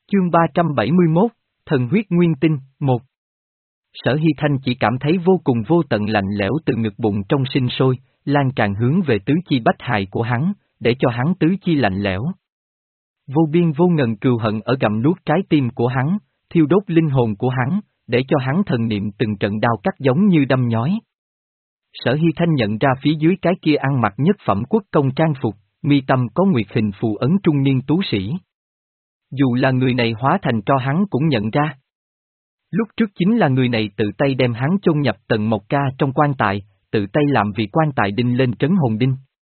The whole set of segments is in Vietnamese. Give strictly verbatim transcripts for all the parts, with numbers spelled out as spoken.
Chương ba trăm bảy mươi mốt, Thần huyết nguyên tinh, một. Sở Hy Thanh chỉ cảm thấy vô cùng vô tận lạnh lẽo từ ngực bụng trong sinh sôi, lan tràn hướng về tứ chi bách hài của hắn, để cho hắn tứ chi lạnh lẽo. Vô biên vô ngần cừu hận ở gặm nuốt trái tim của hắn, thiêu đốt linh hồn của hắn, để cho hắn thần niệm từng trận đao cắt giống như đâm nhói. Sở Hy Thanh nhận ra phía dưới cái kia ăn mặc nhất phẩm quốc công trang phục, mi tâm có nguyệt hình phù ấn trung niên tú sĩ. Dù là người này hóa thành cho hắn cũng nhận ra. Lúc trước chính là người này tự tay đem hắn chôn nhập Tần Mộc Ca trong quan tài, tự tay làm vì quan tài đinh lên trấn hồn đinh.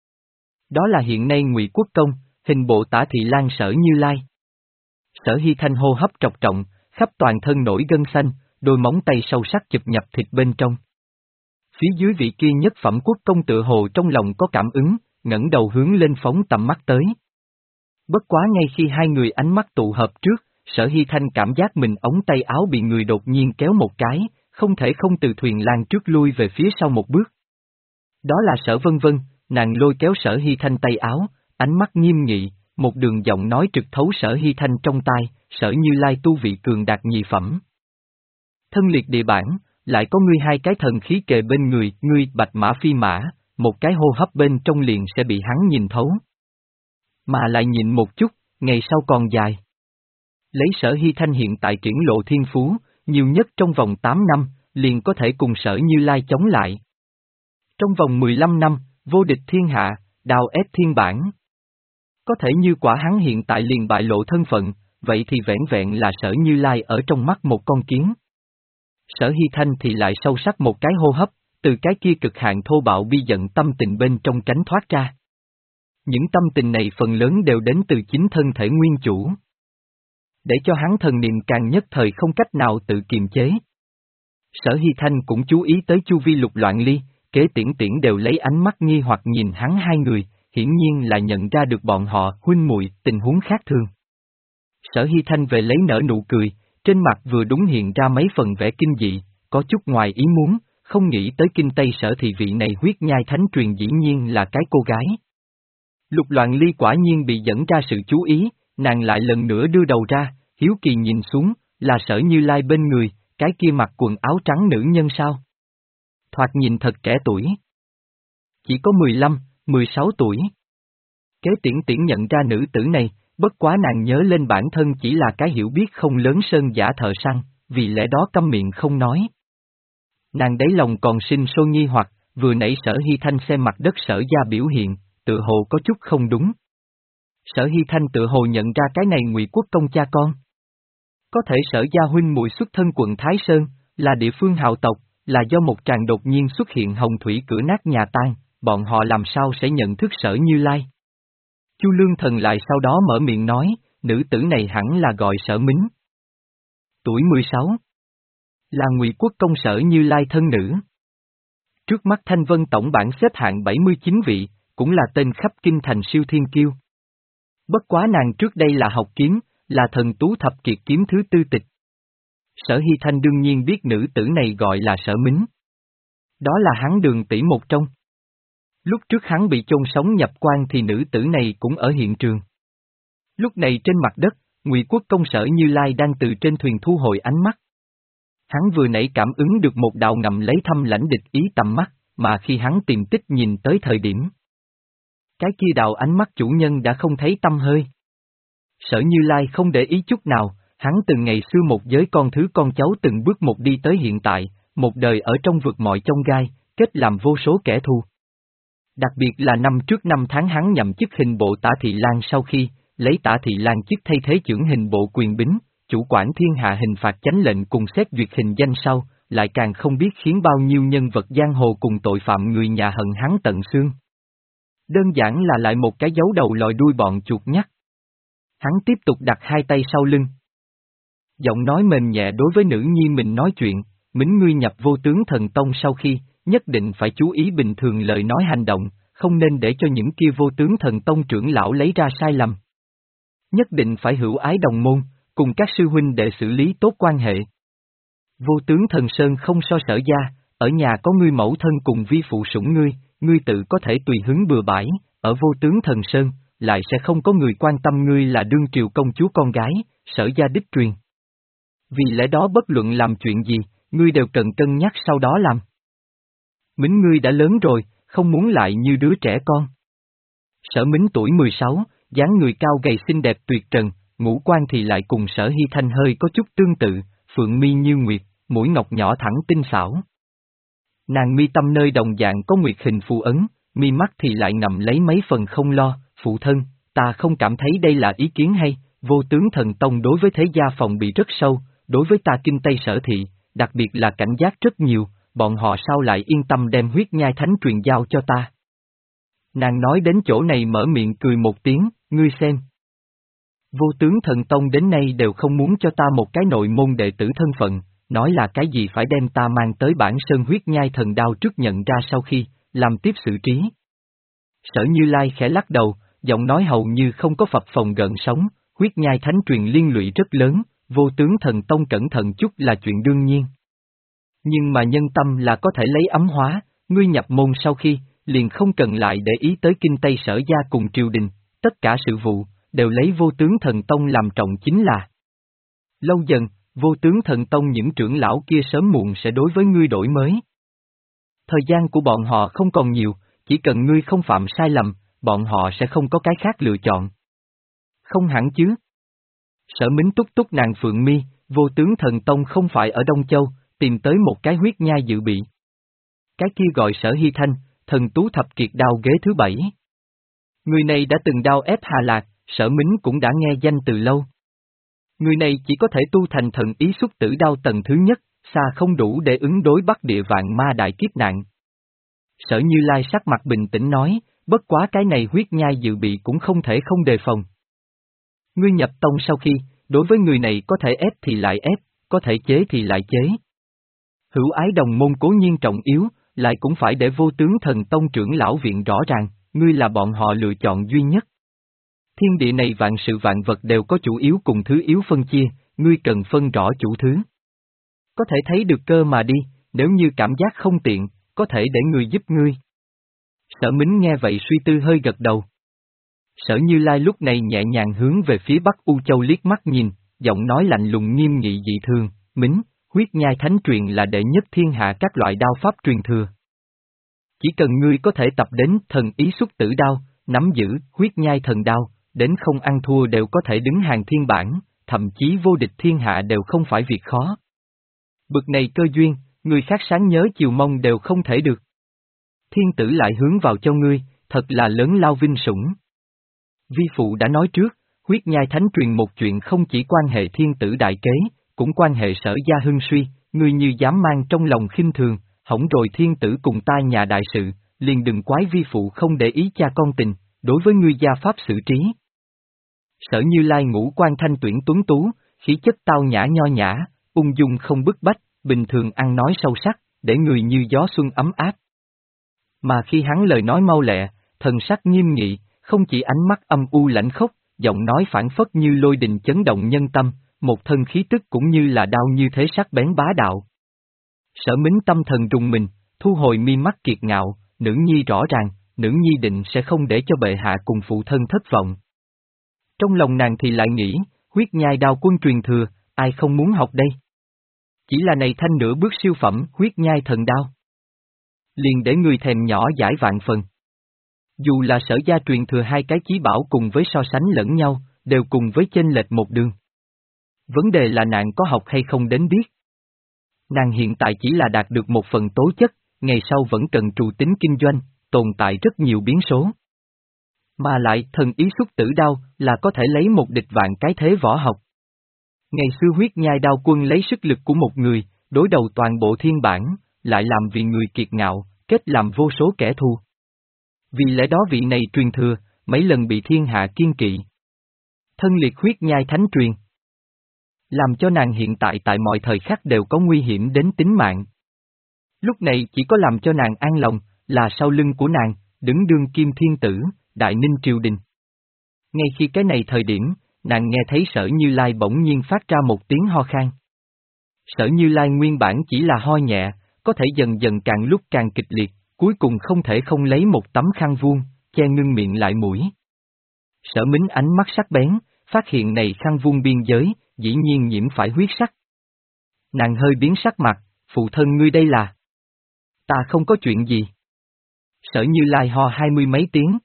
Đó là hiện nay Ngụy Quốc Công, hình bộ Tả Thị Lang Sở Như Lai. Sở Hy Thanh hô hấp trọc trọng, khắp toàn thân nổi gân xanh, đôi móng tay sâu sắc chụp nhập thịt bên trong. Phía dưới vị kia nhất phẩm quốc công tựa hồ trong lòng có cảm ứng, ngẩng đầu hướng lên phóng tầm mắt tới. Bất quá ngay khi hai người ánh mắt tụ hợp trước, Sở Hy Thanh cảm giác mình ống tay áo bị người đột nhiên kéo một cái, không thể không từ thuyền lan trước lui về phía sau một bước. Đó là Sở Vân Vân, nàng lôi kéo Sở Hy Thanh tay áo, ánh mắt nghiêm nghị, một đường giọng nói trực thấu Sở Hy Thanh trong tai, Sở Như Lai tu vị cường đạt nhị phẩm. Thân liệt địa bản, lại có ngươi hai cái thần khí kề bên người, ngươi bạch mã phi mã, một cái hô hấp bên trong liền sẽ bị hắn nhìn thấu. Mà lại nhìn một chút, ngày sau còn dài. Lấy Sở Hy Thanh hiện tại triển lộ thiên phú, nhiều nhất trong vòng tám năm, liền có thể cùng Sở Như Lai chống lại. Trong vòng mười lăm năm, vô địch thiên hạ, đào ép thiên bản. Có thể như quả hắn hiện tại liền bại lộ thân phận, vậy thì vẻn vẹn là Sở Như Lai ở trong mắt một con kiến. Sở Hy Thanh thì lại sâu sắc một cái hô hấp, từ cái kia cực hạn thô bạo bi giận tâm tình bên trong tránh thoát ra. Những tâm tình này phần lớn đều đến từ chính thân thể nguyên chủ. Để cho hắn thần niệm càng nhất thời không cách nào tự kiềm chế. Sở Hy Thanh cũng chú ý tới chu vi Lục Loạn Ly, Kế Tiễn Tiễn đều lấy ánh mắt nghi hoặc nhìn hắn hai người, hiển nhiên là nhận ra được bọn họ huynh muội tình huống khác thường. Sở Hy Thanh về lấy nở nụ cười, trên mặt vừa đúng hiện ra mấy phần vẻ kinh dị, có chút ngoài ý muốn, không nghĩ tới kinh Tây Sở thị vị này huyết nhai thánh truyền dĩ nhiên là cái cô gái. Lục Loạn Ly quả nhiên bị dẫn ra sự chú ý, nàng lại lần nữa đưa đầu ra, hiếu kỳ nhìn xuống, là Sở Như Lai bên người, cái kia mặc quần áo trắng nữ nhân sao? Thoạt nhìn thật trẻ tuổi. Chỉ có mười lăm, mười sáu tuổi. Kế Tiễn Tiễn nhận ra nữ tử này, bất quá nàng nhớ lên bản thân chỉ là cái hiểu biết không lớn sơn giả thợ săn, vì lẽ đó câm miệng không nói. Nàng đáy lòng còn sinh sôi nghi hoặc, vừa nãy Sở Hy Thanh xem mặt đất Sở gia biểu hiện, tự hồ có chút không đúng. Sở Hy Thanh tự hồ nhận ra cái này Ngụy Quốc Công cha con. Có thể Sở gia huynh muội xuất thân quận Thái Sơn, là địa phương hào tộc, là do một tràng đột nhiên xuất hiện hồng thủy cửa nát nhà tan, bọn họ làm sao sẽ nhận thức Sở Như Lai. Chu Lương Thần lại sau đó mở miệng nói, nữ tử này hẳn là gọi Sở Mính. Tuổi mười sáu. Là Ngụy Quốc Công Sở Như Lai thân nữ. Trước mắt Thanh Vân tổng bảng xếp hạng bảy mươi chín vị, cũng là tên khắp kinh thành siêu thiên kiêu. Bất quá nàng trước đây là học kiếm, là thần tú thập kiệt kiếm thứ tư tịch. Sở Hy Thanh đương nhiên biết nữ tử này gọi là Sở Mính. Đó là hắn Đường tỷ một trong. Lúc trước hắn bị chôn sống nhập quan thì nữ tử này cũng ở hiện trường. Lúc này trên mặt đất, Ngụy Quốc Công Sở Như Lai đang từ trên thuyền thu hồi ánh mắt. Hắn vừa nãy cảm ứng được một đạo ngầm lấy thăm lãnh địch ý tầm mắt, mà khi hắn tìm tích nhìn tới thời điểm. Cái kia đạo ánh mắt chủ nhân đã không thấy tâm hơi. Sở Như Lai không để ý chút nào, hắn từ ngày xưa một giới con thứ con cháu từng bước một đi tới hiện tại, một đời ở trong vực mọi chông gai, kết làm vô số kẻ thù. Đặc biệt là năm trước năm tháng hắn nhậm chức hình bộ Tả Thị Lang sau khi, lấy Tả Thị Lang chức thay thế trưởng hình bộ quyền bính, chủ quản thiên hạ hình phạt chánh lệnh cùng xét duyệt hình danh sau, lại càng không biết khiến bao nhiêu nhân vật giang hồ cùng tội phạm người nhà hận hắn tận xương. Đơn giản là lại một cái dấu đầu lòi đuôi bọn chuột nhắt. Hắn tiếp tục đặt hai tay sau lưng. Giọng nói mềm nhẹ đối với nữ nhi mình nói chuyện, Mính ngươi nhập vô tướng thần tông sau khi, nhất định phải chú ý bình thường lời nói hành động, không nên để cho những kia vô tướng thần tông trưởng lão lấy ra sai lầm. Nhất định phải hữu ái đồng môn, cùng các sư huynh để xử lý tốt quan hệ. Vô tướng thần sơn không so Sở gia, ở nhà có ngươi mẫu thân cùng vi phụ sủng ngươi, ngươi tự có thể tùy hứng bừa bãi, ở vô tướng thần sơn, lại sẽ không có người quan tâm ngươi là đương triều công chúa con gái, Sở gia đích truyền. Vì lẽ đó bất luận làm chuyện gì, ngươi đều cần cân nhắc sau đó làm. Mính ngươi đã lớn rồi, không muốn lại như đứa trẻ con. Sở Mính tuổi mười sáu, dáng người cao gầy xinh đẹp tuyệt trần, ngũ quan thì lại cùng Sở Hy Thanh hơi có chút tương tự, phượng mi như nguyệt, mũi ngọc nhỏ thẳng tinh xảo. Nàng mi tâm nơi đồng dạng có nguyệt hình phù ấn, mi mắt thì lại ngậm lấy mấy phần không lo, phụ thân, ta không cảm thấy đây là ý kiến hay, vô tướng thần tông đối với thế gia phòng bị rất sâu, đối với ta kinh Tây Sở thị, đặc biệt là cảnh giác rất nhiều, bọn họ sao lại yên tâm đem huyết nhai thánh truyền giao cho ta. Nàng nói đến chỗ này mở miệng cười một tiếng, ngươi xem. Vô tướng thần tông đến nay đều không muốn cho ta một cái nội môn đệ tử thân phận, nói là cái gì phải đem ta mang tới bản sơn huyết nhai thần đao trước nhận ra sau khi, làm tiếp xử trí. Sở Như Lai khẽ lắc đầu, giọng nói hầu như không có phập phồng gợn sóng, huyết nhai thánh truyền liên lụy rất lớn, vô tướng thần tông cẩn thận chút là chuyện đương nhiên. Nhưng mà nhân tâm là có thể lấy ấm hóa, ngươi nhập môn sau khi, liền không cần lại để ý tới kinh Tây Sở gia cùng triều đình, tất cả sự vụ, đều lấy vô tướng thần tông làm trọng chính là. Lâu dần, vô tướng thần tông những trưởng lão kia sớm muộn sẽ đối với ngươi đổi mới. Thời gian của bọn họ không còn nhiều, chỉ cần ngươi không phạm sai lầm, bọn họ sẽ không có cái khác lựa chọn. Không hẳn chứ. Sở Mính túc túc nàng phượng mi, vô tướng thần tông không phải ở Đông Châu, tìm tới một cái huyết nhai dự bị. Cái kia gọi Sở Hy Thanh, thần tú thập kiệt đao ghế thứ bảy. Người này đã từng đao ép Hà Lạc, Sở Mính cũng đã nghe danh từ lâu. Người này chỉ có thể tu thành thần ý xuất tử đao tầng thứ nhất, xa không đủ để ứng đối Bắc địa vạn ma đại kiếp nạn. Sở Như Lai sắc mặt bình tĩnh nói, bất quá cái này huyết nhai dự bị cũng không thể không đề phòng. Ngươi nhập tông sau khi, đối với người này có thể ép thì lại ép, có thể chế thì lại chế. Hữu ái đồng môn cố nhiên trọng yếu, lại cũng phải để vô tướng thần tông trưởng lão viện rõ ràng, ngươi là bọn họ lựa chọn duy nhất. Thiên địa này vạn sự vạn vật đều có chủ yếu cùng thứ yếu phân chia, ngươi cần phân rõ chủ thứ. Có thể thấy được cơ mà đi, nếu như cảm giác không tiện, có thể để người giúp ngươi. Sở Mính nghe vậy suy tư hơi gật đầu. Sở Như Lai lúc này nhẹ nhàng hướng về phía Bắc U Châu liếc mắt nhìn, giọng nói lạnh lùng nghiêm nghị dị thường, Mính, huyết nhai thánh truyền là đệ nhất thiên hạ các loại đao pháp truyền thừa. Chỉ cần ngươi có thể tập đến thần ý xuất tử đao, nắm giữ huyết nhai thần đao, đến không ăn thua đều có thể đứng hàng thiên bản, thậm chí vô địch thiên hạ đều không phải việc khó. Bực này cơ duyên, người khác sáng nhớ chiều mong đều không thể được. Thiên tử lại hướng vào cho ngươi, thật là lớn lao vinh sủng. Vi phụ đã nói trước, huyết nhai thánh truyền một chuyện không chỉ quan hệ thiên tử đại kế, cũng quan hệ Sở gia hưng suy, ngươi như dám mang trong lòng khinh thường, hỏng rồi thiên tử cùng ta nhà đại sự, liền đừng quái vi phụ không để ý cha con tình, đối với ngươi gia pháp xử trí. Sở Như Lai ngũ quan thanh tuyển tuấn tú, khí chất tao nhã nho nhã, ung dung không bức bách, bình thường ăn nói sâu sắc, để người như gió xuân ấm áp. Mà khi hắn lời nói mau lẹ, thần sắc nghiêm nghị, không chỉ ánh mắt âm u lãnh khốc, giọng nói phảng phất như lôi đình chấn động nhân tâm, một thân khí tức cũng như là đao như thế sắc bén bá đạo. Sở Mính tâm thần rùng mình, thu hồi mi mắt kiệt ngạo, nữ nhi rõ ràng, nữ nhi định sẽ không để cho bệ hạ cùng phụ thân thất vọng. Trong lòng nàng thì lại nghĩ, huyết nhai đao quân truyền thừa, ai không muốn học đây? Chỉ là này thanh nửa bước siêu phẩm huyết nhai thần đao. Liền để người thèm nhỏ giải vạn phần. Dù là Sở gia truyền thừa hai cái chí bảo cùng với so sánh lẫn nhau, đều cùng với chênh lệch một đường. Vấn đề là nàng có học hay không đến biết. Nàng hiện tại chỉ là đạt được một phần tố chất, ngày sau vẫn cần trù tính kinh doanh, tồn tại rất nhiều biến số. Mà lại thần ý xuất tử đao là có thể lấy một địch vạn cái thế võ học. Ngày xưa huyết nhai đao quân lấy sức lực của một người, đối đầu toàn bộ thiên bản, lại làm vì người kiệt ngạo, kết làm vô số kẻ thù. Vì lẽ đó vị này truyền thừa, mấy lần bị thiên hạ kiên kỵ. Thân liệt huyết nhai thánh truyền. Làm cho nàng hiện tại tại mọi thời khắc đều có nguy hiểm đến tính mạng. Lúc này chỉ có làm cho nàng an lòng, là sau lưng của nàng, đứng đương kim thiên tử, đại ninh triều đình. Ngay khi cái này thời điểm, nàng nghe thấy Sở Như Lai bỗng nhiên phát ra một tiếng ho khan. Sở Như Lai nguyên bản chỉ là ho nhẹ, có thể dần dần càng lúc càng kịch liệt, cuối cùng không thể không lấy một tấm khăn vuông, che ngưng miệng lại mũi. Sở Mính ánh mắt sắc bén, phát hiện này khăn vuông biên giới, dĩ nhiên nhiễm phải huyết sắc. Nàng hơi biến sắc mặt, phụ thân ngươi đây là. Ta không có chuyện gì. Sở Như Lai ho hai mươi mấy tiếng.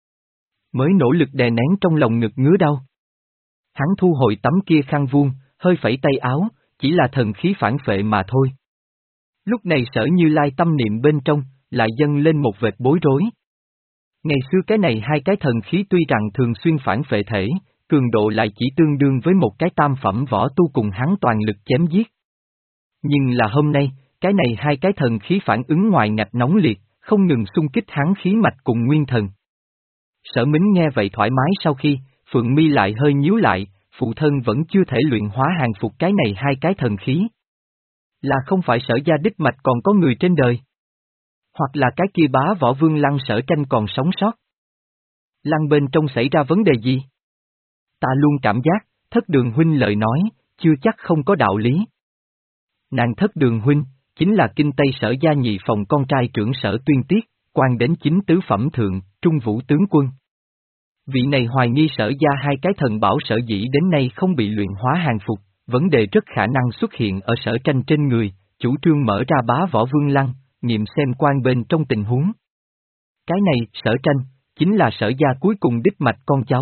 Mới nỗ lực đè nén trong lòng ngực ngứa đau. Hắn thu hồi tấm kia khăn vuông, hơi phẩy tay áo, chỉ là thần khí phản phệ mà thôi. Lúc này Sở Như Lai tâm niệm bên trong, lại dâng lên một vệt bối rối. Ngày xưa cái này hai cái thần khí tuy rằng thường xuyên phản phệ thể, cường độ lại chỉ tương đương với một cái tam phẩm võ tu cùng hắn toàn lực chém giết. Nhưng là hôm nay, cái này hai cái thần khí phản ứng ngoài ngạch nóng liệt, không ngừng xung kích hắn khí mạch cùng nguyên thần. Sở Mính nghe vậy thoải mái sau khi, Phượng mi lại hơi nhíu lại, phụ thân vẫn chưa thể luyện hóa hàng phục cái này hai cái thần khí. Là không phải Sở gia đích mạch còn có người trên đời? Hoặc là cái kia bá võ vương Lăng Sở Tranh còn sống sót? Lăng bên trong xảy ra vấn đề gì? Ta luôn cảm giác, Thất Đường huynh lời nói, chưa chắc không có đạo lý. Nàng Thất Đường huynh, chính là kinh Tây Sở gia nhị phòng con trai trưởng Sở Tuyên Tiết, quan đến chính tứ phẩm thượng, trung vũ tướng quân. Vị này hoài nghi Sở gia hai cái thần bảo sở dĩ đến nay không bị luyện hóa hàng phục, vấn đề rất khả năng xuất hiện ở Sở Tranh trên người, chủ trương mở ra bá võ vương Lăng, nghiệm xem quan bên trong tình huống. Cái này, Sở Tranh, chính là Sở gia cuối cùng đích mạch con cháu.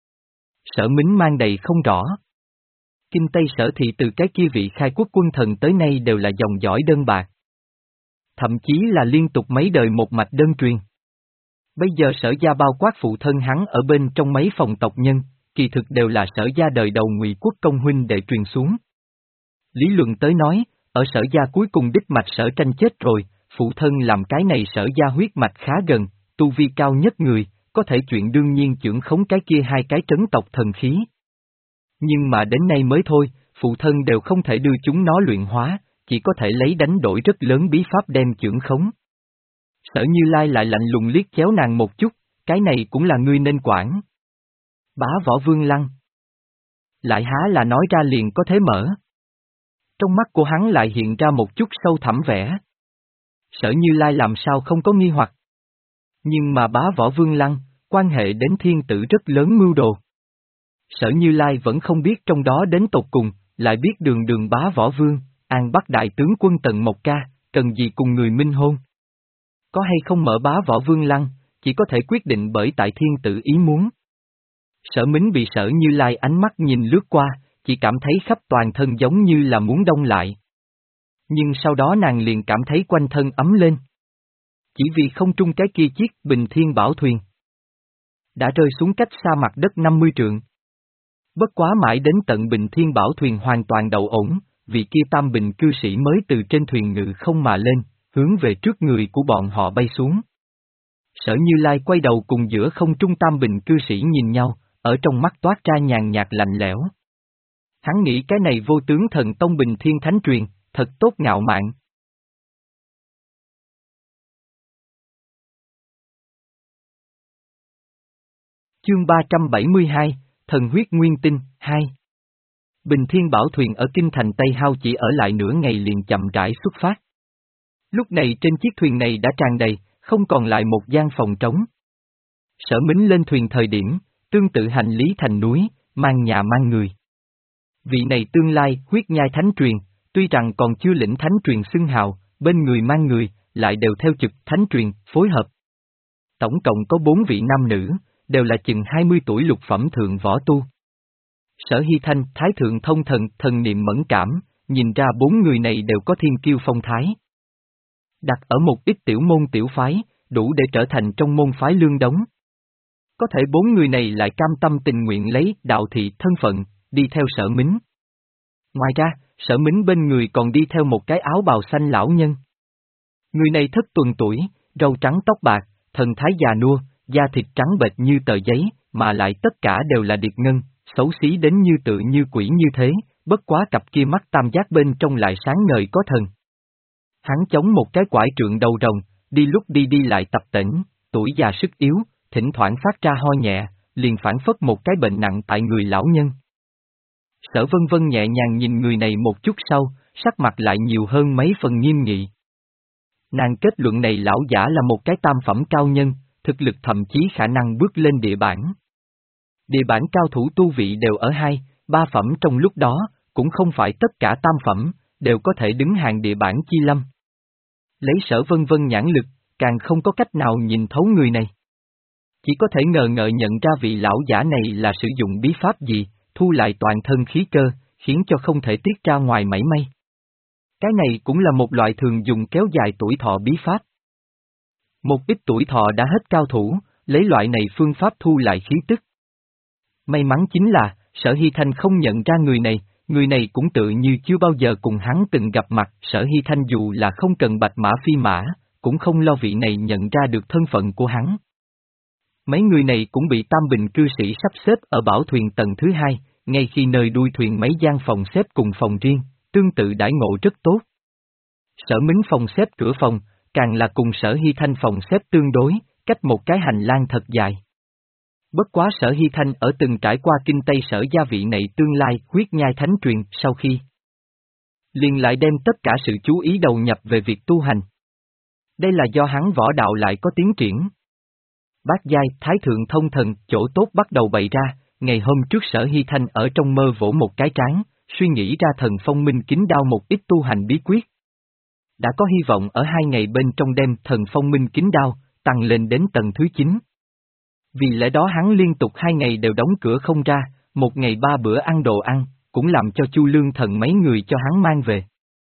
Sở Mính mang đầy không rõ. Kinh Tây Sở thị từ cái kia vị khai quốc quân thần tới nay đều là dòng dõi đơn bạc. Thậm chí là liên tục mấy đời một mạch đơn truyền. Bây giờ Sở gia bao quát phụ thân hắn ở bên trong mấy phòng tộc nhân, kỳ thực đều là Sở gia đời đầu Ngụy Quốc công huynh đệ truyền xuống. Lý luận tới nói, ở Sở gia cuối cùng đích mạch Sở Tranh chết rồi, phụ thân làm cái này Sở gia huyết mạch khá gần, tu vi cao nhất người, có thể chuyện đương nhiên chưởng khống cái kia hai cái trấn tộc thần khí. Nhưng mà đến nay mới thôi, phụ thân đều không thể đưa chúng nó luyện hóa, chỉ có thể lấy đánh đổi rất lớn bí pháp đem chưởng khống. Sở Như Lai lại lạnh lùng liếc chéo nàng một chút, cái này cũng là ngươi nên quản. Bá võ vương Lăng. Lại há là nói ra liền có thế mở. Trong mắt của hắn lại hiện ra một chút sâu thẳm vẻ. Sở Như Lai làm sao không có nghi hoặc. Nhưng mà bá võ vương Lăng, quan hệ đến thiên tử rất lớn mưu đồ. Sở Như Lai vẫn không biết trong đó đến tột cùng, lại biết đường đường bá võ vương, An Bắc đại tướng quân Tần Mộc Ca, cần gì cùng người minh hôn. Có hay không mở bá võ vương Lăng, chỉ có thể quyết định bởi tại thiên tử ý muốn. Sở Mính bị Sở Như Lai ánh mắt nhìn lướt qua, chỉ cảm thấy khắp toàn thân giống như là muốn đông lại. Nhưng sau đó nàng liền cảm thấy quanh thân ấm lên. Chỉ vì không trung cái kia chiếc Bình Thiên Bảo thuyền đã rơi xuống cách xa mặt đất năm mươi trượng. Bất quá mãi đến tận Bình Thiên Bảo thuyền hoàn toàn đậu ổn, vị kia tam bình cư sĩ mới từ trên thuyền ngự không mà lên, hướng về trước người của bọn họ bay xuống. Sở Như Lai quay đầu cùng giữa không trung tam bình cư sĩ nhìn nhau, ở trong mắt toát ra nhàn nhạt lạnh lẽo. Hắn nghĩ cái này vô tướng thần tông Bình Thiên Thánh truyền, thật tốt ngạo mạn. Chương ba trăm bảy mươi hai, Thần huyết nguyên tinh, hai. Bình Thiên Bảo thuyền ở kinh thành Tây Hao chỉ ở lại nửa ngày liền chậm rãi xuất phát. Lúc này trên chiếc thuyền này đã tràn đầy, không còn lại một gian phòng trống. Sở Mính lên thuyền thời điểm, tương tự hành lý thành núi, mang nhà mang người. Vị này tương lai huyết nhai thánh truyền, tuy rằng còn chưa lĩnh thánh truyền xưng hào, bên người mang người, lại đều theo trực thánh truyền, phối hợp. Tổng cộng có bốn vị nam nữ, đều là chừng hai mươi tuổi lục phẩm thượng võ tu. Sở Hy Thanh, Thái Thượng Thông Thần, thần niệm mẫn cảm, nhìn ra bốn người này đều có thiên kiêu phong thái. Đặt ở một ít tiểu môn tiểu phái, đủ để trở thành trong môn phái lương đống. Có thể bốn người này lại cam tâm tình nguyện lấy đạo thị thân phận, đi theo Sở Mính. Ngoài ra, Sở Mính bên người còn đi theo một cái áo bào xanh lão nhân. Người này thất tuần tuổi, râu trắng tóc bạc, thần thái già nua, da thịt trắng bệch như tờ giấy, mà lại tất cả đều là điệp ngân, xấu xí đến như tự như quỷ như thế, bất quá cặp kia mắt tam giác bên trong lại sáng ngời có thần. Hắn chống một cái quải trượng đầu rồng, đi lúc đi đi lại tập tễnh, tuổi già sức yếu, thỉnh thoảng phát ra ho nhẹ, liền phản phất một cái bệnh nặng tại người lão nhân. Sở Vân Vân nhẹ nhàng nhìn người này một chút sau, sắc mặt lại nhiều hơn mấy phần nghiêm nghị. Nàng kết luận này lão giả là một cái tam phẩm cao nhân, thực lực thậm chí khả năng bước lên địa bảng. Địa bản cao thủ tu vị đều ở hai, ba phẩm trong lúc đó, cũng không phải tất cả tam phẩm, đều có thể đứng hàng địa bản chi lâm. Lấy Sở Vân Vân nhãn lực, càng không có cách nào nhìn thấu người này. Chỉ có thể ngờ ngợ nhận ra vị lão giả này là sử dụng bí pháp gì, thu lại toàn thân khí cơ, khiến cho không thể tiết ra ngoài mảy may. Cái này cũng là một loại thường dùng kéo dài tuổi thọ bí pháp. Một ít tuổi thọ đã hết cao thủ, lấy loại này phương pháp thu lại khí tức. May mắn chính là, Sở Hy Thanh không nhận ra người này, người này cũng tự như chưa bao giờ cùng hắn từng gặp mặt. Sở Hy Thanh dù là không cần bạch mã phi mã, cũng không lo vị này nhận ra được thân phận của hắn. Mấy người này cũng bị Tam Bình cư sĩ sắp xếp ở bảo thuyền tầng thứ hai, ngay khi nơi đuôi thuyền mấy gian phòng xếp cùng phòng riêng, tương tự đãi ngộ rất tốt. Sở Mính phòng xếp cửa phòng, càng là cùng Sở Hy Thanh phòng xếp tương đối, cách một cái hành lang thật dài. Bất quá Sở Hy Thanh ở từng trải qua kinh Tây Sở gia vị này tương lai huyết nhai thánh truyền sau khi liền lại đem tất cả sự chú ý đầu nhập về việc tu hành. Đây là do hắn võ đạo lại có tiến triển. Bát giai thái thượng thông thần chỗ tốt bắt đầu bày ra, ngày hôm trước Sở Hy Thanh ở trong mơ vỗ một cái trán, suy nghĩ ra thần phong minh kính đao một ít tu hành bí quyết. Đã có hy vọng ở hai ngày bên trong đêm thần phong minh kính đao, tăng lên đến tầng thứ chín. Vì lẽ đó hắn liên tục hai ngày đều đóng cửa không ra, một ngày ba bữa ăn đồ ăn, cũng làm cho Chu Lương Thần mấy người cho hắn mang về.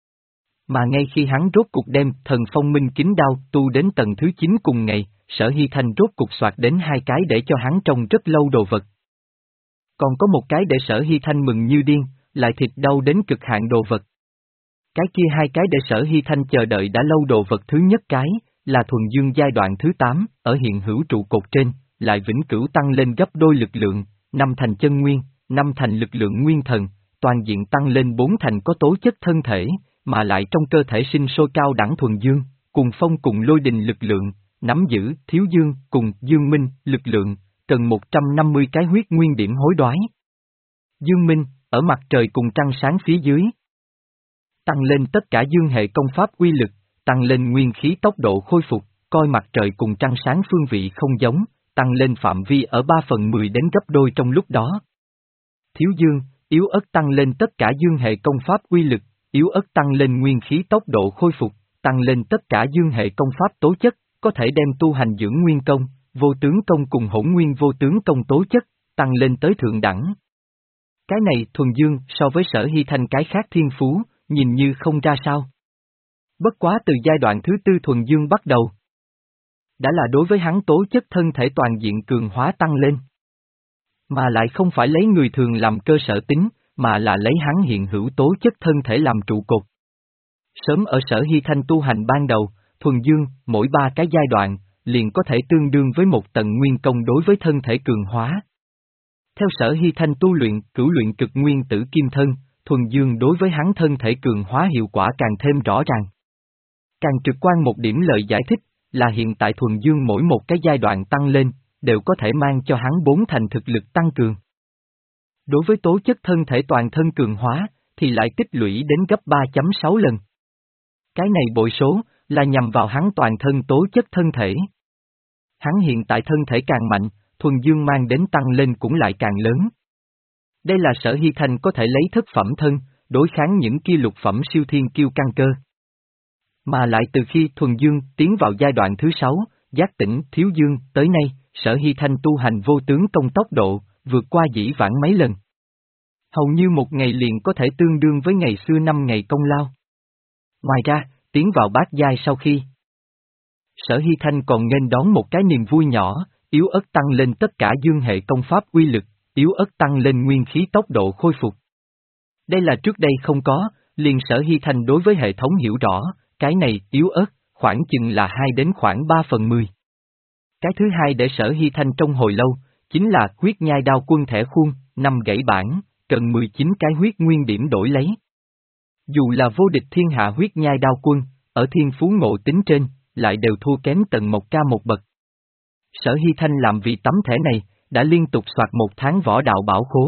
Mà ngay khi hắn rốt cục đem thần phong minh kính đao tu đến tầng thứ chín cùng ngày, Sở Hy Thanh rốt cục soạt đến hai cái để cho hắn trông rất lâu đồ vật. Còn có một cái để Sở Hy Thanh mừng như điên, lại thịt đau đến cực hạn đồ vật. Cái kia hai cái để Sở Hy Thanh chờ đợi đã lâu đồ vật thứ nhất cái, là thuần dương giai đoạn thứ tám, ở hiện hữu trụ cột trên, lại vĩnh cửu tăng lên gấp đôi lực lượng, năm thành chân nguyên, năm thành lực lượng nguyên thần, toàn diện tăng lên bốn thành có tố chất thân thể, mà lại trong cơ thể sinh sôi cao đẳng thuần dương, cùng phong cùng lôi đình lực lượng, nắm giữ thiếu dương cùng dương minh lực lượng, cần một trăm năm mươi cái huyết nguyên điểm hối đoái. Dương minh, ở mặt trời cùng trăng sáng phía dưới. Tăng lên tất cả dương hệ công pháp uy lực, tăng lên nguyên khí tốc độ khôi phục, coi mặt trời cùng trăng sáng phương vị không giống, tăng lên phạm vi ở ba phần mười đến gấp đôi trong lúc đó. Thiếu dương, yếu ớt tăng lên tất cả dương hệ công pháp uy lực, yếu ớt tăng lên nguyên khí tốc độ khôi phục, tăng lên tất cả dương hệ công pháp tố chất, có thể đem tu hành dưỡng nguyên công, vô tướng công cùng hỗn nguyên vô tướng công tố chất, tăng lên tới thượng đẳng. Cái này thuần dương so với Sở Hy Thanh cái khác thiên phú, nhìn như không ra sao. Bất quá từ giai đoạn thứ tư thuần dương bắt đầu, đã là đối với hắn tố chất thân thể toàn diện cường hóa tăng lên. Mà lại không phải lấy người thường làm cơ sở tính, mà là lấy hắn hiện hữu tố chất thân thể làm trụ cột. Sớm ở Sở Hy Thanh tu hành ban đầu, thuần dương, mỗi ba cái giai đoạn, liền có thể tương đương với một tầng nguyên công đối với thân thể cường hóa. Theo Sở Hy Thanh tu luyện, cửu luyện cực nguyên tử kim thân, thuần dương đối với hắn thân thể cường hóa hiệu quả càng thêm rõ ràng. Càng trực quan một điểm lời giải thích, là hiện tại thuần dương mỗi một cái giai đoạn tăng lên, đều có thể mang cho hắn bốn thành thực lực tăng cường. Đối với tố chất thân thể toàn thân cường hóa, thì lại tích lũy đến gấp ba phẩy sáu lần. Cái này bội số, là nhằm vào hắn toàn thân tố chất thân thể. Hắn hiện tại thân thể càng mạnh, thuần dương mang đến tăng lên cũng lại càng lớn. Đây là Sở Hy Thanh có thể lấy thất phẩm thân, đối kháng những kia lục phẩm siêu thiên kiêu căn cơ. Mà lại từ khi thuần dương tiến vào giai đoạn thứ sáu, giác tỉnh thiếu dương, tới nay, Sở Hy Thanh tu hành vô tướng công tốc độ, vượt qua dĩ vãng mấy lần. Hầu như một ngày liền có thể tương đương với ngày xưa năm ngày công lao. Ngoài ra, tiến vào bát giai sau khi, Sở Hy Thanh còn nghênh đón một cái niềm vui nhỏ, yếu ớt tăng lên tất cả dương hệ công pháp uy lực, yếu ớt tăng lên nguyên khí tốc độ khôi phục. Đây là trước đây không có, liền Sở Hy Thanh đối với hệ thống hiểu rõ, cái này yếu ớt, khoảng chừng là hai đến khoảng ba phần mười. Cái thứ hai để Sở Hy Thanh trong hồi lâu, chính là huyết nhai đao quân thẻ khuôn, năm gãy bản, cần mười chín cái huyết nguyên điểm đổi lấy. Dù là vô địch thiên hạ huyết nhai đao quân, ở thiên phú ngộ tính trên, lại đều thua kém Tần Mộc Ca một bậc. Sở Hy Thanh làm vì tấm thẻ này, đã liên tục soạt một tháng võ đạo bảo khố.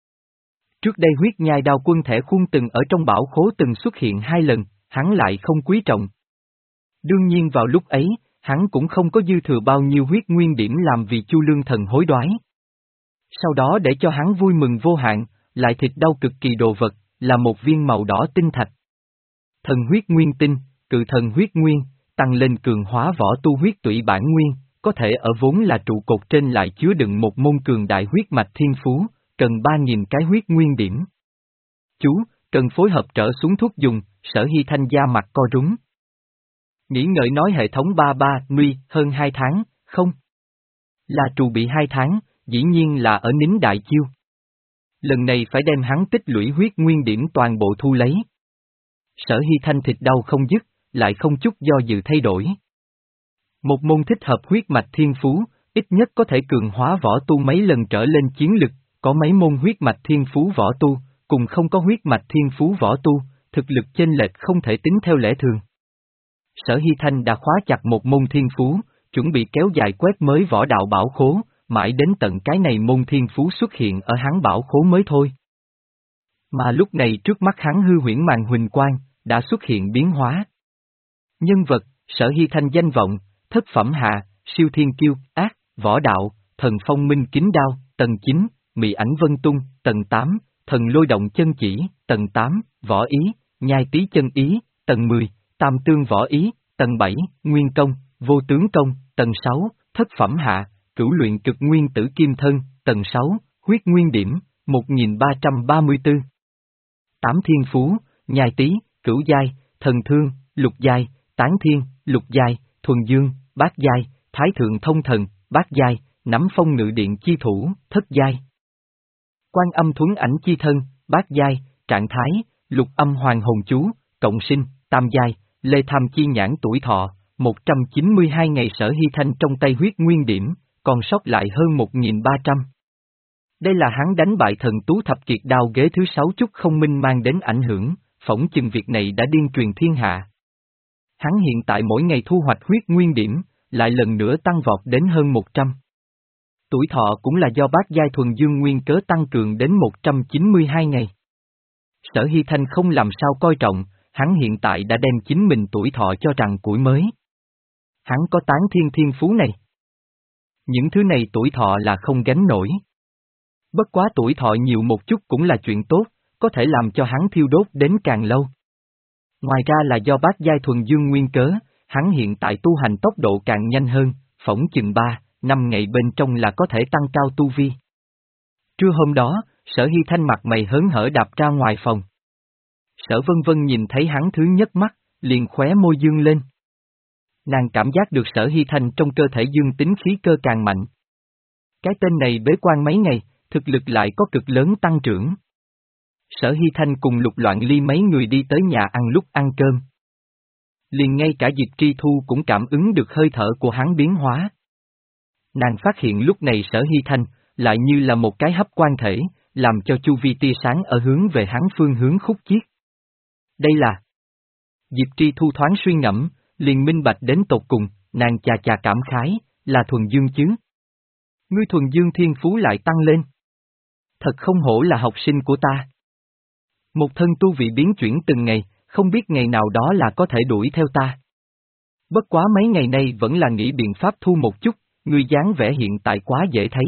Trước đây huyết nhai đao quân thẻ khuôn từng ở trong bảo khố từng xuất hiện hai lần, hắn lại không quý trọng. Đương nhiên vào lúc ấy, hắn cũng không có dư thừa bao nhiêu huyết nguyên điểm làm vì Chu Lương Thần hối đoái. Sau đó để cho hắn vui mừng vô hạn, lại thịt đau cực kỳ đồ vật, là một viên màu đỏ tinh thạch. Thần huyết nguyên tinh, cự thần huyết nguyên, tăng lên cường hóa võ tu huyết tụy bản nguyên, có thể ở vốn là trụ cột trên lại chứa đựng một môn cường đại huyết mạch thiên phú, cần ba nghìn cái huyết nguyên điểm. Chú, cần phối hợp trở xuống thuốc dùng, Sở Hy Thanh da mặt co rúm. Nghĩ ngợi nói hệ thống ba ba, nuy, hơn hai tháng, không? Là trù bị hai tháng, dĩ nhiên là ở nín đại chiêu. Lần này phải đem hắn tích lũy huyết nguyên điểm toàn bộ thu lấy. Sở Hy Thanh thịt đau không dứt, lại không chút do dự thay đổi. Một môn thích hợp huyết mạch thiên phú, ít nhất có thể cường hóa võ tu mấy lần trở lên chiến lực, có mấy môn huyết mạch thiên phú võ tu, cùng không có huyết mạch thiên phú võ tu, thực lực chênh lệch không thể tính theo lẽ thường. Sở Hy Thanh đã khóa chặt một môn thiên phú, chuẩn bị kéo dài quét mới võ đạo bảo khố, mãi đến tận cái này môn thiên phú xuất hiện ở hắn bảo khố mới thôi. Mà lúc này trước mắt hắn hư huyễn màn huỳnh quang, đã xuất hiện biến hóa. Nhân vật, Sở Hy Thanh danh vọng, thất phẩm hạ, siêu thiên kiêu, ác, võ đạo, thần phong minh kính đao, tầng chín, mị ảnh vân tung, tầng tám, thần lôi động chân chỉ, tầng tám, võ ý, nhai tí chân ý, tầng mười, tam tương võ ý, tầng bảy, nguyên công, vô tướng công, tầng sáu, thất phẩm hạ, cửu luyện cực nguyên tử kim thân, tầng sáu, huyết nguyên điểm, một nghìn ba trăm ba mươi tư. Tám thiên phú, nhai tí, cửu giai, thần thương, lục giai, tán thiên, lục giai, thuần dương, bát giai, thái thượng thông thần, bát giai, nắm phong ngự điện chi thủ, thất giai. Quan âm thuấn ảnh chi thân, bát giai, trạng thái, lục âm hoàng hồn chú, cộng sinh, tam giai, lê tham chi nhãn tuổi thọ, một trăm chín mươi hai ngày. Sở Hy Thanh trong tay huyết nguyên điểm, còn sót lại hơn một nghìn ba trăm. Đây là hắn đánh bại thần tú thập kiệt đao ghế thứ sáu Trúc Không Minh mang đến ảnh hưởng, phỏng chừng việc này đã điên truyền thiên hạ. Hắn hiện tại mỗi ngày thu hoạch huyết nguyên điểm, lại lần nữa tăng vọt đến hơn một trăm. Tuổi thọ cũng là do bát giai thuần dương nguyên cớ tăng cường đến một trăm chín mươi hai ngày. Sở Hy Thanh không làm sao coi trọng, hắn hiện tại đã đem chính mình tuổi thọ cho rằng củi mới. Hắn có tán thiên thiên phú này. Những thứ này tuổi thọ là không gánh nổi. Bất quá tuổi thọ nhiều một chút cũng là chuyện tốt, có thể làm cho hắn thiêu đốt đến càng lâu. Ngoài ra là do bát giai thuần dương nguyên cớ, hắn hiện tại tu hành tốc độ càng nhanh hơn, phỏng chừng ba, năm ngày bên trong là có thể tăng cao tu vi. Trưa hôm đó, Sở Hy Thanh mặt mày hớn hở đạp ra ngoài phòng. Sở Vân Vân nhìn thấy hắn thứ nhất mắt, liền khóe môi dương lên. Nàng cảm giác được Sở Hy Thanh trong cơ thể dương tính khí cơ càng mạnh. Cái tên này bế quan mấy ngày, thực lực lại có cực lớn tăng trưởng. Sở Hy Thanh cùng Lục Loạn Ly mấy người đi tới nhà ăn lúc ăn cơm. Liền ngay cả Diệp Tri Thu cũng cảm ứng được hơi thở của hắn biến hóa. Nàng phát hiện lúc này Sở Hy Thanh, lại như là một cái hấp quan thể, làm cho chu vi tia sáng ở hướng về hắn phương hướng khúc chiết. Đây là... Diệp Tri Thu thoáng suy ngẫm, liền minh bạch đến tột cùng, nàng chà chà cảm khái, là thuần dương chứ. Ngươi thuần dương thiên phú lại tăng lên. Thật không hổ là học sinh của ta. Một thân tu vị biến chuyển từng ngày, không biết ngày nào đó là có thể đuổi theo ta. Bất quá mấy ngày nay vẫn là nghĩ biện pháp thu một chút, ngươi dáng vẻ hiện tại quá dễ thấy.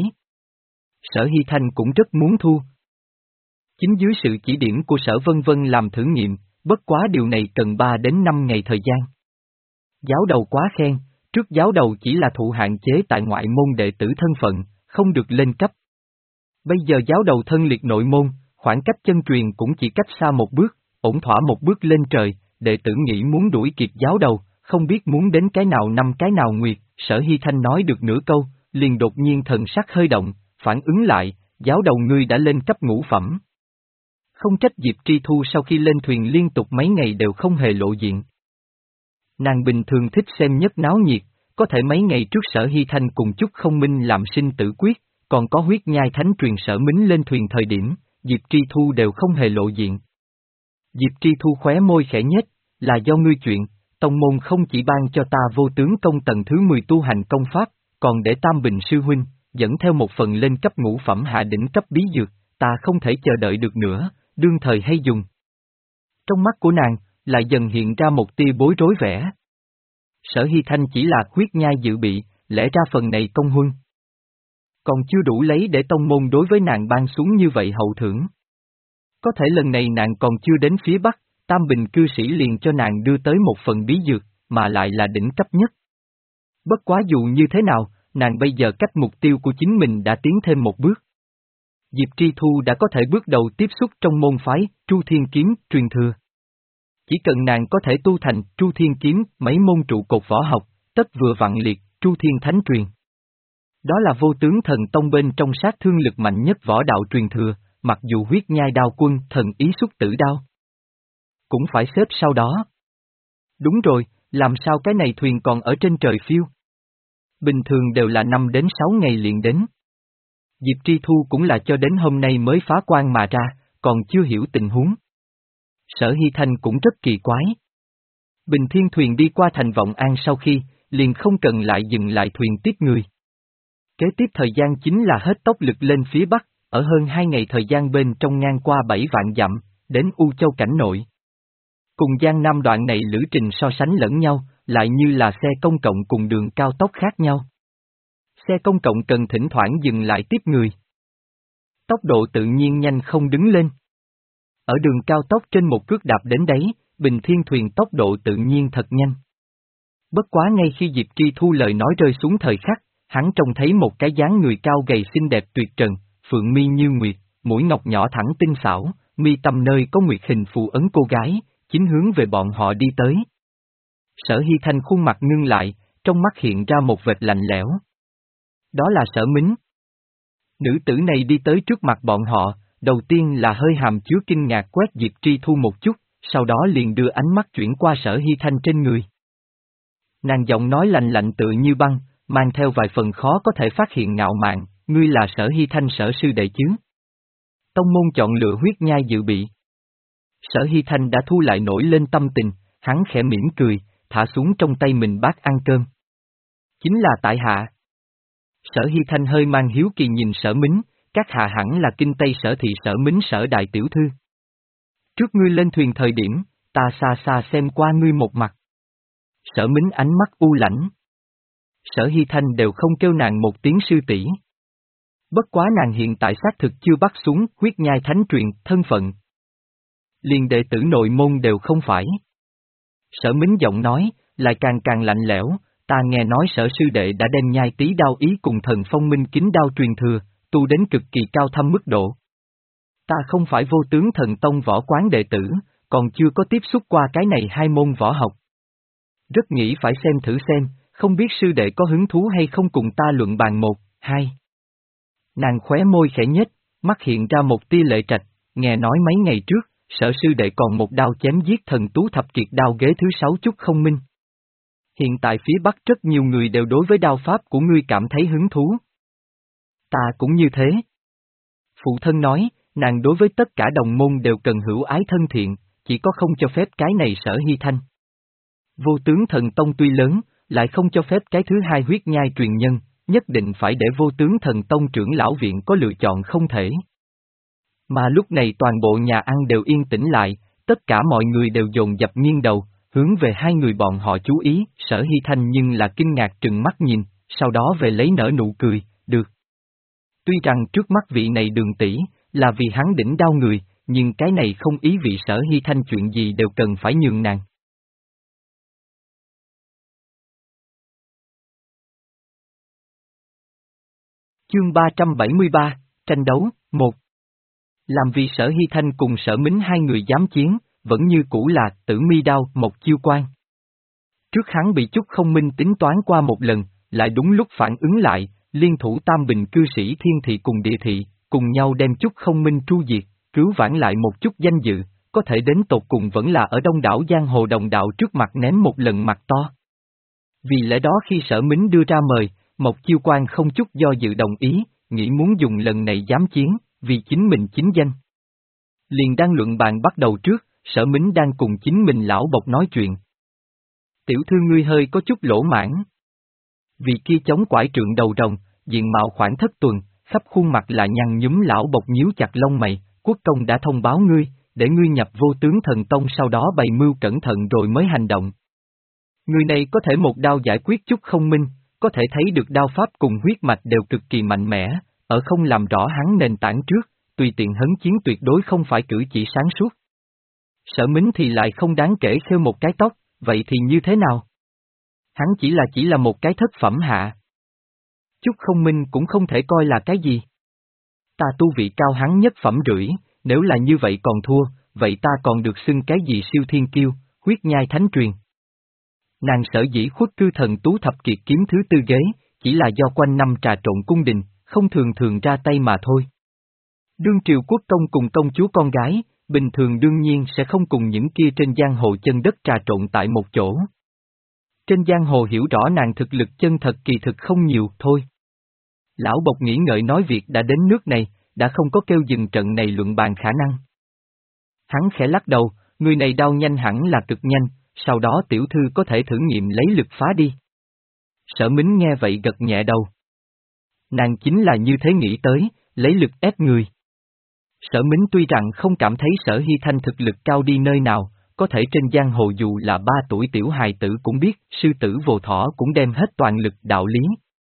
Sở Hy Thanh cũng rất muốn thu. Chính dưới sự chỉ điểm của Sở Vân Vân làm thử nghiệm, bất quá điều này cần ba đến năm ngày thời gian. Giáo đầu quá khen, trước giáo đầu chỉ là thụ hạn chế tại ngoại môn đệ tử thân phận, không được lên cấp. Bây giờ giáo đầu thân liệt nội môn, khoảng cách chân truyền cũng chỉ cách xa một bước, ổn thỏa một bước lên trời, đệ tử nghĩ muốn đuổi kịp giáo đầu, không biết muốn đến cái nào năm cái nào nguyệt. Sở Hy Thanh nói được nửa câu, liền đột nhiên thần sắc hơi động, phản ứng lại, giáo đầu ngươi đã lên cấp ngũ phẩm. Không trách Diệp Tri Thu sau khi lên thuyền liên tục mấy ngày đều không hề lộ diện. Nàng bình thường thích xem nhất náo nhiệt, có thể mấy ngày trước Sở Hy Thanh cùng Trúc Không Minh làm sinh tử quyết, còn có huyết nhai thánh truyền Sở Mính lên thuyền thời điểm, Diệp Tri Thu đều không hề lộ diện. Diệp Tri Thu khóe môi khẽ nhếch, là do ngươi chuyện, tông môn không chỉ ban cho ta vô tướng công tầng thứ mười tu hành công pháp, còn để Tam Bình sư huynh, dẫn theo một phần lên cấp ngũ phẩm hạ đỉnh cấp bí dược, ta không thể chờ đợi được nữa, đương thời hay dùng. Trong mắt của nàng, lại dần hiện ra một tia bối rối vẻ. Sở Hy Thanh chỉ là huyết nhai dự bị, lẽ ra phần này công huân. còn chưa đủ lấy để tông môn đối với nàng ban xuống như vậy hậu thưởng. Có thể lần này nàng còn chưa đến phía Bắc, Tam Bình cư sĩ liền cho nàng đưa tới một phần bí dược, mà lại là đỉnh cấp nhất. Bất quá dù như thế nào, nàng bây giờ cách mục tiêu của chính mình đã tiến thêm một bước. Diệp Tri Thu đã có thể bước đầu tiếp xúc trong môn phái, Tru Thiên Kiếm, truyền thừa. Chỉ cần nàng có thể tu thành Tru Thiên Kiếm, mấy môn trụ cột võ học, tất vừa vặn liệt, Tru Thiên Thánh truyền. Đó là vô tướng thần tông bên trong sát thương lực mạnh nhất võ đạo truyền thừa, mặc dù huyết nhai đao quân thần ý xuất tử đao. Cũng phải xếp sau đó. Đúng rồi, làm sao cái này thuyền còn ở trên trời phiêu? Bình thường đều là năm đến sáu ngày liền đến. Diệp Tri Thu cũng là cho đến hôm nay mới phá quan mà ra, còn chưa hiểu tình huống. Sở Hy Thanh cũng rất kỳ quái. Bình thiên thuyền đi qua thành Vọng An sau khi, liền không cần lại dừng lại thuyền tiếp người. Kế tiếp thời gian chính là hết tốc lực lên phía Bắc, ở hơn hai ngày thời gian bên trong ngang qua bảy vạn dặm, đến U Châu cảnh nội. Cùng Giang Nam đoạn này lữ trình so sánh lẫn nhau, lại như là xe công cộng cùng đường cao tốc khác nhau. Xe công cộng cần thỉnh thoảng dừng lại tiếp người. Tốc độ tự nhiên nhanh không đứng lên. Ở đường cao tốc trên một cước đạp đến đấy, bình thiên thuyền tốc độ tự nhiên thật nhanh. Bất quá ngay khi Diệp Tri Thu lời nói rơi xuống thời khắc, hắn trông thấy một cái dáng người cao gầy xinh đẹp tuyệt trần, phượng mi như nguyệt, mũi ngọc nhỏ thẳng tinh xảo, mi tâm nơi có nguyệt hình phù ấn cô gái, chính hướng về bọn họ đi tới. Sở Hy Thanh khuôn mặt ngưng lại, trong mắt hiện ra một vệt lạnh lẽo. Đó là Sở Mính. Nữ tử này đi tới trước mặt bọn họ, đầu tiên là hơi hàm chứa kinh ngạc quét Diệp Tri Thu một chút, sau đó liền đưa ánh mắt chuyển qua Sở Hy Thanh trên người. Nàng giọng nói lạnh lạnh tựa như băng, mang theo vài phần khó có thể phát hiện ngạo mạn, ngươi là Sở Hy Thanh Sở sư đệ chứ? Tông môn chọn lựa huyết nhai dự bị. Sở Hy Thanh đã thu lại nổi lên tâm tình, hắn khẽ mỉm cười, thả xuống trong tay mình bát ăn cơm. Chính là tại hạ. Sở Hy Thanh hơi mang hiếu kỳ nhìn Sở Mính, các hạ hẳn là kinh Tây Sở thị Sở Mính Sở đại tiểu thư. Trước ngươi lên thuyền thời điểm, ta xa xa xem qua ngươi một mặt. Sở Mính ánh mắt u lãnh. Sở Hy Thanh đều không kêu nàng một tiếng sư tỷ. Bất quá nàng hiện tại xác thực chưa bắt xuống huyết nhai thánh truyền, thân phận. Liền đệ tử nội môn đều không phải. Sở Mính giọng nói, lại càng càng lạnh lẽo, ta nghe nói Sở sư đệ đã đem nhai tí đao ý cùng thần phong minh kính đao truyền thừa, tu đến cực kỳ cao thâm mức độ. Ta không phải vô tướng thần tông võ quán đệ tử, còn chưa có tiếp xúc qua cái này hai môn võ học. Rất nghĩ phải xem thử xem, không biết sư đệ có hứng thú hay không cùng ta luận bàn một, hai. Nàng khóe môi khẽ nhếch, mắt hiện ra một tia lệ trạch, nghe nói mấy ngày trước, Sở sư đệ còn một đao chém giết thần tú thập kiệt đao ghế thứ sáu chút không minh. Hiện tại phía Bắc rất nhiều người đều đối với đao pháp của ngươi cảm thấy hứng thú. Ta cũng như thế. Phụ thân nói, nàng đối với tất cả đồng môn đều cần hữu ái thân thiện, chỉ có không cho phép cái này Sở Hy Thanh. Vô tướng thần tông tuy lớn, lại không cho phép cái thứ hai huyết nhai truyền nhân, nhất định phải để vô tướng thần tông trưởng lão viện có lựa chọn không thể. Mà lúc này toàn bộ nhà ăn đều yên tĩnh lại, tất cả mọi người đều dồn dập nghiêng đầu, hướng về hai người bọn họ chú ý, Sở Hy Thanh nhưng là kinh ngạc trừng mắt nhìn, sau đó về lấy nở nụ cười, được. Tuy rằng trước mắt vị này Đường tỷ là vì hắn đỉnh đao người, nhưng cái này không ý vị Sở Hy Thanh chuyện gì đều cần phải nhường nàng. Chương ba trăm bảy mươi ba, tranh đấu, một. Làm vì Sở Hy Thanh cùng Sở Mính hai người dám chiến, vẫn như cũ là Tử Mi đao, một chiêu quan. Trước hắn bị Chúc Không Minh tính toán qua một lần, lại đúng lúc phản ứng lại, liên thủ Tam Bình cư sĩ Thiên Thị cùng Địa Thị, cùng nhau đem Chúc Không Minh tru diệt, cứu vãn lại một chút danh dự, có thể đến tột cùng vẫn là ở đông đảo giang hồ đồng đạo trước mặt ném một lần mặt to. Vì lẽ đó khi Sở Mính đưa ra mời, Mộc Chiêu Quan không chút do dự đồng ý, nghĩ muốn dùng lần này dám chiến, vì chính mình chính danh. Liền đang luận bàn bắt đầu trước, Sở Mính đang cùng chính mình lão bộc nói chuyện. Tiểu thư ngươi hơi có chút lỗ mãn. Vì kia chống quải trượng đầu rồng, diện mạo khoảng thất tuần, khắp khuôn mặt là nhăn nhúm lão bộc nhíu chặt lông mày, quốc công đã thông báo ngươi, để ngươi nhập vô tướng thần tông sau đó bày mưu cẩn thận rồi mới hành động. Người này có thể một đao giải quyết Chúc Không Minh, có thể thấy được đao pháp cùng huyết mạch đều cực kỳ mạnh mẽ, ở không làm rõ hắn nền tảng trước, tùy tiện hấn chiến tuyệt đối không phải cử chỉ sáng suốt. Sở Mính thì lại không đáng kể khêu một cái tóc, vậy thì như thế nào? Hắn chỉ là chỉ là một cái thất phẩm hạ. Chút không minh cũng không thể coi là cái gì. Ta tu vị cao hắn nhất phẩm rưỡi, nếu là như vậy còn thua, vậy ta còn được xưng cái gì siêu thiên kiêu, huyết nhai thánh truyền. Nàng sở dĩ khuất cư thần tú thập kiệt kiếm thứ tư ghế, chỉ là do quanh năm trà trộn cung đình, không thường thường ra tay mà thôi. Đương triều quốc công cùng công chúa con gái, bình thường đương nhiên sẽ không cùng những kia trên giang hồ chân đất trà trộn tại một chỗ. Trên giang hồ hiểu rõ nàng thực lực chân thật kỳ thực không nhiều thôi. Lão Bộc nghĩ ngợi nói việc đã đến nước này, đã không có kêu dừng trận này luận bàn khả năng. Hắn khẽ lắc đầu, người này đau nhanh hẳn là cực nhanh, sau đó tiểu thư có thể thử nghiệm lấy lực phá đi. Sở Mính nghe vậy gật nhẹ đầu. Nàng chính là như thế nghĩ tới, lấy lực ép người. Sở Mính tuy rằng không cảm thấy Sở Hy Thanh thực lực cao đi nơi nào, có thể trên giang hồ dù là ba tuổi tiểu hài tử cũng biết, sư tử vô thỏ cũng đem hết toàn lực đạo lý.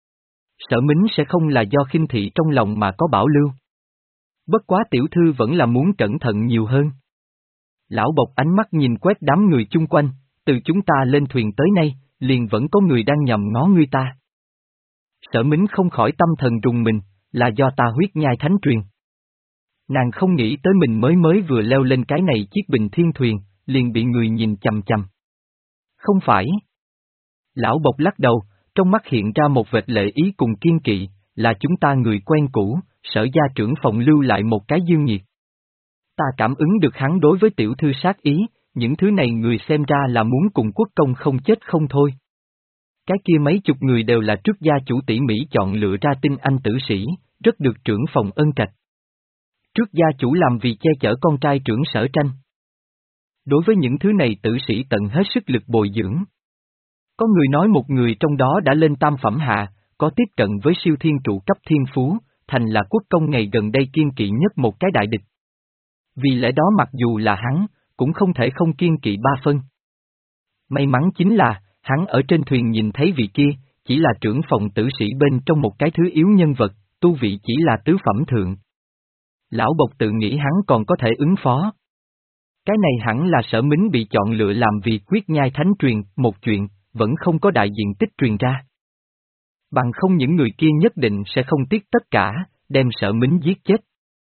Sở Mính sẽ không là do khinh thị trong lòng mà có bảo lưu. Bất quá tiểu thư vẫn là muốn cẩn thận nhiều hơn. Lão Bộc ánh mắt nhìn quét đám người chung quanh, từ chúng ta lên thuyền tới nay, liền vẫn có người đang nhầm ngó ngươi ta. Sở Mính không khỏi tâm thần rùng mình, là do ta huyết nhai thánh truyền. Nàng không nghĩ tới mình mới mới vừa leo lên cái này chiếc bình thiên thuyền, liền bị người nhìn chằm chằm. Không phải. Lão Bộc lắc đầu, trong mắt hiện ra một vệt lệ ý cùng kiên kỵ, là chúng ta người quen cũ, Sở gia trưởng phòng lưu lại một cái dương nhiệt. Ta cảm ứng được hắn đối với tiểu thư sát ý, những thứ này người xem ra là muốn cùng quốc công không chết không thôi. Cái kia mấy chục người đều là trước gia chủ tỉ mỉ chọn lựa ra tinh anh tử sĩ, rất được trưởng phòng ân trạch. Trước gia chủ làm vì che chở con trai trưởng Sở Tranh. Đối với những thứ này tử sĩ tận hết sức lực bồi dưỡng. Có người nói một người trong đó đã lên tam phẩm hạ, có tiếp cận với siêu thiên trụ cấp thiên phú, thành là quốc công ngày gần đây kiên kỵ nhất một cái đại địch. Vì lẽ đó mặc dù là hắn, cũng không thể không kiên kỵ ba phân. May mắn chính là, hắn ở trên thuyền nhìn thấy vị kia, chỉ là trưởng phòng tử sĩ bên trong một cái thứ yếu nhân vật, tu vị chỉ là tứ phẩm thượng. Lão Bộc tự nghĩ hắn còn có thể ứng phó. Cái này hẳn là Sở Mính bị chọn lựa làm vì quyết nhai thánh truyền, một chuyện, vẫn không có đại diện tích truyền ra. Bằng không những người kia nhất định sẽ không tiếc tất cả, đem Sở Mính giết chết.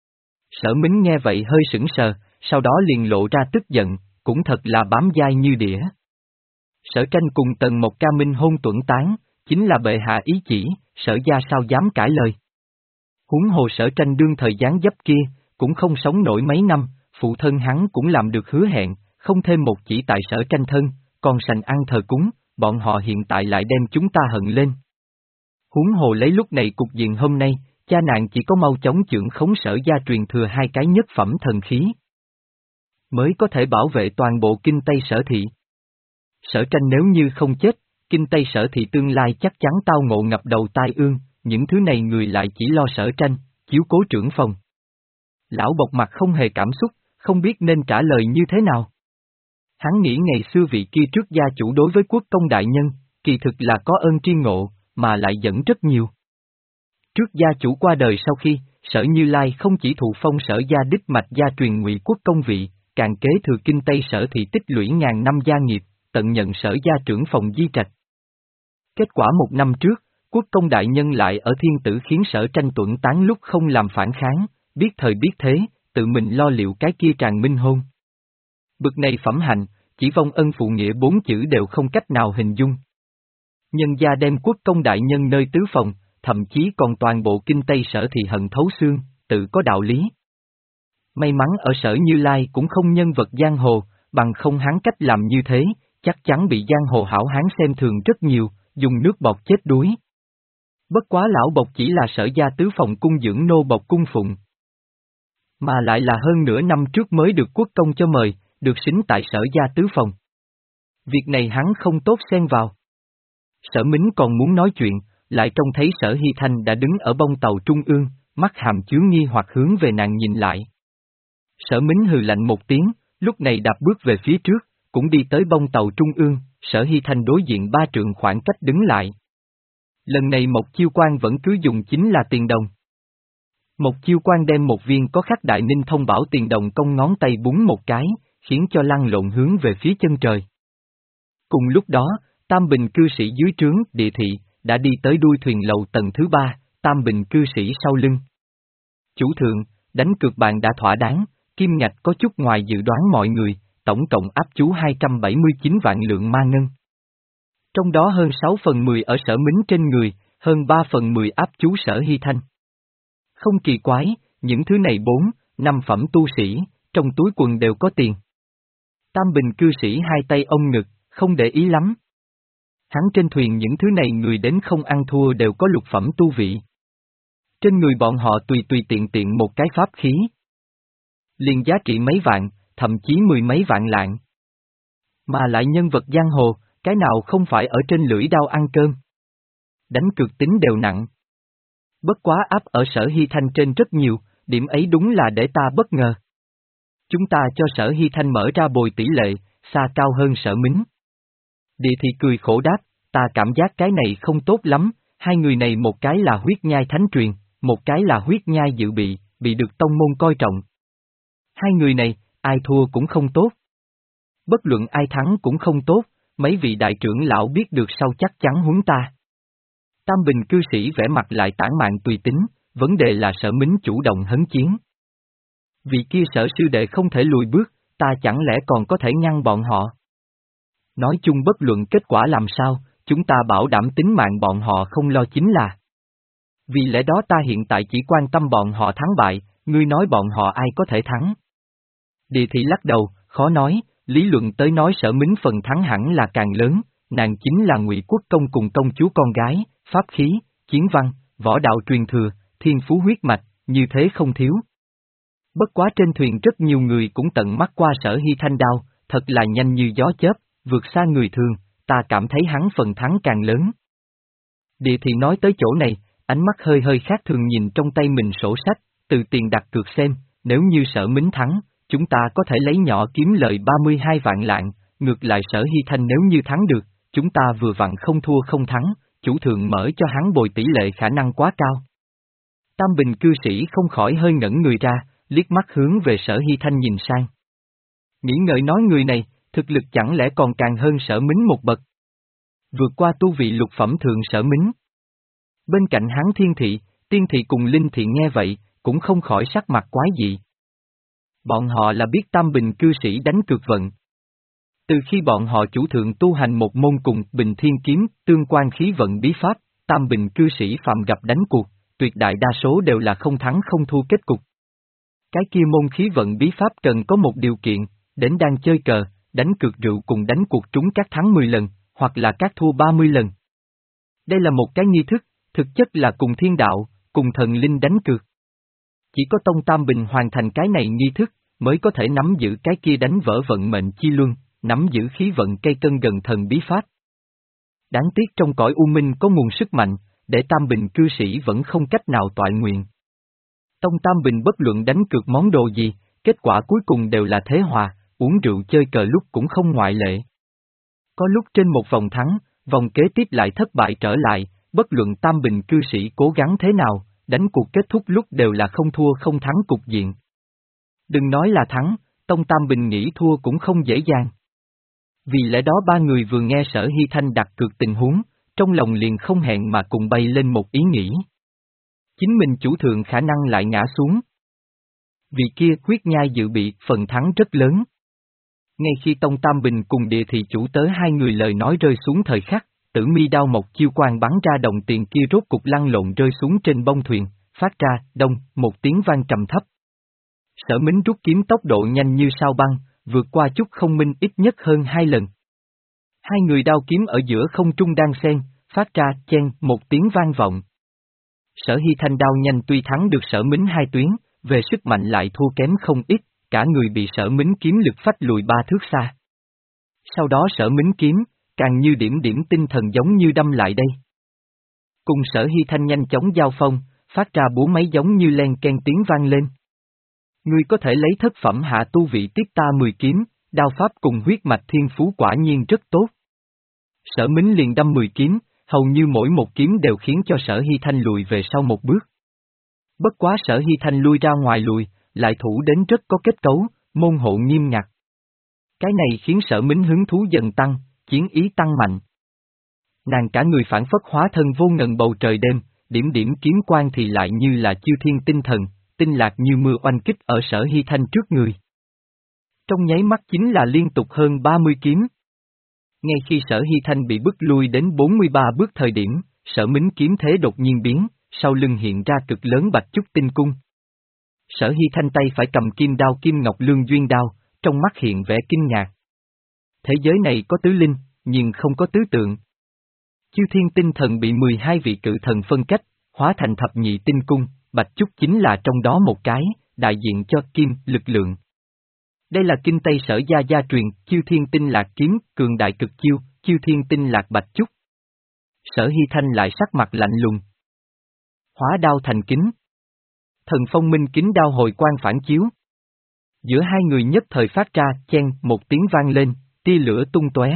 Sở Mính nghe vậy hơi sững sờ, sau đó liền lộ ra tức giận, cũng thật là bám dai như đĩa. Sở Tranh cùng Tần Mộc Ca minh hôn tuẫn tán, chính là bệ hạ ý chỉ, Sở gia sao dám cãi lời. Huống hồ Sở Tranh đương thời gián dấp kia, cũng không sống nổi mấy năm, phụ thân hắn cũng làm được hứa hẹn, không thêm một chỉ tại Sở Tranh thân, còn sành ăn thờ cúng, bọn họ hiện tại lại đem chúng ta hận lên. Huống hồ lấy lúc này cục diện hôm nay, cha nàng chỉ có mau chóng chưởng khống Sở gia truyền thừa hai cái nhất phẩm thần khí, mới có thể bảo vệ toàn bộ kinh Tây Sở thị. Sở Tranh nếu như không chết, kinh Tây Sở thị tương lai chắc chắn tao ngộ ngập đầu tai ương, những thứ này người lại chỉ lo Sở Tranh, chiếu cố trưởng phòng. Lão Bộc mặt không hề cảm xúc, không biết nên trả lời như thế nào. Hắn nghĩ ngày xưa vị kia trước gia chủ đối với quốc công đại nhân, kỳ thực là có ơn tri ngộ, mà lại dẫn rất nhiều. Trước gia chủ qua đời sau khi, Sở Như Lai không chỉ thụ phong Sở gia đích mạch gia truyền Ngụy quốc công vị, càng kế thừa kinh Tây Sở thị tích lũy ngàn năm gia nghiệp, tận nhận Sở gia trưởng phòng di trạch. Kết quả một năm trước, quốc công đại nhân lại ở thiên tử khiến Sở Tranh tuẫn tán lúc không làm phản kháng, biết thời biết thế, tự mình lo liệu cái kia tràn minh hôn. Bực này phẩm hạnh, chỉ vong ân phụ nghĩa bốn chữ đều không cách nào hình dung. Nhân gia đem quốc công đại nhân nơi tứ phòng, thậm chí còn toàn bộ kinh Tây Sở thì hận thấu xương, tự có đạo lý. May mắn ở Sở Như Lai cũng không nhân vật giang hồ, bằng không hắn cách làm như thế, chắc chắn bị giang hồ hảo hán xem thường rất nhiều, dùng nước bọt chết đuối. Bất quá lão Bộc chỉ là Sở gia tứ phòng cung dưỡng nô bộc cung phụng. Mà lại là hơn nửa năm trước mới được quốc công cho mời, được xính tại Sở gia tứ phòng. Việc này hắn không tốt xen vào. Sở Mính còn muốn nói chuyện, lại trông thấy Sở Hy Thanh đã đứng ở bông tàu trung ương, mắt hàm chứa nghi hoặc hướng về nàng nhìn lại. Sở Mính hừ lạnh một tiếng, lúc này đạp bước về phía trước, cũng đi tới bông tàu trung ương, Sở Hy Thanh đối diện ba trượng khoảng cách đứng lại. Lần này Mộc Chiêu Quan vẫn cứ dùng chính là tiền đồng. Mộc Chiêu Quan đem một viên có khắc Đại Ninh Thông Bảo tiền đồng cong ngón tay búng một cái, khiến cho lăn lộn hướng về phía chân trời. Cùng lúc đó, Tam Bình cư sĩ dưới trướng Địa Thị đã đi tới đuôi thuyền lầu tầng thứ ba, Tam Bình cư sĩ sau lưng. Chủ thượng, đánh cược bàn đã thỏa đáng, kim ngạch có chút ngoài dự đoán mọi người, tổng cộng áp chú hai trăm bảy mươi chín vạn lượng ma ngân. Trong đó hơn sáu phần mười ở Sở Mính trên người, hơn ba phần mười áp chú Sở Hy Thanh. Không kỳ quái, những thứ này bốn, năm phẩm tu sĩ, trong túi quần đều có tiền. Tam Bình cư sĩ hai tay ôm ngực, không để ý lắm. Hắn trên thuyền những thứ này người đến không ăn thua đều có lục phẩm tu vị. Trên người bọn họ tùy tùy tiện tiện một cái pháp khí. Liền giá trị mấy vạn, thậm chí mười mấy vạn lạng. Mà lại nhân vật giang hồ, cái nào không phải ở trên lưỡi đao ăn cơm. Đánh cược tính đều nặng. Bất quá áp ở Sở Hy Thanh trên rất nhiều, điểm ấy đúng là để ta bất ngờ. Chúng ta cho Sở Hy Thanh mở ra bồi tỷ lệ, xa cao hơn Sở Mính. Địa Thị cười khổ đáp, ta cảm giác cái này không tốt lắm, hai người này một cái là huyết nhai thánh truyền, một cái là huyết nhai dự bị, bị được tông môn coi trọng. Hai người này, ai thua cũng không tốt. Bất luận ai thắng cũng không tốt, mấy vị đại trưởng lão biết được sau chắc chắn huấn ta. Tam Bình cư sĩ vẽ mặt lại tản mạn tùy tính, vấn đề là Sở Mính chủ động hấn chiến. Vị kia Sở sư đệ không thể lùi bước, ta chẳng lẽ còn có thể ngăn bọn họ? Nói chung bất luận kết quả làm sao, chúng ta bảo đảm tính mạng bọn họ không lo chính là. Vì lẽ đó ta hiện tại chỉ quan tâm bọn họ thắng bại, ngươi nói bọn họ ai có thể thắng. Địa Thị lắc đầu, khó nói, lý luận tới nói Sở Mính phần thắng hẳn là càng lớn, nàng chính là Ngụy Quốc công cùng công chúa con gái, pháp khí, chiến văn, võ đạo truyền thừa, thiên phú huyết mạch, như thế không thiếu. Bất quá trên thuyền rất nhiều người cũng tận mắt qua Sở Hy Thanh đao, thật là nhanh như gió chớp, vượt xa người thường, ta cảm thấy hắn phần thắng càng lớn. Địa Thị nói tới chỗ này, ánh mắt hơi hơi khác thường nhìn trong tay mình sổ sách, từ tiền đặt cược xem, nếu như Sở Mính thắng, chúng ta có thể lấy nhỏ kiếm lợi ba mươi hai vạn lạng, ngược lại Sở Hy Thanh nếu như thắng được, chúng ta vừa vặn không thua không thắng, chủ thượng mở cho hắn bồi tỷ lệ khả năng quá cao. Tam Bình cư sĩ không khỏi hơi ngẩn người ra, liếc mắt hướng về Sở Hy Thanh nhìn sang. Nghĩ ngợi nói người này, thực lực chẳng lẽ còn càng hơn Sở Mính một bậc. Vượt qua tu vị lục phẩm thượng Sở Mính. Bên cạnh hắn Thiên Thị, Tiên Thị cùng Linh Thị nghe vậy, cũng không khỏi sắc mặt quái dị. Bọn họ là biết Tam Bình cư sĩ đánh cược vận. Từ khi bọn họ chủ thượng tu hành một môn cùng Bình Thiên Kiếm, tương quan khí vận bí pháp, Tam Bình cư sĩ phạm gặp đánh cuộc, tuyệt đại đa số đều là không thắng không thua kết cục. Cái kia môn khí vận bí pháp cần có một điều kiện, đến đang chơi cờ, đánh cược rượu cùng đánh cuộc trúng các thắng mười lần, hoặc là các thua ba mươi lần. Đây là một cái nghi thức, thực chất là cùng thiên đạo, cùng thần linh đánh cược. Chỉ có Tông Tam Bình hoàn thành cái này nghi thức, mới có thể nắm giữ cái kia đánh vỡ vận mệnh chi luân, nắm giữ khí vận cây cân gần thần bí pháp. Đáng tiếc trong cõi u minh có nguồn sức mạnh, để Tam Bình cư sĩ vẫn không cách nào toại nguyện. Tông Tam Bình bất luận đánh cược món đồ gì, kết quả cuối cùng đều là thế hòa, uống rượu chơi cờ lúc cũng không ngoại lệ. Có lúc trên một vòng thắng, vòng kế tiếp lại thất bại trở lại, bất luận Tam Bình cư sĩ cố gắng thế nào, đánh cuộc kết thúc lúc đều là không thua không thắng cục diện. Đừng nói là thắng, Tông Tam Bình nghĩ thua cũng không dễ dàng. Vì lẽ đó ba người vừa nghe Sở Hy Thanh đặt cược tình huống, trong lòng liền không hẹn mà cùng bay lên một ý nghĩ. Chính mình chủ thượng khả năng lại ngã xuống. Vì kia huyết nhai dự bị phần thắng rất lớn. Ngay khi Tông Tam Bình cùng Địa Thị chủ tới hai người lời nói rơi xuống thời khắc, Tử Mi đao Mộc Chiêu Quan bắn ra đồng tiền kia rốt cục lăn lộn rơi xuống trên bông thuyền, phát ra, đông, một tiếng vang trầm thấp. Sở Mính rút kiếm tốc độ nhanh như sao băng, vượt qua chút không minh ít nhất hơn hai lần. Hai người đao kiếm ở giữa không trung đang xen, phát ra, chen, một tiếng vang vọng. Sở Hy Thanh đao nhanh tuy thắng được Sở Mính hai tuyến, về sức mạnh lại thua kém không ít, cả người bị Sở Mính kiếm lực phách lùi ba thước xa. Sau đó Sở Mính kiếm, càng như điểm điểm tinh thần giống như đâm lại đây. Cùng Sở Hy Thanh nhanh chóng giao phong, phát ra búa máy giống như len ken tiếng vang lên. Ngươi có thể lấy thất phẩm hạ tu vị tiếp ta mười kiếm, đao pháp cùng huyết mạch thiên phú quả nhiên rất tốt. Sở Mính liền đâm mười kiếm, hầu như mỗi một kiếm đều khiến cho Sở Hy Thanh lùi về sau một bước. Bất quá Sở Hy Thanh lui ra ngoài lùi, lại thủ đến rất có kết cấu, môn hộ nghiêm ngặt. Cái này khiến Sở Mính hứng thú dần tăng, chiến ý tăng mạnh. Nàng cả người phản phất hóa thân vô ngần bầu trời đêm, điểm điểm kiếm quang thì lại như là chiêu thiên tinh thần, tinh lạc như mưa oanh kích ở Sở Hy Thanh trước người. Trong nháy mắt chính là liên tục hơn ba mươi kiếm. Ngay khi Sở Hy Thanh bị bức lui đến bốn mươi ba bước thời điểm, Sở Mính kiếm thế đột nhiên biến, sau lưng hiện ra cực lớn bạch trúc tinh cung. Sở Hy Thanh tay phải cầm kim đao kim ngọc lương duyên đao, trong mắt hiện vẻ kinh ngạc. Thế giới này có tứ linh, nhưng không có tứ tượng. Chiêu thiên tinh thần bị mười hai vị cự thần phân cách, hóa thành thập nhị tinh cung, bạch trúc chính là trong đó một cái, đại diện cho kim, lực lượng. Đây là kinh Tây Sở gia gia truyền, chiêu thiên tinh lạc kiếm, cường đại cực chiêu, chiêu thiên tinh lạc bạch trúc. Sở Hy Thanh lại sắc mặt lạnh lùng. Hóa đao thành kính. Thần phong minh kính đao hồi quang phản chiếu. Giữa hai người nhất thời phát ra, chen, một tiếng vang lên, tia lửa tung tóe.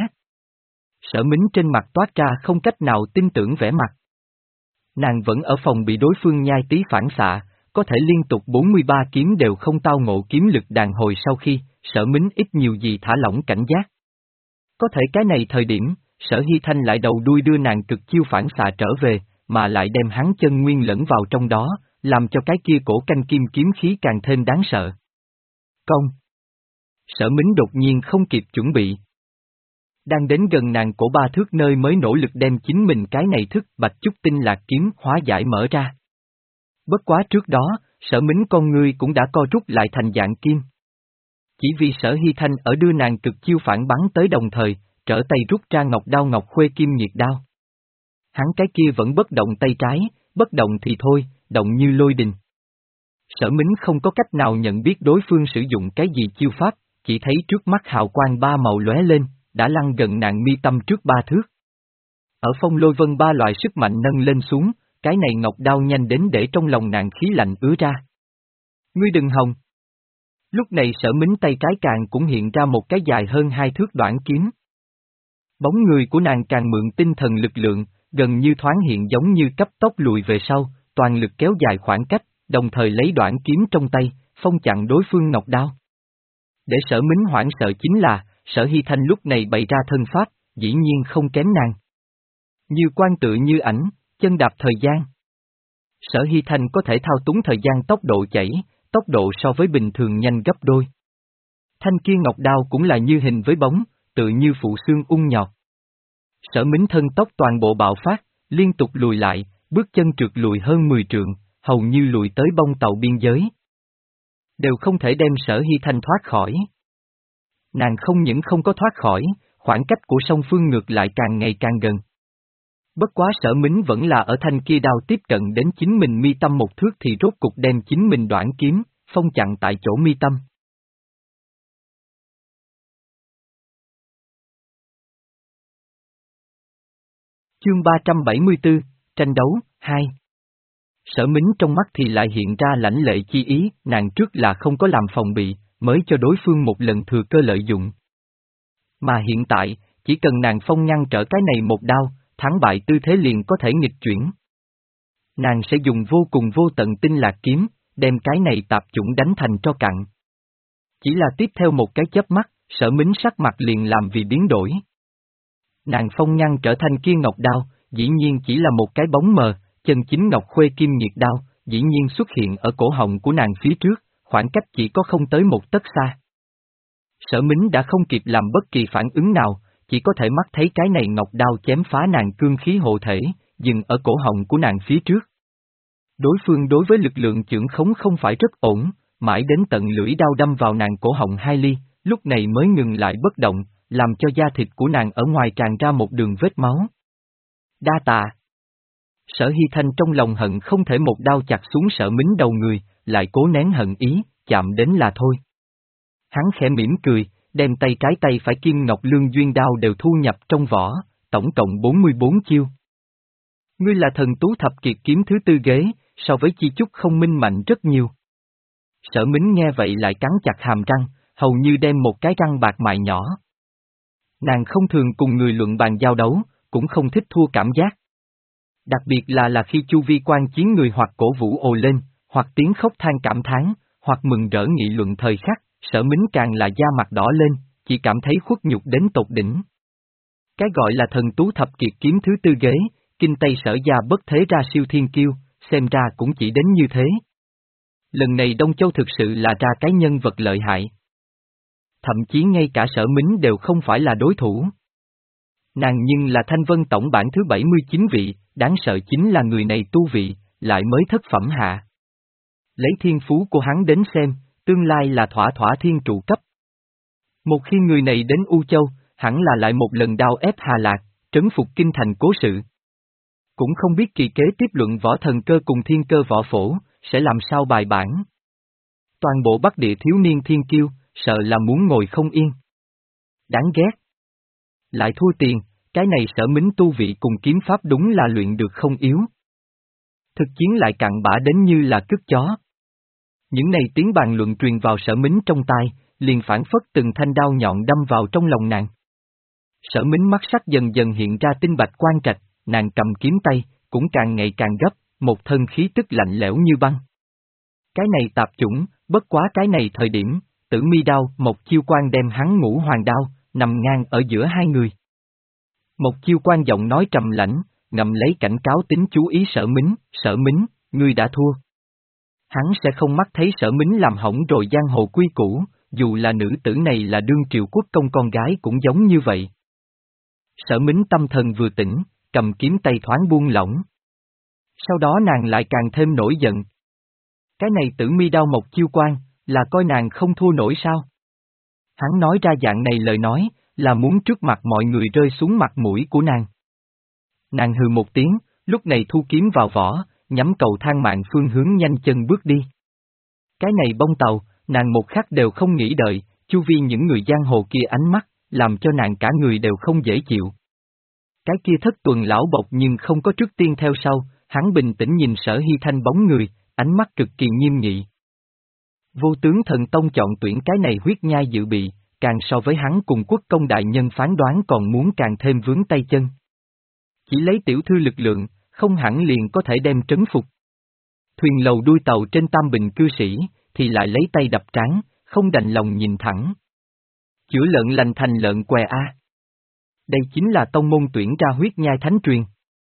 Sở Mính trên mặt toát ra không cách nào tin tưởng vẻ mặt. Nàng vẫn ở phòng bị đối phương nhai tí phản xạ, có thể liên tục bốn mươi ba kiếm đều không tao ngộ kiếm lực đàn hồi sau khi, Sở Mính ít nhiều gì thả lỏng cảnh giác. Có thể cái này thời điểm, Sở Hy Thanh lại đầu đuôi đưa nàng cực chiêu phản xạ trở về, mà lại đem hắn chân nguyên lẫn vào trong đó, làm cho cái kia cổ canh kim kiếm khí càng thêm đáng sợ. Công! Sở Mính đột nhiên không kịp chuẩn bị. Đang đến gần nàng cổ ba thước nơi mới nỗ lực đem chính mình cái này thức bạch trúc tinh lạc kiếm hóa giải mở ra. Bất quá trước đó, Sở Mính con ngươi cũng đã co rút lại thành dạng kim. Chỉ vì Sở Hy Thanh ở đưa nàng cực chiêu phản bắn tới đồng thời, trở tay rút ra ngọc đao ngọc khuê kim nhiệt đao. Hắn cái kia vẫn bất động tay trái, bất động thì thôi, động như lôi đình. Sở Mính không có cách nào nhận biết đối phương sử dụng cái gì chiêu pháp, chỉ thấy trước mắt hào quang ba màu lóe lên, đã lăn gần nàng mi tâm trước ba thước. Ở phong lôi vân ba loại sức mạnh nâng lên xuống, cái này ngọc đao nhanh đến để trong lòng nàng khí lạnh ứa ra. Ngươi đừng hòng. Lúc này Sở Mính tay trái càng cũng hiện ra một cái dài hơn hai thước đoạn kiếm. Bóng người của nàng càng mượn tinh thần lực lượng, gần như thoáng hiện giống như cấp tốc lùi về sau, toàn lực kéo dài khoảng cách, đồng thời lấy đoạn kiếm trong tay, phong chặn đối phương ngọc đao. Để Sở Mính hoảng sợ chính là, Sở Hy Thanh lúc này bày ra thân pháp, dĩ nhiên không kém nàng. Như quan tự như ảnh, chân đạp thời gian. Sở Hy Thanh có thể thao túng thời gian tốc độ chảy, tốc độ so với bình thường nhanh gấp đôi. Thanh kia ngọc đao cũng là như hình với bóng, tự như phụ xương ung nhọt. Sở Mính thân tốc toàn bộ bạo phát, liên tục lùi lại, bước chân trượt lùi hơn mười trượng, hầu như lùi tới bông tàu biên giới. Đều không thể đem Sở Hy Thanh thoát khỏi. Nàng không những không có thoát khỏi, khoảng cách của song phương ngược lại càng ngày càng gần. Bất quá Sở Mính vẫn là ở thanh kia đao tiếp cận đến chính mình mi tâm một thước thì rốt cục đem chính mình đoạn kiếm, phong chặn tại chỗ mi tâm. Chương ba trăm bảy mươi tư, tranh đấu, hai. Sở Mính trong mắt thì lại hiện ra lãnh lệ chi ý, nàng trước là không có làm phòng bị, mới cho đối phương một lần thừa cơ lợi dụng. Mà hiện tại, chỉ cần nàng phong ngăn trở cái này một đao, thắng bại tư thế liền có thể nghịch chuyển. Nàng sẽ dùng vô cùng vô tận tinh lạc kiếm, đem cái này tạp chủng đánh thành tro cặn. Chỉ là tiếp theo một cái chớp mắt, Sở Mính sắc mặt liền làm vì biến đổi. Nàng phong ngăn trở thành kia ngọc đao, dĩ nhiên chỉ là một cái bóng mờ, chân chính ngọc khuê kim nhiệt đao, dĩ nhiên xuất hiện ở cổ họng của nàng phía trước, khoảng cách chỉ có không tới một tấc xa. Sở Mính đã không kịp làm bất kỳ phản ứng nào, chỉ có thể mắt thấy cái này ngọc đao chém phá nàng cương khí hộ thể, dừng ở cổ họng của nàng phía trước. Đối phương đối với lực lượng chưởng khống không phải rất ổn, mãi đến tận lưỡi đao đâm vào nàng cổ họng hai ly, lúc này mới ngừng lại bất động, làm cho da thịt của nàng ở ngoài tràn ra một đường vết máu. Đa tạ. Sở Hy Thanh trong lòng hận không thể một đao chặt xuống Sở Mính đầu người, lại cố nén hận ý, chạm đến là thôi. Hắn khẽ mỉm cười, đem tay trái tay phải kim ngọc lương duyên đao đều thu nhập trong vỏ, tổng cộng bốn mươi bốn chiêu. Ngươi là thần tú thập kiệt kiếm thứ tư ghế, so với chi chúc không minh mạnh rất nhiều. Sở Mính nghe vậy lại cắn chặt hàm răng, hầu như đem một cái răng bạc mại nhỏ. Nàng không thường cùng người luận bàn giao đấu, cũng không thích thua cảm giác, Đặc biệt là là khi chu vi quan chiến người hoặc cổ vũ ồ lên, hoặc tiếng khóc than cảm thán, hoặc mừng rỡ nghị luận thời khắc, Sở Mính càng là da mặt đỏ lên, chỉ cảm thấy khuất nhục đến tột đỉnh. Cái gọi là thần tú thập kiệt kiếm thứ tư ghế, kinh Tây Sở gia bất thế ra siêu thiên kiêu, xem ra cũng chỉ đến như thế. Lần này Đông Châu thực sự là ra cái nhân vật lợi hại. Thậm chí ngay cả Sở Mính đều không phải là đối thủ. Nàng nhưng là Thanh Vân tổng bảng thứ bảy mươi chín vị, đáng sợ chính là người này tu vị, lại mới thất phẩm hạ. Lấy thiên phú của hắn đến xem, tương lai là thỏa thỏa thiên trụ cấp. Một khi người này đến U Châu, hẳn là lại một lần đao ép Hà Lạc, trấn phục kinh thành cố sự. Cũng không biết kỳ kế tiếp luận võ thần cơ cùng thiên cơ võ phổ, sẽ làm sao bài bản. Toàn bộ Bắc Địa thiếu niên thiên kiêu, sợ là muốn ngồi không yên. Đáng ghét. Lại thua tiền, cái này Sở Mính tu vị cùng kiếm pháp đúng là luyện được không yếu. Thực chiến lại cặn bã đến như là cứt chó. Những này tiếng bàn luận truyền vào Sở Mính trong tai, liền phản phất từng thanh đao nhọn đâm vào trong lòng nàng. Sở Mính mắt sắc dần dần hiện ra tinh bạch quan trạch, nàng cầm kiếm tay, cũng càng ngày càng gấp, một thân khí tức lạnh lẽo như băng. Cái này tạp chủng, bất quá cái này thời điểm, Tử Mi đao, một chiêu quan đem hắn ngũ hoàng đao, nằm ngang ở giữa hai người. Một chiêu quan giọng nói trầm lãnh, ngầm lấy cảnh cáo tính chú ý Sở Mính, Sở Mính, ngươi đã thua. Hắn sẽ không mắt thấy Sở Mính làm hỏng rồi giang hồ quy củ, dù là nữ tử này là đương triều quốc công con gái cũng giống như vậy. Sở Mính tâm thần vừa tỉnh, cầm kiếm tay thoáng buông lỏng. Sau đó nàng lại càng thêm nổi giận. Cái này Tử Mi đao một chiêu quan, là coi nàng không thua nổi sao? Hắn nói ra dạng này lời nói, là muốn trước mặt mọi người rơi xuống mặt mũi của nàng. Nàng hừ một tiếng, lúc này thu kiếm vào vỏ, nhắm cầu thang mạng phương hướng nhanh chân bước đi. Cái này bông tàu, nàng một khắc đều không nghĩ đợi, chu vi những người giang hồ kia ánh mắt, làm cho nàng cả người đều không dễ chịu. Cái kia thất tuần lão bộc nhưng không có trước tiên theo sau, hắn bình tĩnh nhìn Sở Hy Thanh bóng người, ánh mắt cực kỳ nghiêm nghị. Vô tướng thần tông chọn tuyển cái này huyết nhai dự bị, càng so với hắn cùng quốc công đại nhân phán đoán còn muốn càng thêm vướng tay chân. Chỉ lấy tiểu thư lực lượng, không hẳn liền có thể đem trấn phục. Thuyền lầu đuôi tàu trên Tam Bình cư sĩ, thì lại lấy tay đập trán, không đành lòng nhìn thẳng. Chữa lợn lành thành lợn què a. Đây chính là tông môn tuyển ra huyết nhai thánh truyền.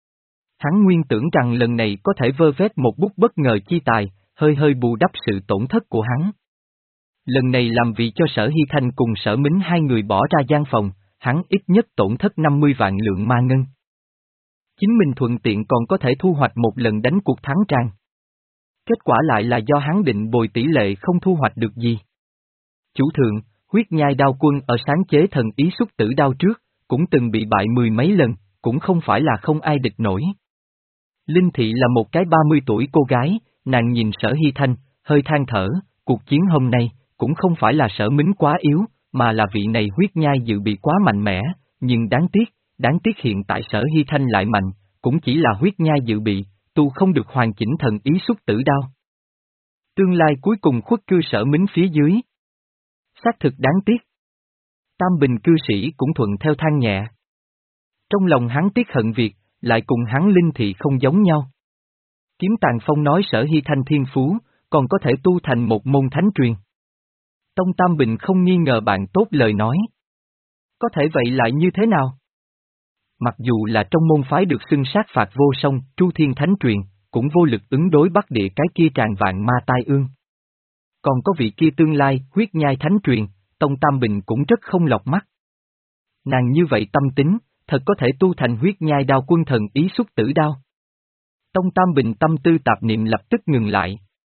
Hắn nguyên tưởng rằng lần này có thể vơ vét một bút bất ngờ chi tài, hơi hơi bù đắp sự tổn thất của hắn. Lần này làm vì cho Sở Hy Thanh cùng Sở Mính hai người bỏ ra gian phòng, hắn ít nhất tổn thất năm mươi vạn lượng ma ngân. Chính mình thuận tiện còn có thể thu hoạch một lần đánh cuộc thắng trang. Kết quả lại là do hắn định bồi tỷ lệ không thu hoạch được gì. Chủ thượng, huyết nhai đao quân ở sáng chế thần ý xuất tử đao trước, cũng từng bị bại mười mấy lần, cũng không phải là không ai địch nổi. Linh Thị là một cái ba mươi tuổi cô gái, nàng nhìn Sở Hy Thanh, hơi than thở, cuộc chiến hôm nay, cũng không phải là Sở Mính quá yếu, mà là vị này huyết nhai dự bị quá mạnh mẽ, nhưng đáng tiếc, đáng tiếc hiện tại Sở Hy Thanh lại mạnh, cũng chỉ là huyết nhai dự bị, tu không được hoàn chỉnh thần ý xuất tử đao. Tương lai cuối cùng khuất cư Sở Mính phía dưới. Xác thực đáng tiếc. Tam Bình cư sĩ cũng thuận theo than nhẹ. Trong lòng hắn tiếc hận việc, lại cùng hắn Linh Thị không giống nhau. Kiếm Tàn Phong nói Sở Hy Thanh thiên phú, còn có thể tu thành một môn thánh truyền. Tông Tam Bình không nghi ngờ bạn tốt lời nói. Có thể vậy lại như thế nào? Mặc dù là trong môn phái được xưng sát phạt vô song, Tru Thiên Thánh Truyền, cũng vô lực ứng đối Bắc Địa cái kia tràn vạn ma tai ương. Còn có vị kia tương lai, huyết nhai Thánh Truyền, Tông Tam Bình cũng rất không lọc mắt. Nàng như vậy tâm tính, thật có thể tu thành huyết nhai đao quân thần ý xuất tử đao. Tông Tam Bình tâm tư tạp niệm lập tức ngừng lại.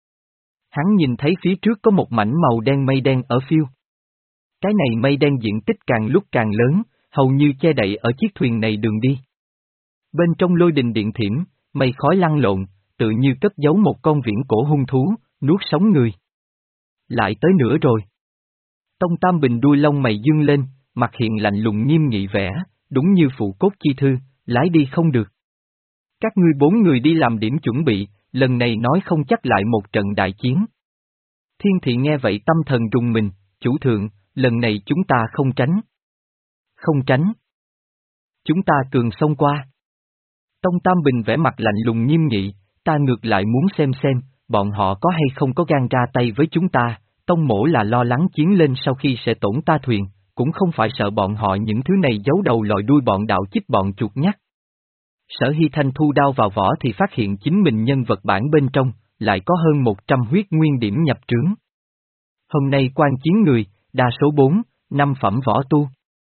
Hắn nhìn thấy phía trước có một mảnh màu đen mây đen ở phiêu. Cái này mây đen diện tích càng lúc càng lớn, hầu như che đậy ở chiếc thuyền này đường đi. Bên trong lôi đình điện thiểm, mây khói lăn lộn, tự như cất giấu một con viễn cổ hung thú, nuốt sống người. Lại tới nữa rồi. Tông Tam Bình đuôi lông mày dương lên, mặt hiện lạnh lùng nghiêm nghị vẻ, đúng như phụ cốt chi thư, lái đi không được. Các ngươi bốn người đi làm điểm chuẩn bị, lần này nói không chắc lại một trận đại chiến. Thiên Thị nghe vậy tâm thần rùng mình, chủ thượng, lần này chúng ta không tránh. Không tránh. Chúng ta cường xông qua. Tông Tam Bình vẻ mặt lạnh lùng nghiêm nghị, ta ngược lại muốn xem xem, bọn họ có hay không có gan ra tay với chúng ta, Tông mỗ là lo lắng chiến lên sau khi sẽ tổn ta thuyền, cũng không phải sợ bọn họ những thứ này giấu đầu lòi đuôi bọn đạo chích bọn chuột nhắt. Sở Hy Thanh thu đao vào vỏ thì phát hiện chính mình nhân vật bản bên trong, lại có hơn một trăm huyết nguyên điểm nhập trướng. Hôm nay quan chiến người, đa số bốn, năm phẩm võ tu.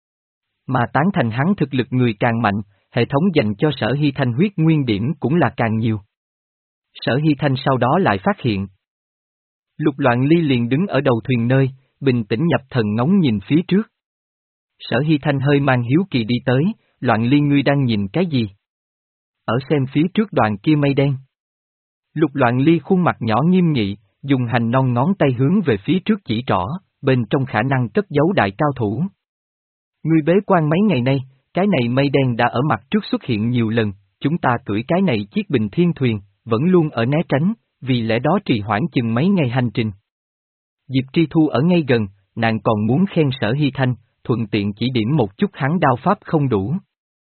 Mà tán thành hắn thực lực người càng mạnh, hệ thống dành cho Sở Hy Thanh huyết nguyên điểm cũng là càng nhiều. Sở Hy Thanh sau đó lại phát hiện. Lục Loạn Ly liền đứng ở đầu thuyền nơi, bình tĩnh nhập thần ngóng nhìn phía trước. Sở Hy Thanh hơi mang hiếu kỳ đi tới, Loạn Ly ngươi đang nhìn cái gì? Ở xem phía trước đoàn kia mây đen. Lục Loạn Ly khuôn mặt nhỏ nghiêm nghị, dùng hành non ngón tay hướng về phía trước chỉ trỏ, bên trong khả năng cất giấu đại cao thủ. Ngươi bế quan mấy ngày nay, cái này mây đen đã ở mặt trước xuất hiện nhiều lần, chúng ta cưỡi cái này chiếc bình thiên thuyền, vẫn luôn ở né tránh, vì lẽ đó trì hoãn chừng mấy ngày hành trình. Diệp Tri Thu ở ngay gần, nàng còn muốn khen Sở Hy Thanh, thuận tiện chỉ điểm một chút hắn đao pháp không đủ.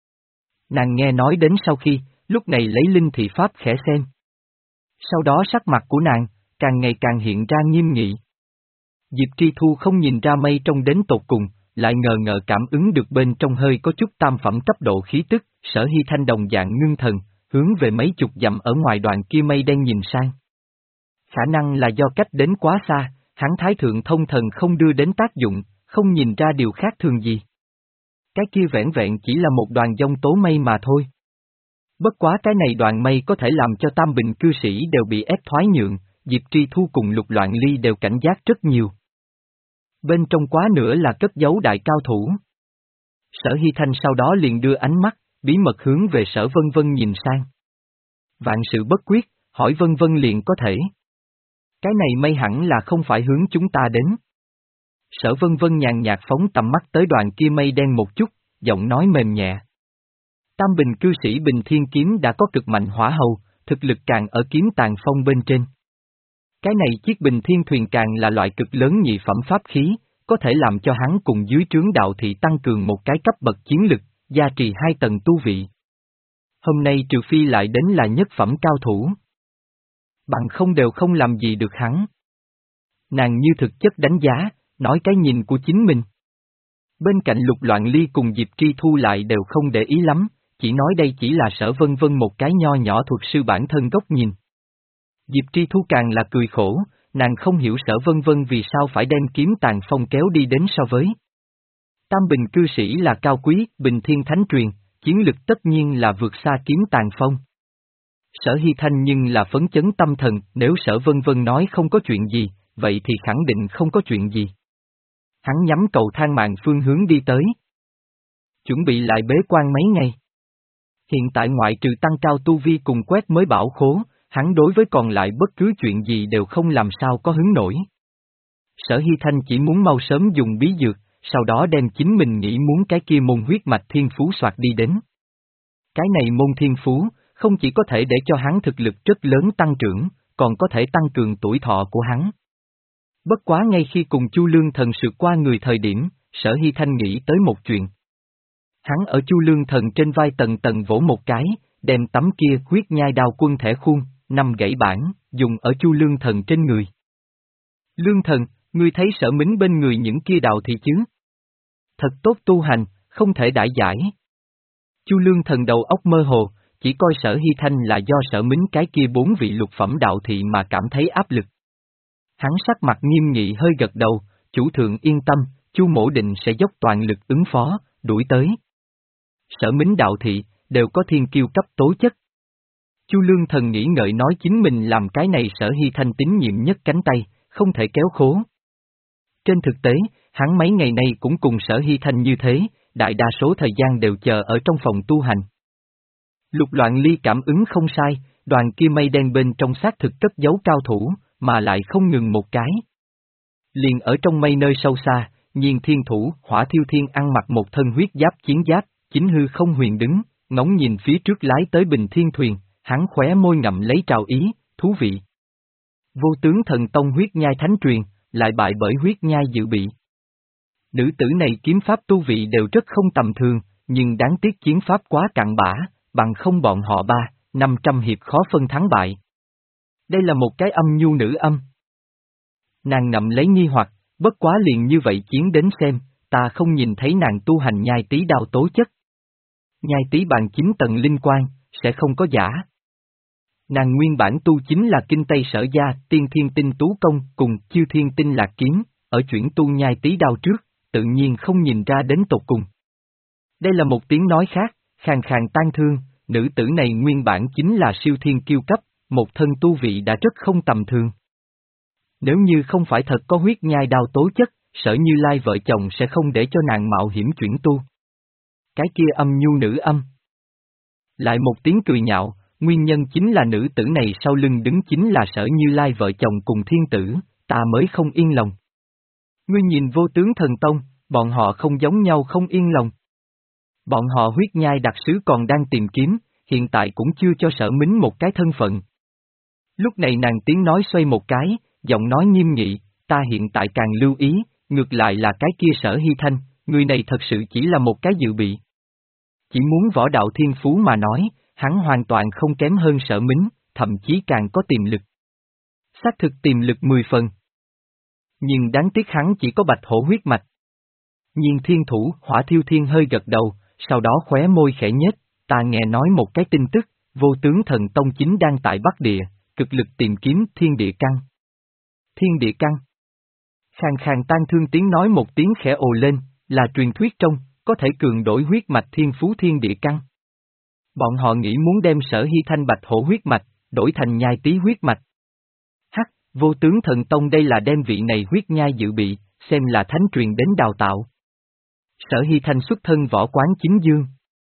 Nàng nghe nói đến sau khi, lúc này lấy linh thị pháp khẽ xem. Sau đó sắc mặt của nàng, càng ngày càng hiện ra nghiêm nghị. Diệp Tri Thu không nhìn ra mây trong đến tột cùng, lại ngờ ngợ cảm ứng được bên trong hơi có chút tam phẩm cấp độ khí tức, Sở Hy Thanh đồng dạng ngưng thần, hướng về mấy chục dặm ở ngoài đoạn kia mây đen nhìn sang. Khả năng là do cách đến quá xa, hắn thái thượng thông thần không đưa đến tác dụng, không nhìn ra điều khác thường gì. Cái kia vẻn vẹn chỉ là một đoàn giông tố mây mà thôi. Bất quá cái này đoàn mây có thể làm cho Tam Bình cư sĩ đều bị ép thoái nhượng, Diệp Tri Thu cùng Lục Loạn Ly đều cảnh giác rất nhiều. Bên trong quá nữa là cất giấu đại cao thủ. Sở Hy Thanh sau đó liền đưa ánh mắt, bí mật hướng về Sở Vân Vân nhìn sang. Vạn sự bất quyết, hỏi Vân Vân liền có thể. Cái này mây hẳn là không phải hướng chúng ta đến. Sở Vân Vân nhàn nhạt phóng tầm mắt tới đoàn kia mây đen một chút, giọng nói mềm nhẹ. Tam Bình cư sĩ Bình Thiên Kiếm đã có cực mạnh hỏa hầu, thực lực càng ở kiếm tàn phong bên trên. Cái này chiếc Bình Thiên Thuyền càng là loại cực lớn nhị phẩm pháp khí, có thể làm cho hắn cùng dưới trướng đạo thị tăng cường một cái cấp bậc chiến lực, gia trì hai tầng tu vị. Hôm nay trừ phi lại đến là nhất phẩm cao thủ. Bằng không đều không làm gì được hắn. Nàng như thực chất đánh giá, nói cái nhìn của chính mình. Bên cạnh Lục Loạn Ly cùng Diệp Tri Thu lại đều không để ý lắm, chỉ nói đây chỉ là Sở Vân Vân một cái nho nhỏ thuật sư bản thân góc nhìn. Diệp Tri Thu càng là cười khổ, nàng không hiểu Sở Vân Vân vì sao phải đem kiếm tàn phong kéo đi đến so với. Tam Bình cư sĩ là cao quý, Bình Thiên Thánh truyền, chiến lực tất nhiên là vượt xa kiếm tàn phong. Sở Hy Thanh nhưng là phấn chấn tâm thần, nếu Sở Vân Vân nói không có chuyện gì, vậy thì khẳng định không có chuyện gì. Hắn nhắm cầu thang mạng phương hướng đi tới. Chuẩn bị lại bế quan mấy ngày. Hiện tại ngoại trừ tăng cao tu vi cùng quét mới bảo khố, hắn đối với còn lại bất cứ chuyện gì đều không làm sao có hứng nổi. Sở Hy Thanh chỉ muốn mau sớm dùng bí dược, sau đó đem chính mình nghĩ muốn cái kia môn huyết mạch thiên phú soạt đi đến. Cái này môn thiên phú, không chỉ có thể để cho hắn thực lực rất lớn tăng trưởng, còn có thể tăng cường tuổi thọ của hắn. Bất quá ngay khi cùng Chu Lương Thần sượt qua người thời điểm, Sở Hy Thanh nghĩ tới một chuyện. Hắn ở Chu Lương Thần trên vai tầng tầng vỗ một cái, đem tấm kia huyết nhai đao quân thẻ khuôn, năm gãy bản, dùng ở Chu Lương Thần trên người. Lương Thần, ngươi thấy Sở Mính bên người những kia đạo thì chứ? Thật tốt tu hành, không thể đãi giải. Chu Lương Thần đầu óc mơ hồ, chỉ coi Sở Hy Thanh là do Sở Mính cái kia bốn vị lục phẩm đạo thị mà cảm thấy áp lực. Hắn sắc mặt nghiêm nghị hơi gật đầu, chủ thượng yên tâm, Chu mỗ định sẽ dốc toàn lực ứng phó, đuổi tới. Sở Mính đạo thị, đều có thiên kiêu cấp tố chất. Chu Lương Thần nghĩ ngợi nói chính mình làm cái này Sở Hy Thanh tín nhiệm nhất cánh tay, không thể kéo khố. Trên thực tế, hắn mấy ngày nay cũng cùng Sở Hy Thanh như thế, đại đa số thời gian đều chờ ở trong phòng tu hành. Lục Loạn Ly cảm ứng không sai, đoàn kia mây đen bên trong xác thực cất giấu cao thủ, mà lại không ngừng một cái. Liền ở trong mây nơi sâu xa, Nhiên Thiên Thủ, Hỏa Thiêu Thiên ăn mặc một thân huyết giáp chiến giáp, chính hư không huyền đứng, ngóng nhìn phía trước lái tới Bình Thiên Thuyền, hắn khóe môi ngậm lấy trào ý, thú vị. Vô tướng thần tông huyết nhai thánh truyền, lại bại bởi huyết nhai dự bị. Nữ tử này kiếm pháp tu vị đều rất không tầm thường, nhưng đáng tiếc chiến pháp quá cặn bã, bằng không bọn họ ba, năm trăm hiệp khó phân thắng bại. Đây là một cái âm nhu nữ âm. Nàng ngậm lấy nghi hoặc, bất quá liền như vậy chiến đến xem, ta không nhìn thấy nàng tu hành nhai tí đao tố chất. Nhai tí bằng chín tầng linh quan, sẽ không có giả. Nàng nguyên bản tu chính là kinh tây sở gia, tiên thiên tinh tú công cùng chiêu thiên tinh lạc kiếm, ở chuyển tu nhai tí đao trước, tự nhiên không nhìn ra đến tột cùng. Đây là một tiếng nói khác, khàn khàn tan thương, nữ tử này nguyên bản chính là siêu thiên kiêu cấp, một thân tu vị đã rất không tầm thường. Nếu như không phải thật có huyết nhai đao tố chất, Sở Như Lai vợ chồng sẽ không để cho nàng mạo hiểm chuyển tu. Cái kia âm nhu nữ âm. Lại một tiếng cười nhạo, nguyên nhân chính là nữ tử này sau lưng đứng chính là Sở Như Lai vợ chồng cùng thiên tử, ta mới không yên lòng. Ngươi nhìn vô tướng thần tông, bọn họ không giống nhau không yên lòng. Bọn họ huyết nhai đặc sứ còn đang tìm kiếm, hiện tại cũng chưa cho Sở Mính một cái thân phận. Lúc này nàng tiếng nói xoay một cái, giọng nói nghiêm nghị, ta hiện tại càng lưu ý, ngược lại là cái kia Sở Hy Thanh, người này thật sự chỉ là một cái dự bị. Chỉ muốn võ đạo thiên phú mà nói, hắn hoàn toàn không kém hơn Sở Mính, thậm chí càng có tiềm lực. Xác thực tiềm lực mười phần. Nhưng đáng tiếc hắn chỉ có bạch hổ huyết mạch. Nhiên thiên thủ, Hỏa Thiêu Thiên hơi gật đầu, sau đó khóe môi khẽ nhếch, ta nghe nói một cái tin tức, vô tướng thần tông chính đang tại Bắc Địa, cực lực tìm kiếm thiên địa căn. Thiên địa căn. Khàn khàn tan thương tiếng nói một tiếng khẽ ồ lên, là truyền thuyết trong, có thể cường đổi huyết mạch thiên phú thiên địa căn. Bọn họ nghĩ muốn đem Sở Hy Thanh bạch hổ huyết mạch, đổi thành nhai tí huyết mạch. Hắc, vô tướng thần tông đây là đem vị này huyết nhai dự bị, xem là thánh truyền đến đào tạo. Sở Hy Thanh xuất thân võ quán chính dương.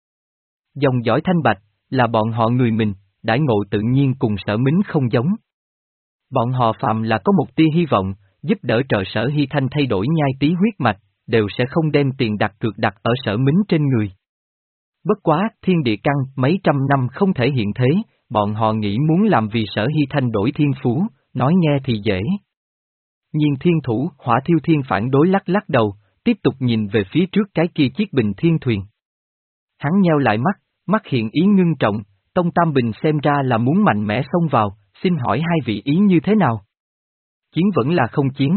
Dòng dõi thanh bạch, là bọn họ người mình, đãi ngộ tự nhiên cùng Sở Mính không giống. Bọn họ phạm là có một tia hy vọng, giúp đỡ trợ Sở Hy Thanh thay đổi nhai tí huyết mạch, đều sẽ không đem tiền đặt cược đặt ở Sở Mính trên người. Bất quá, thiên địa căn mấy trăm năm không thể hiện thế, bọn họ nghĩ muốn làm vì Sở Hy Thanh đổi thiên phú, nói nghe thì dễ. Nhưng thiên thủ, Hỏa Thiêu Thiên phản đối lắc lắc đầu, tiếp tục nhìn về phía trước cái kia chiếc bình thiên thuyền. Hắn nheo lại mắt, mắt hiện ý ngưng trọng, Tông Tam Bình xem ra là muốn mạnh mẽ xông vào, xin hỏi hai vị ý như thế nào? Chiến vẫn là không chiến?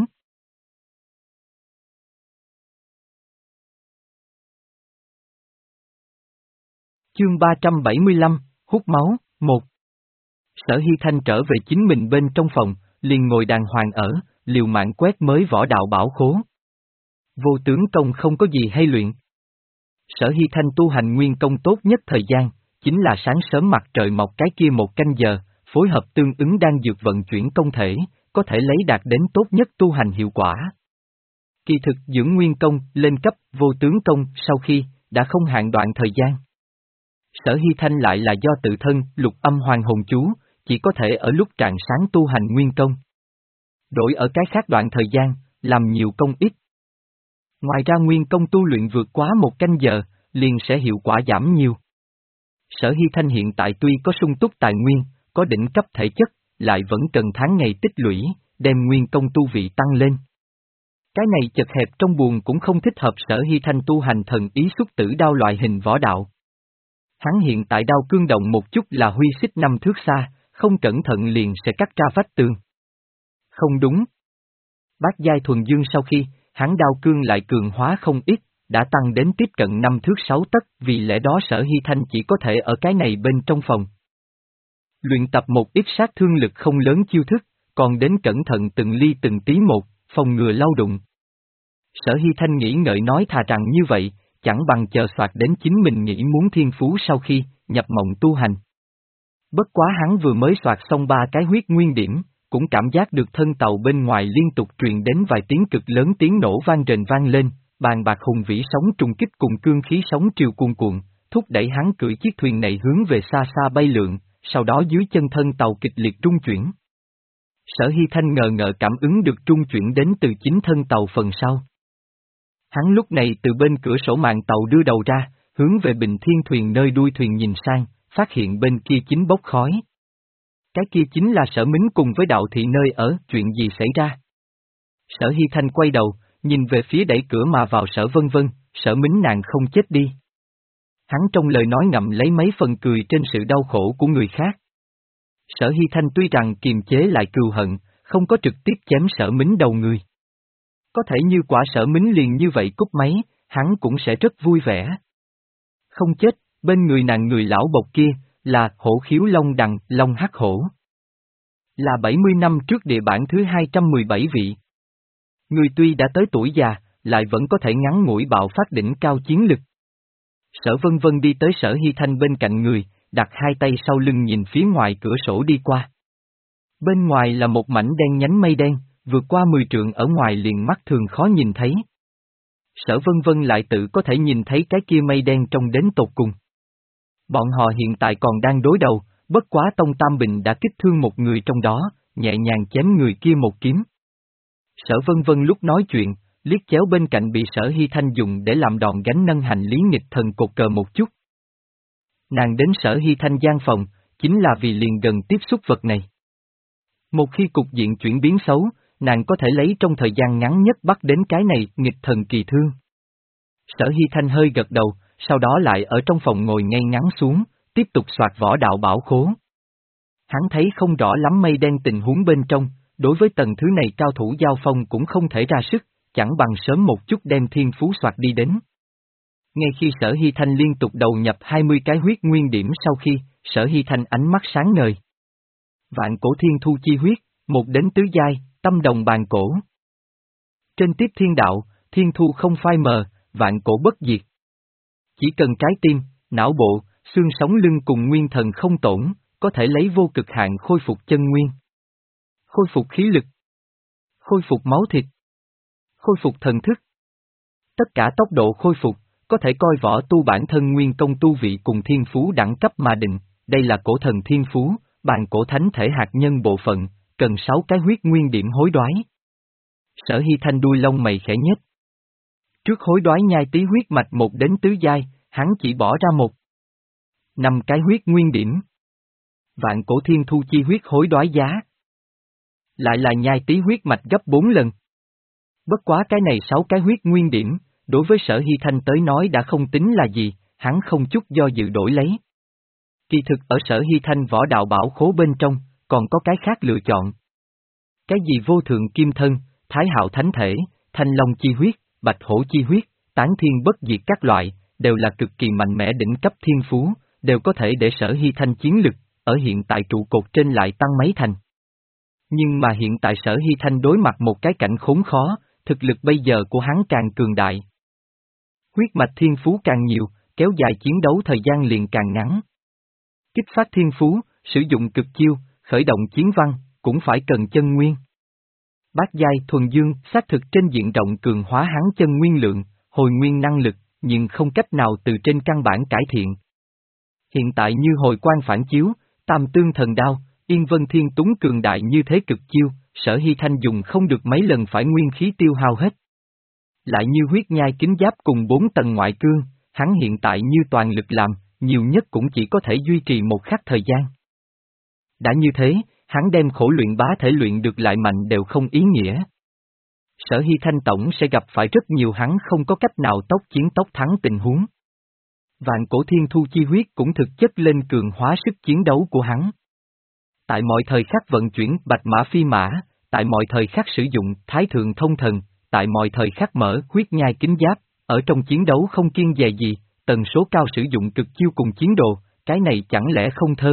Chương ba trăm bảy mươi lăm, hút máu, một. Sở Hy Thanh trở về chính mình bên trong phòng, liền ngồi đàng hoàng ở, liều mạng quét mới võ đạo bảo khố. Vô tướng công không có gì hay luyện. Sở Hy Thanh tu hành nguyên công tốt nhất thời gian, chính là sáng sớm mặt trời mọc cái kia một canh giờ, phối hợp tương ứng đang dược vận chuyển công thể, có thể lấy đạt đến tốt nhất tu hành hiệu quả. Kỳ thực dưỡng nguyên công, lên cấp, vô tướng công, sau khi, đã không hạn đoạn thời gian. Sở Hy Thanh lại là do tự thân, lục âm hoàng hồn chú, chỉ có thể ở lúc trạng sáng tu hành nguyên công. Đổi ở cái khác đoạn thời gian, làm nhiều công ít. Ngoài ra nguyên công tu luyện vượt quá một canh giờ, liền sẽ hiệu quả giảm nhiều. Sở Hy Thanh hiện tại tuy có sung túc tài nguyên, có đỉnh cấp thể chất, lại vẫn cần tháng ngày tích lũy, đem nguyên công tu vị tăng lên. Cái này chật hẹp trong buồn cũng không thích hợp Sở Hy Thanh tu hành thần ý xuất tử đao loại hình võ đạo. Hắn hiện tại đao cương động một chút là huy xích năm thước xa, không cẩn thận liền sẽ cắt ra vách tường. Không đúng. Bát giai thuần dương sau khi, hắn đao cương lại cường hóa không ít, đã tăng đến tiếp cận năm thước sáu tấc, vì lẽ đó Sở Hy Thanh chỉ có thể ở cái này bên trong phòng. Luyện tập một ít sát thương lực không lớn chiêu thức, còn đến cẩn thận từng ly từng tí một, phòng ngừa lao đụng. Sở Hy Thanh nghĩ ngợi nói thà rằng như vậy, chẳng bằng chờ soạt đến chính mình nghĩ muốn thiên phú sau khi, nhập mộng tu hành. Bất quá hắn vừa mới soạt xong ba cái huyết nguyên điểm, cũng cảm giác được thân tàu bên ngoài liên tục truyền đến vài tiếng cực lớn tiếng nổ vang rền vang lên, bàn bạc hùng vĩ sóng trùng kích cùng cương khí sóng triều cuồn cuộn, thúc đẩy hắn cưỡi chiếc thuyền này hướng về xa xa bay lượn, sau đó dưới chân thân tàu kịch liệt trung chuyển. Sở Hy Thanh ngờ ngợ cảm ứng được trung chuyển đến từ chính thân tàu phần sau. Hắn lúc này từ bên cửa sổ màn tàu đưa đầu ra, hướng về bình thiên thuyền nơi đuôi thuyền nhìn sang, phát hiện bên kia chính bốc khói. Cái kia chính là Sở Mính cùng với đạo thị nơi ở, chuyện gì xảy ra? Sở Hy Thanh quay đầu, nhìn về phía đẩy cửa mà vào Sở Vân Vân, Sở Mính nàng không chết đi. Hắn trong lời nói ngậm lấy mấy phần cười trên sự đau khổ của người khác. Sở Hy Thanh tuy rằng kiềm chế lại cừu hận, không có trực tiếp chém Sở Mính đầu người. Có thể như quả Sở Mính liền như vậy cúp máy, hắn cũng sẽ rất vui vẻ. Không chết, bên người nàng người lão bộc kia, là hổ khiếu long đằng, long hắc hổ. Là bảy mươi năm trước địa bản thứ hai trăm mười bảy vị. Người tuy đã tới tuổi già, lại vẫn có thể ngắn ngủi bạo phát đỉnh cao chiến lực. Sở Vân Vân đi tới Sở Hy Thanh bên cạnh người, đặt hai tay sau lưng nhìn phía ngoài cửa sổ đi qua. Bên ngoài là một mảnh đen nhánh mây đen, vượt qua mười trượng ở ngoài liền mắt thường khó nhìn thấy. Sở Vân Vân lại tự có thể nhìn thấy cái kia mây đen trong đến tột cùng. Bọn họ hiện tại còn đang đối đầu, bất quá Tông Tam Bình đã kích thương một người trong đó, nhẹ nhàng chém người kia một kiếm. Sở Vân Vân lúc nói chuyện, liếc chéo bên cạnh bị Sở Hy Thanh dùng để làm đòn gánh nâng hành lý nghịch thần cột cờ một chút. Nàng đến Sở Hy Thanh gian phòng, chính là vì liền gần tiếp xúc vật này. Một khi cục diện chuyển biến xấu, nàng có thể lấy trong thời gian ngắn nhất bắt đến cái này nghịch thần kỳ thương. Sở Hy Thanh hơi gật đầu, sau đó lại ở trong phòng ngồi ngay ngắn xuống, tiếp tục soạt võ đạo bảo khố. Hắn thấy không rõ lắm mây đen tình huống bên trong, đối với tầng thứ này cao thủ giao phong cũng không thể ra sức, chẳng bằng sớm một chút đem thiên phú soạt đi đến. Ngay khi Sở Hy Thanh liên tục đầu nhập hai mươi cái huyết nguyên điểm sau khi, Sở Hy Thanh ánh mắt sáng ngời. Vạn cổ thiên thu chi huyết, một đến tứ giai, tâm đồng bàn cổ. Trên tiếp thiên đạo, thiên thu không phai mờ, vạn cổ bất diệt. Chỉ cần trái tim, não bộ, xương sống lưng cùng nguyên thần không tổn, có thể lấy vô cực hạn khôi phục chân nguyên. Khôi phục khí lực. Khôi phục máu thịt. Khôi phục thần thức. Tất cả tốc độ khôi phục, có thể coi võ tu bản thân nguyên công tu vị cùng thiên phú đẳng cấp mà định, đây là cổ thần thiên phú, bàn cổ thánh thể hạt nhân bộ phận, cần sáu cái huyết nguyên điểm hối đoái. Sở Hy Thanh đuôi lông mày khẽ nhếch. Trước hối đoái nhai tí huyết mạch một đến tứ giai, hắn chỉ bỏ ra một. Năm cái huyết nguyên điểm. Vạn cổ thiên thu chi huyết hối đoái giá. Lại là nhai tí huyết mạch gấp bốn lần. Bất quá cái này sáu cái huyết nguyên điểm, đối với Sở Hy Thanh tới nói đã không tính là gì, hắn không chút do dự đổi lấy. Kỳ thực ở Sở Hy Thanh võ đạo bảo khố bên trong, còn có cái khác lựa chọn. Cái gì vô thượng kim thân, thái hạo thánh thể, thanh long chi huyết, bạch hổ chi huyết, tán thiên bất diệt các loại, đều là cực kỳ mạnh mẽ đỉnh cấp thiên phú, đều có thể để Sở Hy Thanh chiến lực, ở hiện tại trụ cột trên lại tăng mấy thành. Nhưng mà hiện tại Sở Hy Thanh đối mặt một cái cảnh khốn khó, thực lực bây giờ của hắn càng cường đại. Huyết mạch thiên phú càng nhiều, kéo dài chiến đấu thời gian liền càng ngắn. Kích phát thiên phú, sử dụng cực chiêu, khởi động chiến văn, cũng phải cần chân nguyên. Bát giai thuần dương xác thực trên diện rộng cường hóa hắn chân nguyên lượng, hồi nguyên năng lực, nhưng không cách nào từ trên căn bản cải thiện. Hiện tại như hồi quan phản chiếu, tam tương thần đao, yên vân thiên túng cường đại như thế cực chiêu, Sở Hy Thanh dùng không được mấy lần phải nguyên khí tiêu hao hết. Lại như huyết nhai kính giáp cùng bốn tầng ngoại cương, hắn hiện tại như toàn lực làm, nhiều nhất cũng chỉ có thể duy trì một khắc thời gian. Đã như thế, hắn đem khổ luyện bá thể luyện được lại mạnh đều không ý nghĩa. Sở Hy Thanh tổng sẽ gặp phải rất nhiều hắn không có cách nào tốc chiến tốc thắng tình huống. Vạn cổ thiên thu chi huyết cũng thực chất lên cường hóa sức chiến đấu của hắn. Tại mọi thời khắc vận chuyển bạch mã phi mã, tại mọi thời khắc sử dụng thái thượng thông thần, tại mọi thời khắc mở huyết nhai kính giáp, ở trong chiến đấu không kiêng dè gì, tần số cao sử dụng cực chiêu cùng chiến đồ, cái này chẳng lẽ không thơm.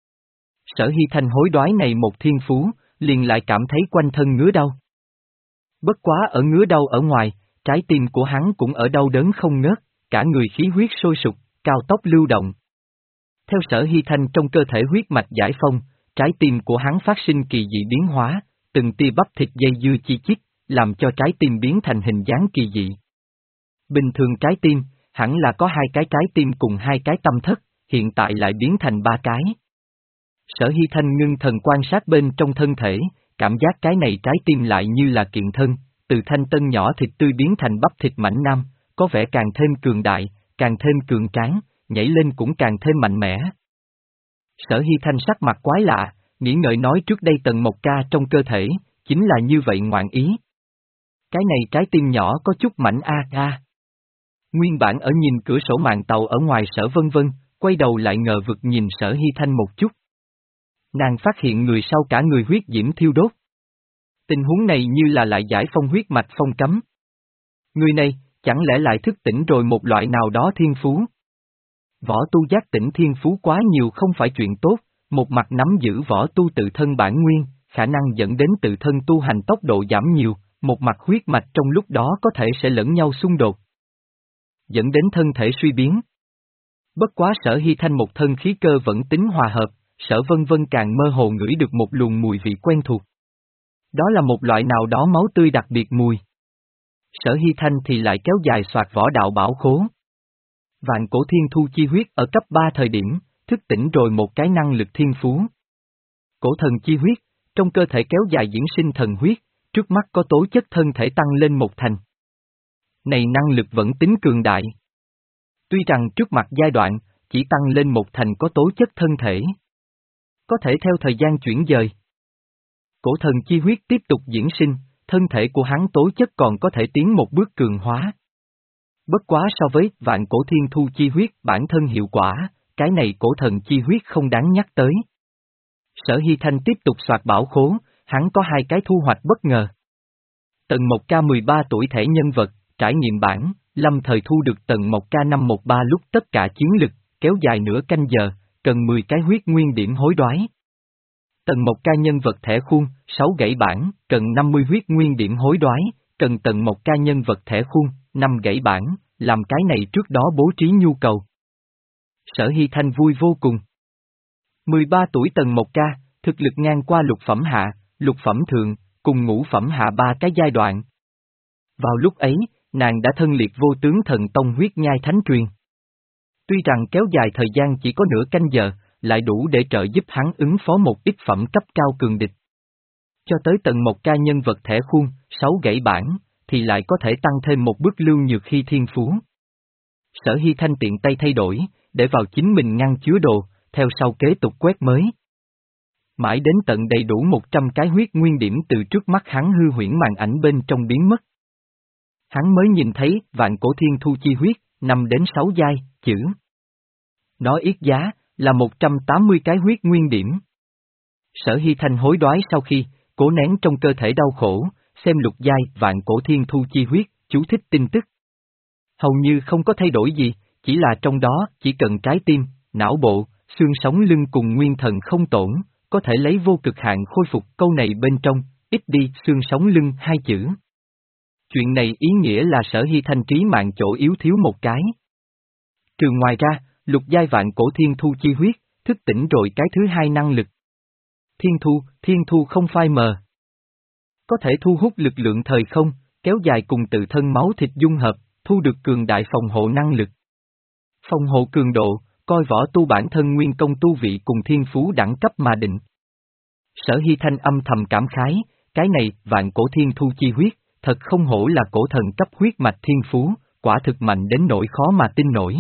Sở Hy Thanh hối đoái này một thiên phú, liền lại cảm thấy quanh thân ngứa đau. Bất quá ở ngứa đau ở ngoài, trái tim của hắn cũng ở đau đớn không ngớt, cả người khí huyết sôi sục, cao tốc lưu động. Theo Sở Hy Thanh trong cơ thể huyết mạch giải phong, trái tim của hắn phát sinh kỳ dị biến hóa, từng tia bắp thịt dây dưa chi chít, làm cho trái tim biến thành hình dáng kỳ dị. Bình thường trái tim, hẳn là có hai cái trái tim cùng hai cái tâm thất, hiện tại lại biến thành ba cái. Sở Hy Thanh ngưng thần quan sát bên trong thân thể, cảm giác cái này trái tim lại như là kiện thân, từ thanh tân nhỏ thịt tươi biến thành bắp thịt mảnh nam, có vẻ càng thêm cường đại, càng thêm cường tráng, nhảy lên cũng càng thêm mạnh mẽ. Sở Hy Thanh sắc mặt quái lạ, nghĩ ngợi nói trước đây tầng một ca trong cơ thể, chính là như vậy ngoạn ý. Cái này trái tim nhỏ có chút mảnh a a. Nguyên bản ở nhìn cửa sổ màn tàu ở ngoài Sở Vân Vân, quay đầu lại ngờ vực nhìn Sở Hy Thanh một chút. Nàng phát hiện người sau cả người huyết diễm thiêu đốt. Tình huống này như là lại giải phong huyết mạch phong cấm. Người này, chẳng lẽ lại thức tỉnh rồi một loại nào đó thiên phú? Võ tu giác tỉnh thiên phú quá nhiều không phải chuyện tốt, một mặt nắm giữ võ tu tự thân bản nguyên, khả năng dẫn đến tự thân tu hành tốc độ giảm nhiều, một mặt huyết mạch trong lúc đó có thể sẽ lẫn nhau xung đột, dẫn đến thân thể suy biến. Bất quá Sở Hy Thanh một thân khí cơ vẫn tính hòa hợp, Sở Vân Vân càng mơ hồ ngửi được một luồng mùi vị quen thuộc. Đó là một loại nào đó máu tươi đặc biệt mùi. Sở Hy Thanh thì lại kéo dài soạt võ đạo bảo khố. Vạn cổ thiên thu chi huyết ở cấp ba thời điểm, thức tỉnh rồi một cái năng lực thiên phú. Cổ thần chi huyết, trong cơ thể kéo dài diễn sinh thần huyết, trước mắt có tố chất thân thể tăng lên một thành. Này năng lực vẫn tính cường đại. Tuy rằng trước mặt giai đoạn, chỉ tăng lên một thành có tố chất thân thể. Có thể theo thời gian chuyển dời. Cổ thần chi huyết tiếp tục diễn sinh, thân thể của hắn tố chất còn có thể tiến một bước cường hóa. Bất quá so với vạn cổ thiên thu chi huyết bản thân hiệu quả, cái này cổ thần chi huyết không đáng nhắc tới. Sở Hy Thanh tiếp tục soạt bảo khố, hắn có hai cái thu hoạch bất ngờ. Tần Mộc Ca mười ba tuổi thẻ nhân vật, trải nghiệm bản, lâm thời thu được Tần Mộc Ca năm một ba lúc tất cả chiến lực, kéo dài nửa canh giờ, cần mười cái huyết nguyên điểm hối đoái. Tần Mộc Ca nhân vật thẻ khuôn, sáu gãy bản, cần năm mươi huyết nguyên điểm hối đoái, cần Tần Mộc Ca nhân vật thẻ khuôn, năm gãy bản, làm cái này trước đó bố trí nhu cầu. Sở Hy Thanh vui vô cùng. mười ba tuổi Tần Mộc Ca, thực lực ngang qua lục phẩm hạ, lục phẩm thượng, cùng ngũ phẩm hạ ba cái giai đoạn. Vào lúc ấy, nàng đã thân liệt vô tướng thần tông huyết nhai thánh truyền. Tuy rằng kéo dài thời gian chỉ có nửa canh giờ, lại đủ để trợ giúp hắn ứng phó một ít phẩm cấp cao cường địch. Cho tới Tần Mộc Ca nhân vật thẻ khuôn, sáu gãy bản, thì lại có thể tăng thêm một bước lưu nhược khi thiên phú. Sở Hy Thanh tiện tay thay đổi, để vào chính mình ngăn chứa đồ, theo sau kế tục quét mới. Mãi đến tận đầy đủ một trăm cái huyết nguyên điểm từ trước mắt hắn hư huyễn màn ảnh bên trong biến mất. Hắn mới nhìn thấy vạn cổ thiên thu chi huyết, năm đến sáu giai, chữ. Nó yết giá, là một trăm tám mươi cái huyết nguyên điểm. Sở Hy Thanh hối đoái sau khi, cố nén trong cơ thể đau khổ, xem lục giai vạn cổ thiên thu chi huyết, chú thích tin tức. Hầu như không có thay đổi gì, chỉ là trong đó chỉ cần trái tim, não bộ, xương sống lưng cùng nguyên thần không tổn, có thể lấy vô cực hạn khôi phục câu này bên trong, ít đi xương sống lưng hai chữ. Chuyện này ý nghĩa là Sở Hy Thanh trí mạng chỗ yếu thiếu một cái. Trừ ngoài ra, lục giai vạn cổ thiên thu chi huyết, thức tỉnh rồi cái thứ hai năng lực. Thiên thu, thiên thu không phai mờ. Có thể thu hút lực lượng thời không, kéo dài cùng tự thân máu thịt dung hợp, thu được cường đại phòng hộ năng lực. Phòng hộ cường độ, coi võ tu bản thân nguyên công tu vị cùng thiên phú đẳng cấp mà định. Sở Hy Thanh âm thầm cảm khái, cái này vạn cổ thiên thu chi huyết, thật không hổ là cổ thần cấp huyết mạch thiên phú, quả thực mạnh đến nỗi khó mà tin nổi.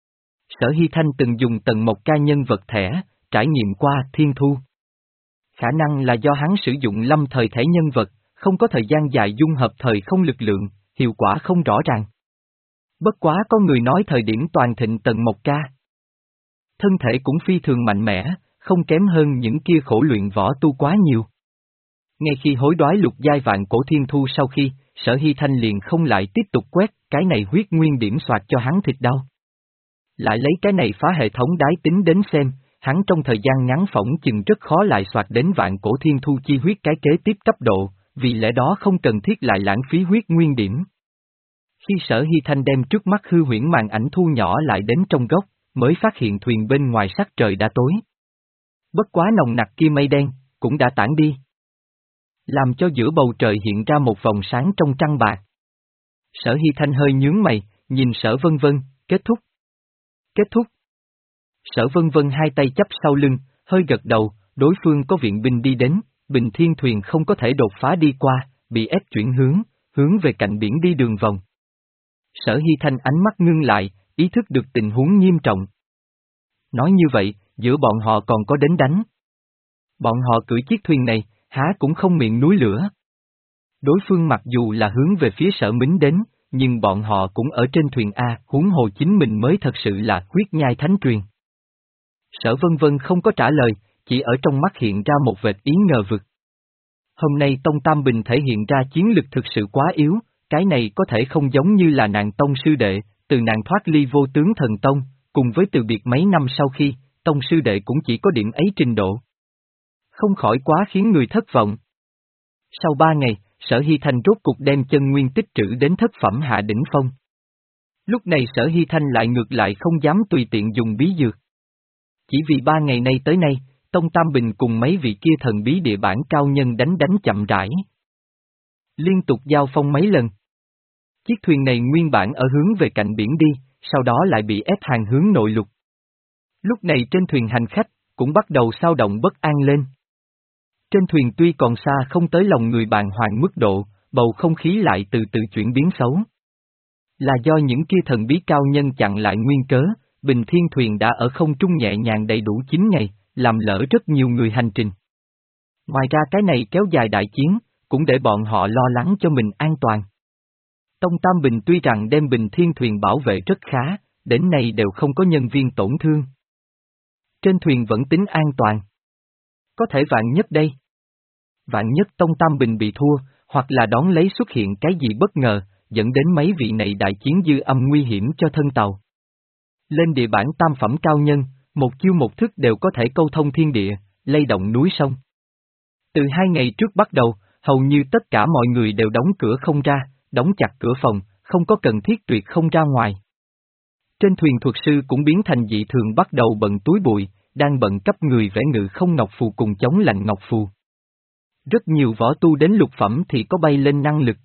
Sở Hy Thanh từng dùng Tần Mộc Ca nhân vật thẻ, trải nghiệm qua thiên thu. Khả năng là do hắn sử dụng lâm thời thẻ nhân vật, không có thời gian dài dung hợp thời không lực lượng, hiệu quả không rõ ràng. Bất quá có người nói thời điểm toàn thịnh Tần Mộc Ca. Thân thể cũng phi thường mạnh mẽ, không kém hơn những kia khổ luyện võ tu quá nhiều. Ngay khi hối đoái lục giai vạn cổ thiên thu sau khi, Sở Hy Thanh liền không lại tiếp tục quét, cái này huyết nguyên điểm soạt cho hắn thịt đau. Lại lấy cái này phá hệ thống đái tính đến xem, hắn trong thời gian ngắn phỏng chừng rất khó lại soạt đến vạn cổ thiên thu chi huyết cái kế tiếp cấp độ, vì lẽ đó không cần thiết lại lãng phí huyết nguyên điểm. Khi Sở Hy Thanh đem trước mắt hư huyễn màn ảnh thu nhỏ lại đến trong góc, mới phát hiện thuyền bên ngoài sắc trời đã tối. Bất quá nồng nặc kia mây đen, cũng đã tản đi. Làm cho giữa bầu trời hiện ra một vòng sáng trong trăng bạc. Sở Hy Thanh hơi nhướng mày, nhìn Sở Vân Vân, kết thúc. Kết thúc. Sở Vân Vân hai tay chắp sau lưng, hơi gật đầu, đối phương có viện binh đi đến, bình thiên thuyền không có thể đột phá đi qua, bị ép chuyển hướng, hướng về cạnh biển đi đường vòng. Sở Hy Thanh ánh mắt ngưng lại, ý thức được tình huống nghiêm trọng. Nói như vậy, giữa bọn họ còn có đến đánh. Bọn họ cưỡi chiếc thuyền này, há cũng không miệng núi lửa. Đối phương mặc dù là hướng về phía Sở Mính đến, nhưng bọn họ cũng ở trên thuyền A, huống hồ chính mình mới thật sự là huyết nhai thánh truyền. Sở Vân Vân không có trả lời, chỉ ở trong mắt hiện ra một vệt ý ngờ vực. Hôm nay Tông Tam Bình thể hiện ra chiến lực thực sự quá yếu, cái này có thể không giống như là nàng Tông sư đệ, từ nàng thoát ly vô tướng thần Tông, cùng với từ biệt mấy năm sau khi, Tông sư đệ cũng chỉ có điểm ấy trình độ. Không khỏi quá khiến người thất vọng. Sau ba ngày, Sở Hy Thanh rốt cục đem chân nguyên tích trữ đến thất phẩm hạ đỉnh phong. Lúc này Sở Hy Thanh lại ngược lại không dám tùy tiện dùng bí dược. Chỉ vì ba ngày nay tới nay, Tông Tam Bình cùng mấy vị kia thần bí địa bản cao nhân đánh đánh chậm rãi. Liên tục giao phong mấy lần. Chiếc thuyền này nguyên bản ở hướng về cạnh biển đi, sau đó lại bị ép hàng hướng nội lục. Lúc này trên thuyền hành khách, cũng bắt đầu xao động bất an lên. Trên thuyền tuy còn xa không tới lòng người bàng hoàng mức độ, bầu không khí lại từ từ chuyển biến xấu. Là do những kia thần bí cao nhân chặn lại nguyên cớ, Bình Thiên thuyền đã ở không trung nhẹ nhàng đầy đủ chín ngày, làm lỡ rất nhiều người hành trình. Ngoài ra cái này kéo dài đại chiến, cũng để bọn họ lo lắng cho mình an toàn. Tông Tam Bình tuy rằng đem Bình Thiên thuyền bảo vệ rất khá, đến nay đều không có nhân viên tổn thương. Trên thuyền vẫn tính an toàn. Có thể vạn nhất đây. Vạn nhất Tông Tam Bình bị thua, hoặc là đón lấy xuất hiện cái gì bất ngờ, dẫn đến mấy vị này đại chiến dư âm nguy hiểm cho thân tàu. Lên địa bản tam phẩm cao nhân, một chiêu một thức đều có thể câu thông thiên địa, lay động núi sông. Từ hai ngày trước bắt đầu, hầu như tất cả mọi người đều đóng cửa không ra, đóng chặt cửa phòng, không có cần thiết tuyệt không ra ngoài. Trên thuyền thuật sư cũng biến thành dị thường bắt đầu bận túi bụi, đang bận cấp người vẽ ngự không ngọc phù cùng chống lạnh ngọc phù. Rất nhiều võ tu đến lục phẩm thì có bay lên năng lực.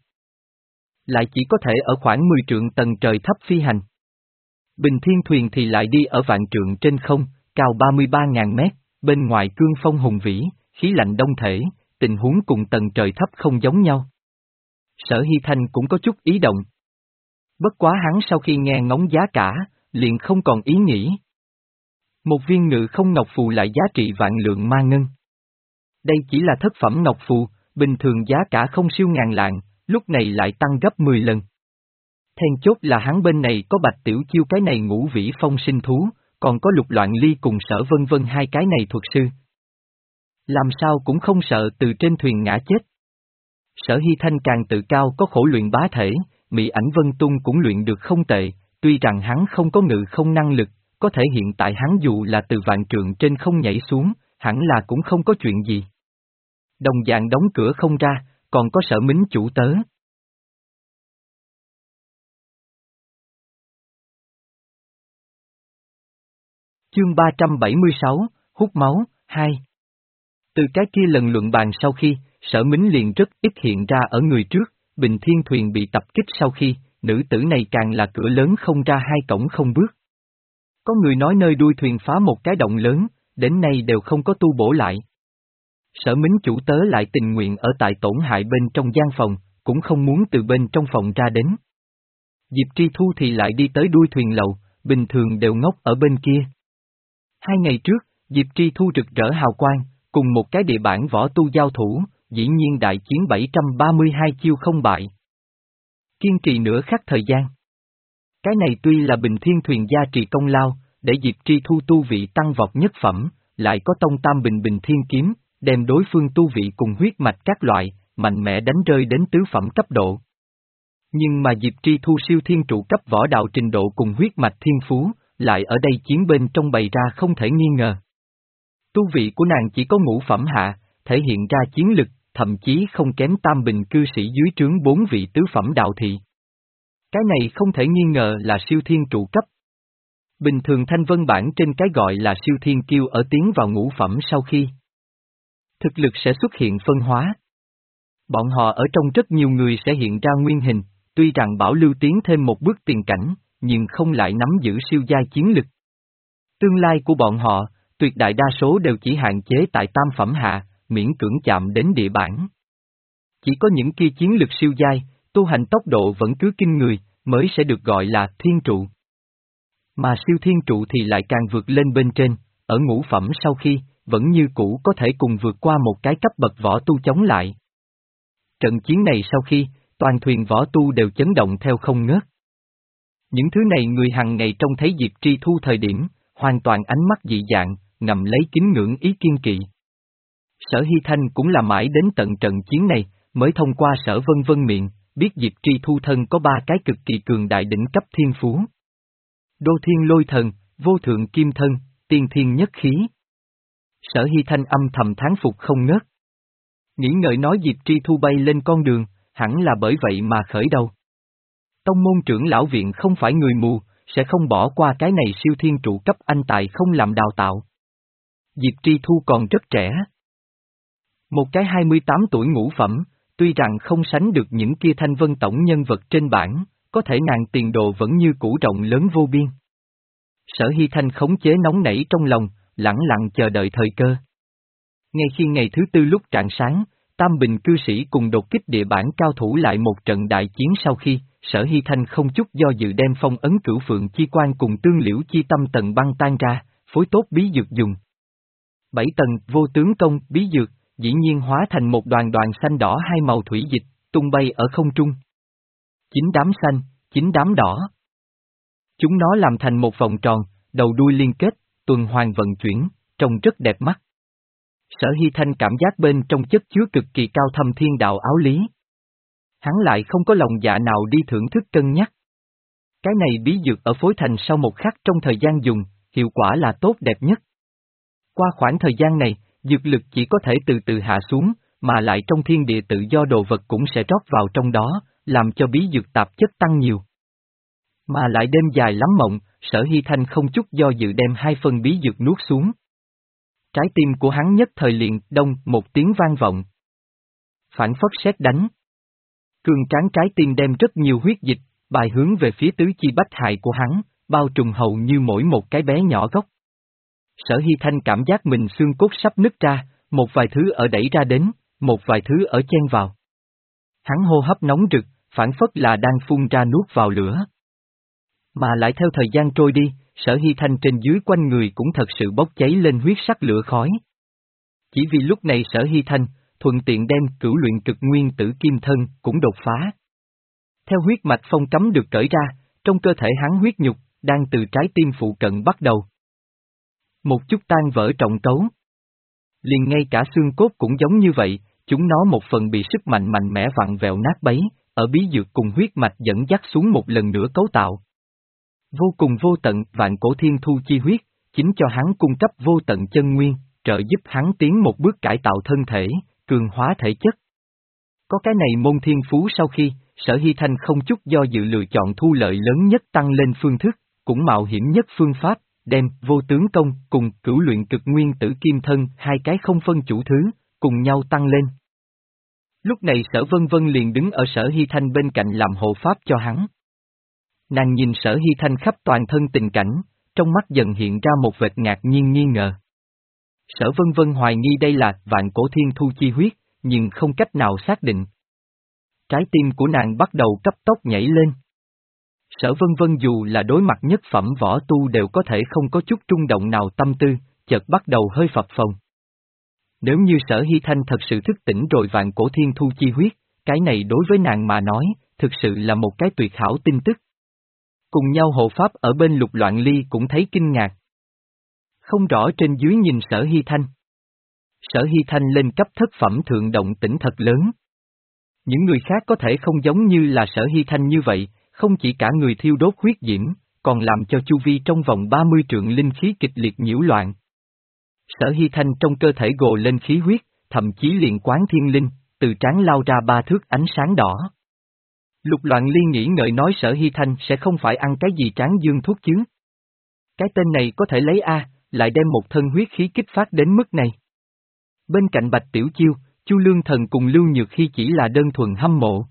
Lại chỉ có thể ở khoảng mười trượng tầng trời thấp phi hành. Bình Thiên thuyền thì lại đi ở vạn trượng trên không, cao ba mươi ba nghìn mét, bên ngoài cương phong hùng vĩ, khí lạnh đông thể, tình huống cùng tầng trời thấp không giống nhau. Sở Hy Thanh cũng có chút ý động. Bất quá hắn sau khi nghe ngóng giá cả, liền không còn ý nghĩ. Một viên ngự không ngọc phù lại giá trị vạn lượng ma ngân. Đây chỉ là thất phẩm ngọc phù, bình thường giá cả không siêu ngàn lạng, lúc này lại tăng gấp mười lần. Then chốt là hắn bên này có Bạch Tiểu Chiêu cái này ngũ vĩ phong sinh thú, còn có Lục Loạn Ly cùng Sở Vân Vân hai cái này thuật sư. Làm sao cũng không sợ từ trên thuyền ngã chết. Sở Hy Thanh càng tự cao có khổ luyện bá thể, Mỹ Ảnh Vân Tung cũng luyện được không tệ, tuy rằng hắn không có ngự không năng lực, có thể hiện tại hắn dù là từ vạn trượng trên không nhảy xuống, hẳn là cũng không có chuyện gì. Đồng dạng đóng cửa không ra, còn có Sở Mính chủ tớ. Chương ba trăm bảy mươi sáu, hút máu, hai. Từ cái kia lần luận bàn sau khi, Sở Mính liền rất ít hiện ra ở người trước, Bình Thiên thuyền bị tập kích sau khi, nữ tử này càng là cửa lớn không ra hai cổng không bước. Có người nói nơi đuôi thuyền phá một cái động lớn, đến nay đều không có tu bổ lại. Sở Mính chủ tớ lại tình nguyện ở tại tổn hại bên trong gian phòng, cũng không muốn từ bên trong phòng ra đến. Diệp Tri Thu thì lại đi tới đuôi thuyền lầu, bình thường đều ngốc ở bên kia. Hai ngày trước, Diệp Tri Thu rực rỡ hào quang, cùng một cái địa bản võ tu giao thủ, dĩ nhiên đại chiến bảy trăm ba mươi hai chiêu không bại. Kiên trì nửa khắc thời gian. Cái này tuy là Bình Thiên thuyền gia trì công lao, để Diệp Tri Thu tu vị tăng vọt nhất phẩm, lại có Tông Tam Bình Bình Thiên kiếm, đem đối phương tu vị cùng huyết mạch các loại, mạnh mẽ đánh rơi đến tứ phẩm cấp độ. Nhưng mà Diệp Tri Thu siêu thiên trụ cấp võ đạo trình độ cùng huyết mạch thiên phú, lại ở đây chiến bên trong bày ra không thể nghi ngờ. Tu vị của nàng chỉ có ngũ phẩm hạ, thể hiện ra chiến lực, thậm chí không kém Tam Bình cư sĩ dưới trướng bốn vị tứ phẩm đạo thị. Cái này không thể nghi ngờ là siêu thiên trụ cấp. Bình thường thanh vân bản trên cái gọi là siêu thiên kiêu ở tiến vào ngũ phẩm sau khi. Thực lực sẽ xuất hiện phân hóa. Bọn họ ở trong rất nhiều người sẽ hiện ra nguyên hình, tuy rằng bảo lưu tiến thêm một bước tiền cảnh, nhưng không lại nắm giữ siêu giai chiến lực. Tương lai của bọn họ, tuyệt đại đa số đều chỉ hạn chế tại tam phẩm hạ, miễn cưỡng chạm đến địa bản. Chỉ có những kia chiến lực siêu giai, tu hành tốc độ vẫn cứ kinh người, mới sẽ được gọi là thiên trụ. Mà siêu thiên trụ thì lại càng vượt lên bên trên, ở ngũ phẩm sau khi, vẫn như cũ có thể cùng vượt qua một cái cấp bậc võ tu chống lại. Trận chiến này sau khi, toàn thuyền võ tu đều chấn động theo không ngớt. Những thứ này người hằng ngày trông thấy Diệp Tri Thu thời điểm, hoàn toàn ánh mắt dị dạng, ngầm lấy kính ngưỡng ý kiên kỵ. Sở Hy Thanh cũng là mãi đến tận trận chiến này, mới thông qua Sở Vân Vân miệng, biết Diệp Tri Thu thân có ba cái cực kỳ cường đại đỉnh cấp thiên phú. Đô Thiên Lôi Thần, Vô Thượng Kim Thân, Tiên Thiên Nhất Khí. Sở Hy Thanh âm thầm thán phục không ngớt. Nghĩ ngợi nói Diệp Tri Thu bay lên con đường, hẳn là bởi vậy mà khởi đầu. Tông môn trưởng lão viện không phải người mù, sẽ không bỏ qua cái này siêu thiên trụ cấp anh tài không làm đào tạo. Diệp Tri Thu còn rất trẻ. Một cái hai mươi tám tuổi ngũ phẩm, tuy rằng không sánh được những kia thanh vân tổng nhân vật trên bảng, có thể nàng tiền đồ vẫn như cũ rộng lớn vô biên. Sở Hy Thanh khống chế nóng nảy trong lòng, lẳng lặng chờ đợi thời cơ. Ngay khi ngày thứ tư lúc rạng sáng, Tam Bình cư sĩ cùng đột kích địa bản cao thủ lại một trận đại chiến sau khi, Sở Hy Thanh không chút do dự đem phong ấn cửu phượng chi quan cùng tương liễu chi tâm tầng băng tan ra, phối tốt bí dược dùng. Bảy tầng vô tướng công bí dược, dĩ nhiên hóa thành một đoàn đoàn xanh đỏ hai màu thủy dịch, tung bay ở không trung. Chín đám xanh, chín đám đỏ. Chúng nó làm thành một vòng tròn, đầu đuôi liên kết, tuần hoàn vận chuyển, trông rất đẹp mắt. Sở Hy Thanh cảm giác bên trong chất chứa cực kỳ cao thâm thiên đạo áo lý. Hắn lại không có lòng dạ nào đi thưởng thức cân nhắc. Cái này bí dược ở phối thành sau một khắc trong thời gian dùng, hiệu quả là tốt đẹp nhất. Qua khoảng thời gian này, dược lực chỉ có thể từ từ hạ xuống, mà lại trong thiên địa tự do đồ vật cũng sẽ rót vào trong đó, làm cho bí dược tạp chất tăng nhiều. Mà lại đêm dài lắm mộng, Sở Hy Thanh không chút do dự đem hai phần bí dược nuốt xuống. Trái tim của hắn nhất thời liền đông một tiếng vang vọng. Phản phất sét đánh. Cường tráng trái tim đem rất nhiều huyết dịch, bài hướng về phía tứ chi bách hại của hắn, bao trùm hầu như mỗi một cái bé nhỏ gốc. Sở Hy Thanh cảm giác mình xương cốt sắp nứt ra, một vài thứ ở đẩy ra đến, một vài thứ ở chen vào. Hắn hô hấp nóng rực, phản phất là đang phun ra nuốt vào lửa. Mà lại theo thời gian trôi đi, Sở Hy Thanh trên dưới quanh người cũng thật sự bốc cháy lên huyết sắc lửa khói. Chỉ vì lúc này Sở Hy Thanh, thuận tiện đem cửu luyện cực nguyên tử kim thân cũng đột phá. Theo huyết mạch phong cấm được cởi ra, trong cơ thể hắn huyết nhục, đang từ trái tim phụ cận bắt đầu. Một chút tan vỡ trọng cấu. Liền ngay cả xương cốt cũng giống như vậy, chúng nó một phần bị sức mạnh mạnh mẽ vặn vẹo nát bấy, ở bí dược cùng huyết mạch dẫn dắt xuống một lần nữa cấu tạo. Vô cùng vô tận vạn cổ thiên thu chi huyết, chính cho hắn cung cấp vô tận chân nguyên, trợ giúp hắn tiến một bước cải tạo thân thể, cường hóa thể chất. Có cái này môn thiên phú sau khi, Sở Hy Thanh không chút do dự lựa chọn thu lợi lớn nhất tăng lên phương thức, cũng mạo hiểm nhất phương pháp, đem vô tướng công cùng cửu luyện cực nguyên tử kim thân hai cái không phân chủ thứ, cùng nhau tăng lên. Lúc này Sở Vân Vân liền đứng ở Sở Hy Thanh bên cạnh làm hộ pháp cho hắn. Nàng nhìn Sở Hy Thanh khắp toàn thân tình cảnh, trong mắt dần hiện ra một vệt ngạc nhiên nghi ngờ. Sở Vân Vân hoài nghi đây là vạn cổ thiên thu chi huyết, nhưng không cách nào xác định. Trái tim của nàng bắt đầu cấp tốc nhảy lên. Sở Vân Vân dù là đối mặt nhất phẩm võ tu đều có thể không có chút trung động nào tâm tư, chợt bắt đầu hơi phập phồng. Nếu như Sở Hy Thanh thật sự thức tỉnh rồi vạn cổ thiên thu chi huyết, cái này đối với nàng mà nói, thực sự là một cái tuyệt hảo tin tức. Cùng nhau hộ pháp ở bên Lục Loạn Ly cũng thấy kinh ngạc. Không rõ trên dưới nhìn Sở Hy Thanh. Sở Hy Thanh lên cấp thất phẩm thượng động tĩnh thật lớn. Những người khác có thể không giống như là Sở Hy Thanh như vậy, không chỉ cả người thiêu đốt huyết diễm, còn làm cho chu vi trong vòng ba mươi trượng linh khí kịch liệt nhiễu loạn. Sở Hy Thanh trong cơ thể gồ lên khí huyết, thậm chí liền quán thiên linh, từ trán lao ra ba thước ánh sáng đỏ. Lục Loạn Ly nghĩ ngợi nói Sở Hy Thanh sẽ không phải ăn cái gì tráng dương thuốc chứ. Cái tên này có thể lấy A, lại đem một thân huyết khí kích phát đến mức này. Bên cạnh Bạch Tiểu Chiêu, Chu Lương Thần cùng Lưu Nhược Hy chỉ là đơn thuần hâm mộ.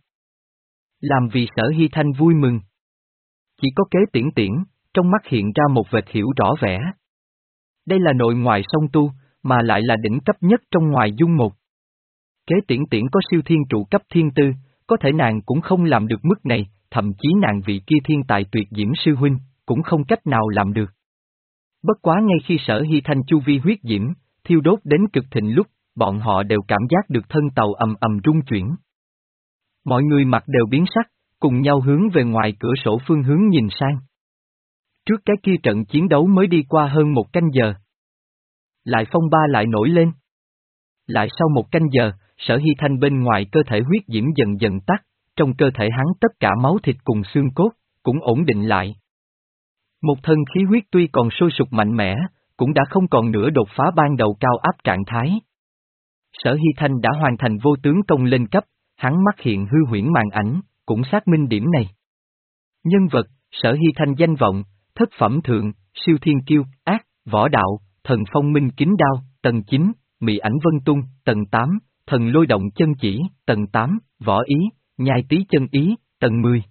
Làm vì Sở Hy Thanh vui mừng. Chỉ có Kế Tiễn Tiễn, trong mắt hiện ra một vệt hiểu rõ vẻ. Đây là nội ngoại song tu, mà lại là đỉnh cấp nhất trong ngoài dung một. Kế Tiễn Tiễn có siêu thiên trụ cấp thiên tư, có thể nàng cũng không làm được mức này, thậm chí nàng vị kia thiên tài tuyệt diễm sư huynh, cũng không cách nào làm được. Bất quá ngay khi Sở Hy Thanh chu vi huyết diễm, thiêu đốt đến cực thịnh lúc, bọn họ đều cảm giác được thân tàu ầm ầm rung chuyển. Mọi người mặt đều biến sắc, cùng nhau hướng về ngoài cửa sổ phương hướng nhìn sang. Trước cái kia trận chiến đấu mới đi qua hơn một canh giờ. Lại phong ba lại nổi lên. Lại sau một canh giờ, Sở Hy Thanh bên ngoài cơ thể huyết diễm dần dần tắt, trong cơ thể hắn tất cả máu thịt cùng xương cốt, cũng ổn định lại. Một thân khí huyết tuy còn sôi sục mạnh mẽ, cũng đã không còn nữa đột phá ban đầu cao áp trạng thái. Sở Hy Thanh đã hoàn thành vô tướng công lên cấp, hắn mắt hiện hư huyễn màn ảnh, cũng xác minh điểm này. Nhân vật, Sở Hy Thanh danh vọng, thất phẩm thượng, siêu thiên kiêu, ác, võ đạo, thần phong minh kính đao, tầng chín, mị ảnh vân tung, tầng tám, thần lôi động chân chỉ, tầng tám, võ ý, nhai tí chân ý, tầng mười.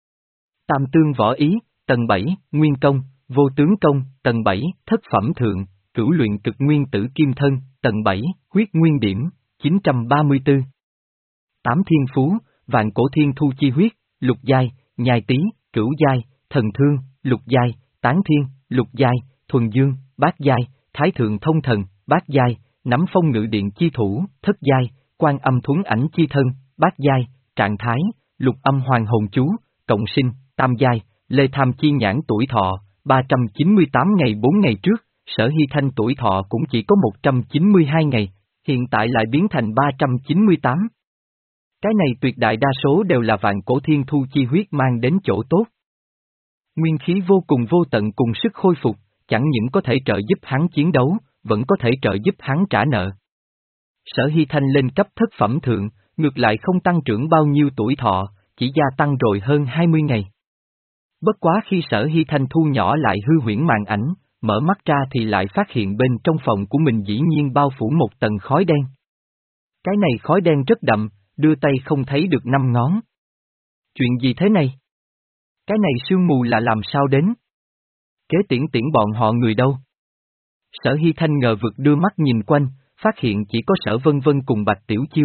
Tam tương võ ý, tầng bảy, nguyên công, vô tướng công, tầng bảy, thất phẩm thượng, cửu luyện cực nguyên tử kim thân, tầng bảy, huyết nguyên điểm, chín trăm ba mươi tư. Tám thiên phú, vạn cổ thiên thu chi huyết, lục giai, nhai tí, cửu giai, thần thương, lục giai, tán thiên, lục giai, thuần dương, bát giai, thái thượng thông thần, bát giai, nắm phong ngự điện chi thủ, thất giai, quan âm thuấn ảnh chi thân, bát giai, trạng thái, lục âm hoàng hồn chú, cộng sinh, tam giai, lê tham chi nhãn tuổi thọ, ba trăm chín mươi tám ngày bốn ngày trước, Sở Hy Thanh tuổi thọ cũng chỉ có một trăm chín mươi hai ngày, hiện tại lại biến thành ba trăm chín mươi tám. Cái này tuyệt đại đa số đều là vạn cổ thiên thu chi huyết mang đến chỗ tốt. Nguyên khí vô cùng vô tận cùng sức khôi phục, chẳng những có thể trợ giúp hắn chiến đấu, vẫn có thể trợ giúp hắn trả nợ. Sở Hy Thanh lên cấp thất phẩm thượng, ngược lại không tăng trưởng bao nhiêu tuổi thọ, chỉ gia tăng rồi hơn hai mươi ngày. Bất quá khi Sở Hy Thanh thu nhỏ lại hư huyễn màn ảnh, mở mắt ra thì lại phát hiện bên trong phòng của mình dĩ nhiên bao phủ một tầng khói đen. Cái này khói đen rất đậm, đưa tay không thấy được năm ngón. Chuyện gì thế này? Cái này sương mù là làm sao đến? Kế tiễn tiễn bọn họ người đâu? Sở Hy Thanh ngờ vực đưa mắt nhìn quanh, phát hiện chỉ có Sở Vân Vân cùng Bạch Tiểu Chiêu.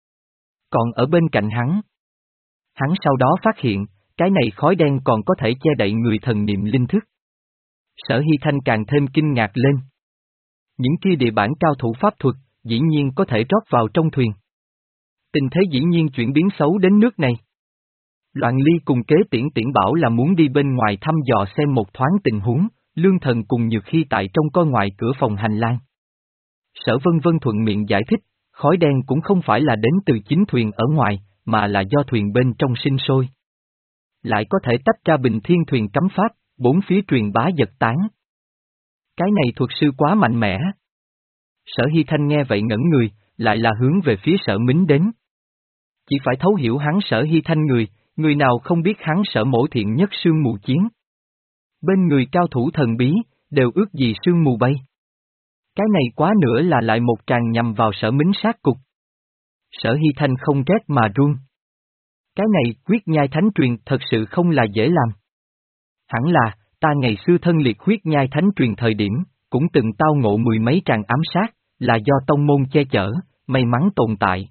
Còn ở bên cạnh hắn. Hắn sau đó phát hiện, cái này khói đen còn có thể che đậy người thần niệm linh thức. Sở Hy Thanh càng thêm kinh ngạc lên. Những kia địa bản cao thủ pháp thuật, dĩ nhiên có thể rót vào trong thuyền. Tình thế dĩ nhiên chuyển biến xấu đến nước này. Loạn Ly cùng kế tiễn tiễn bảo là muốn đi bên ngoài thăm dò xem một thoáng tình huống, Lương Thần cùng Nhược Hy tại trong coi ngoài cửa phòng hành lang. Sở Vân Vân thuận miệng giải thích, khói đen cũng không phải là đến từ chính thuyền ở ngoài, mà là do thuyền bên trong sinh sôi. Lại có thể tách ra bình thiên thuyền cấm pháp, bốn phía truyền bá giật tán. Cái này thuật sư quá mạnh mẽ. Sở Hy Thanh nghe vậy ngẩn người, lại là hướng về phía Sở Mính đến. Chỉ phải thấu hiểu hắn Sở Hy Thanh người, người nào không biết hắn Sở Mỗ thiện nhất sương mù chiến. Bên người cao thủ thần bí, đều ước gì sương mù bay. Cái này quá nữa là lại một tràng nhằm vào Sở Mính sát cục. Sở Hy Thanh không ghét mà run. Cái này huyết nhai thánh truyền thật sự không là dễ làm. Hẳn là, ta ngày xưa thân liệt huyết nhai thánh truyền thời điểm, cũng từng tao ngộ mười mấy tràng ám sát, là do tông môn che chở, may mắn tồn tại.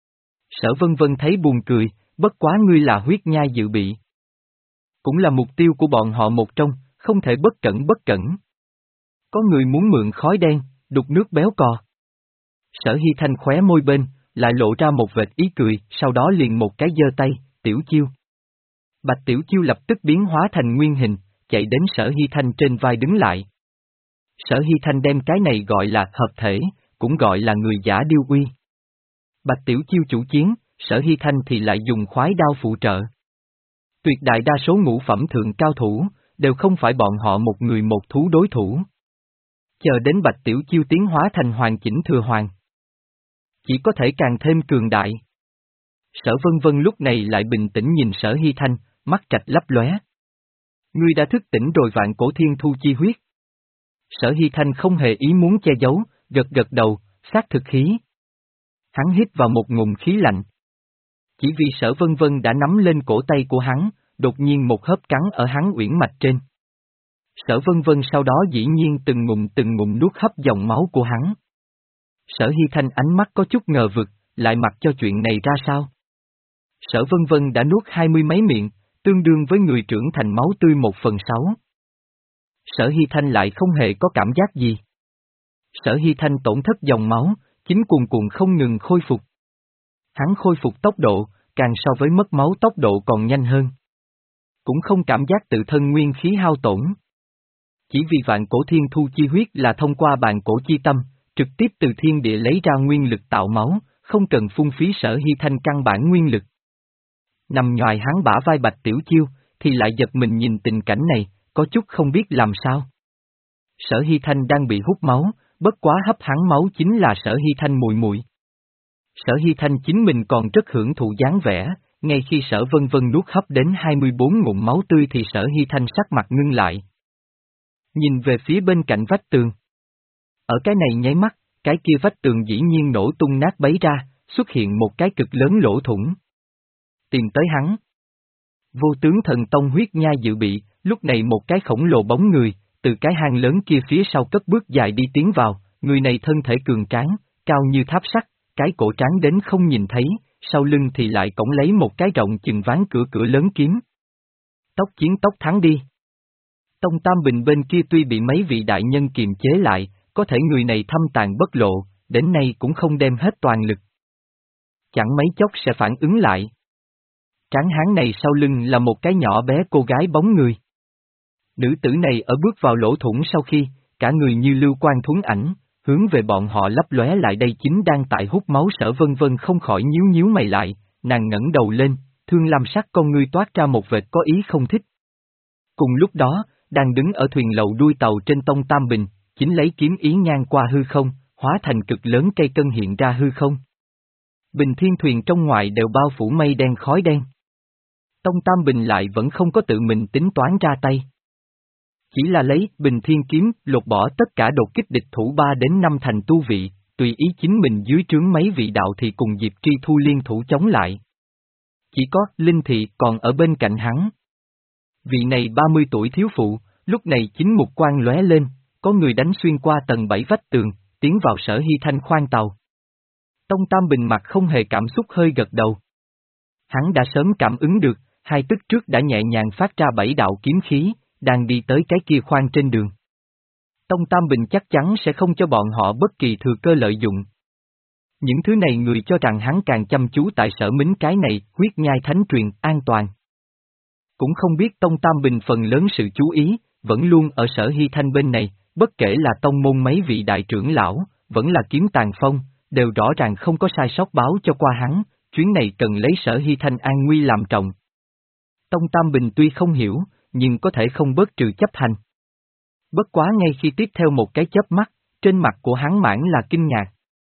Sở Vân Vân thấy buồn cười, bất quá ngươi là huyết nhai dự bị. Cũng là mục tiêu của bọn họ một trong, không thể bất cẩn bất cẩn. Có người muốn mượn khói đen, đục nước béo cò. Sở Hy Thanh khóe môi bên, lại lộ ra một vệt ý cười, sau đó liền một cái giơ tay, Tiểu Chiêu. Bạch Tiểu Chiêu lập tức biến hóa thành nguyên hình, chạy đến Sở Hy Thanh trên vai đứng lại. Sở Hy Thanh đem cái này gọi là hợp thể, cũng gọi là người giả điêu uy. Bạch Tiểu Chiêu chủ chiến, Sở Hy Thanh thì lại dùng khoái đao phụ trợ. Tuyệt đại đa số ngũ phẩm thượng cao thủ, đều không phải bọn họ một người một thú đối thủ. Chờ đến Bạch Tiểu Chiêu tiến hóa thành hoàn chỉnh thừa hoàng. Chỉ có thể càng thêm cường đại. Sở Vân Vân lúc này lại bình tĩnh nhìn Sở Hy Thanh, mắt trạch lấp lóe. Ngươi đã thức tỉnh rồi vạn cổ thiên thu chi huyết. Sở Hy Thanh không hề ý muốn che giấu, gật gật đầu, xác thực khí. Hắn hít vào một ngụm khí lạnh. Chỉ vì Sở Vân Vân đã nắm lên cổ tay của hắn, đột nhiên một hớp cắn ở hắn uyển mạch trên. Sở Vân Vân sau đó dĩ nhiên từng ngụm từng ngụm nuốt hấp dòng máu của hắn. Sở Hy Thanh ánh mắt có chút ngờ vực, lại mặc cho chuyện này ra sao? Sở Vân Vân đã nuốt hai mươi mấy miệng, tương đương với người trưởng thành máu tươi một phần sáu. Sở Hy Thanh lại không hề có cảm giác gì. Sở Hy Thanh tổn thất dòng máu, chính cuồn cuộn không ngừng khôi phục. Hắn khôi phục tốc độ, càng so với mất máu tốc độ còn nhanh hơn. Cũng không cảm giác tự thân nguyên khí hao tổn. Chỉ vì vạn cổ thiên thu chi huyết là thông qua bàn cổ chi tâm, trực tiếp từ thiên địa lấy ra nguyên lực tạo máu, không cần phung phí Sở Hy Thanh căn bản nguyên lực. Nằm nhoài hắn bả vai Bạch Tiểu Chiêu, thì lại giật mình nhìn tình cảnh này, có chút không biết làm sao. Sở Hy Thanh đang bị hút máu, bất quá hấp hắn máu chính là Sở Hy Thanh mùi mùi. Sở Hy Thanh chính mình còn rất hưởng thụ dáng vẻ, ngay khi Sở Vân Vân nuốt hấp đến hai mươi bốn ngụm máu tươi thì Sở Hy Thanh sắc mặt ngưng lại. Nhìn về phía bên cạnh vách tường. Ở cái này nháy mắt, cái kia vách tường dĩ nhiên nổ tung nát bấy ra, xuất hiện một cái cực lớn lỗ thủng. Tìm tới hắn. Vô tướng thần tông huyết nhai dự bị, lúc này một cái khổng lồ bóng người, từ cái hang lớn kia phía sau cất bước dài đi tiến vào, người này thân thể cường tráng, cao như tháp sắt, cái cổ tráng đến không nhìn thấy, sau lưng thì lại cổng lấy một cái rộng chừng ván cửa cửa lớn kiếm. Tốc chiến tốc thắng đi. Tông Tam Bình bên kia tuy bị mấy vị đại nhân kiềm chế lại, có thể người này thâm tàn bất lộ, đến nay cũng không đem hết toàn lực. Chẳng mấy chốc sẽ phản ứng lại. Tráng hán này sau lưng là một cái nhỏ bé cô gái bóng người. Nữ tử này ở bước vào lỗ thủng sau khi, cả người như lưu quan thuấn ảnh, hướng về bọn họ lấp lóe lại đây chính đang tại hút máu Sở Vân Vân không khỏi nhíu nhíu mày lại, nàng ngẩng đầu lên, thương lam sắc con ngươi toát ra một vệt có ý không thích. Cùng lúc đó, đang đứng ở thuyền lậu đuôi tàu trên Tông Tam Bình, chính lấy kiếm ý ngang qua hư không, hóa thành cực lớn cây cân hiện ra hư không. Bình thiên thuyền trong ngoài đều bao phủ mây đen khói đen. Tông Tam Bình lại vẫn không có tự mình tính toán ra tay. Chỉ là lấy Bình Thiên Kiếm lột bỏ tất cả đột kích địch thủ ba đến năm thành tu vị, tùy ý chính mình dưới trướng mấy vị đạo thì cùng Diệp Tri Thu liên thủ chống lại. Chỉ có Linh Thị còn ở bên cạnh hắn. Vị này ba mươi tuổi thiếu phụ, lúc này chính mục quang lóe lên, có người đánh xuyên qua tầng bảy vách tường, tiến vào Sở Hy Thanh khoang tàu. Tông Tam Bình mặt không hề cảm xúc hơi gật đầu. Hắn đã sớm cảm ứng được, hai tức trước đã nhẹ nhàng phát ra bảy đạo kiếm khí, đang đi tới cái kia khoang trên đường. Tông Tam Bình chắc chắn sẽ không cho bọn họ bất kỳ thừa cơ lợi dụng. Những thứ này người cho rằng hắn càng chăm chú tại Sở Mính cái này, huyết nhai thánh truyền, an toàn. Cũng không biết Tông Tam Bình phần lớn sự chú ý, vẫn luôn ở Sở Hy Thanh bên này, bất kể là tông môn mấy vị đại trưởng lão, vẫn là Kiếm Tàn Phong, đều rõ ràng không có sai sót báo cho qua hắn, chuyến này cần lấy Sở Hy Thanh an nguy làm trọng. Tông Tam Bình tuy không hiểu, nhưng có thể không bớt trừ chấp hành. Bất quá ngay khi tiếp theo một cái chớp mắt, trên mặt của hắn mãn là kinh ngạc.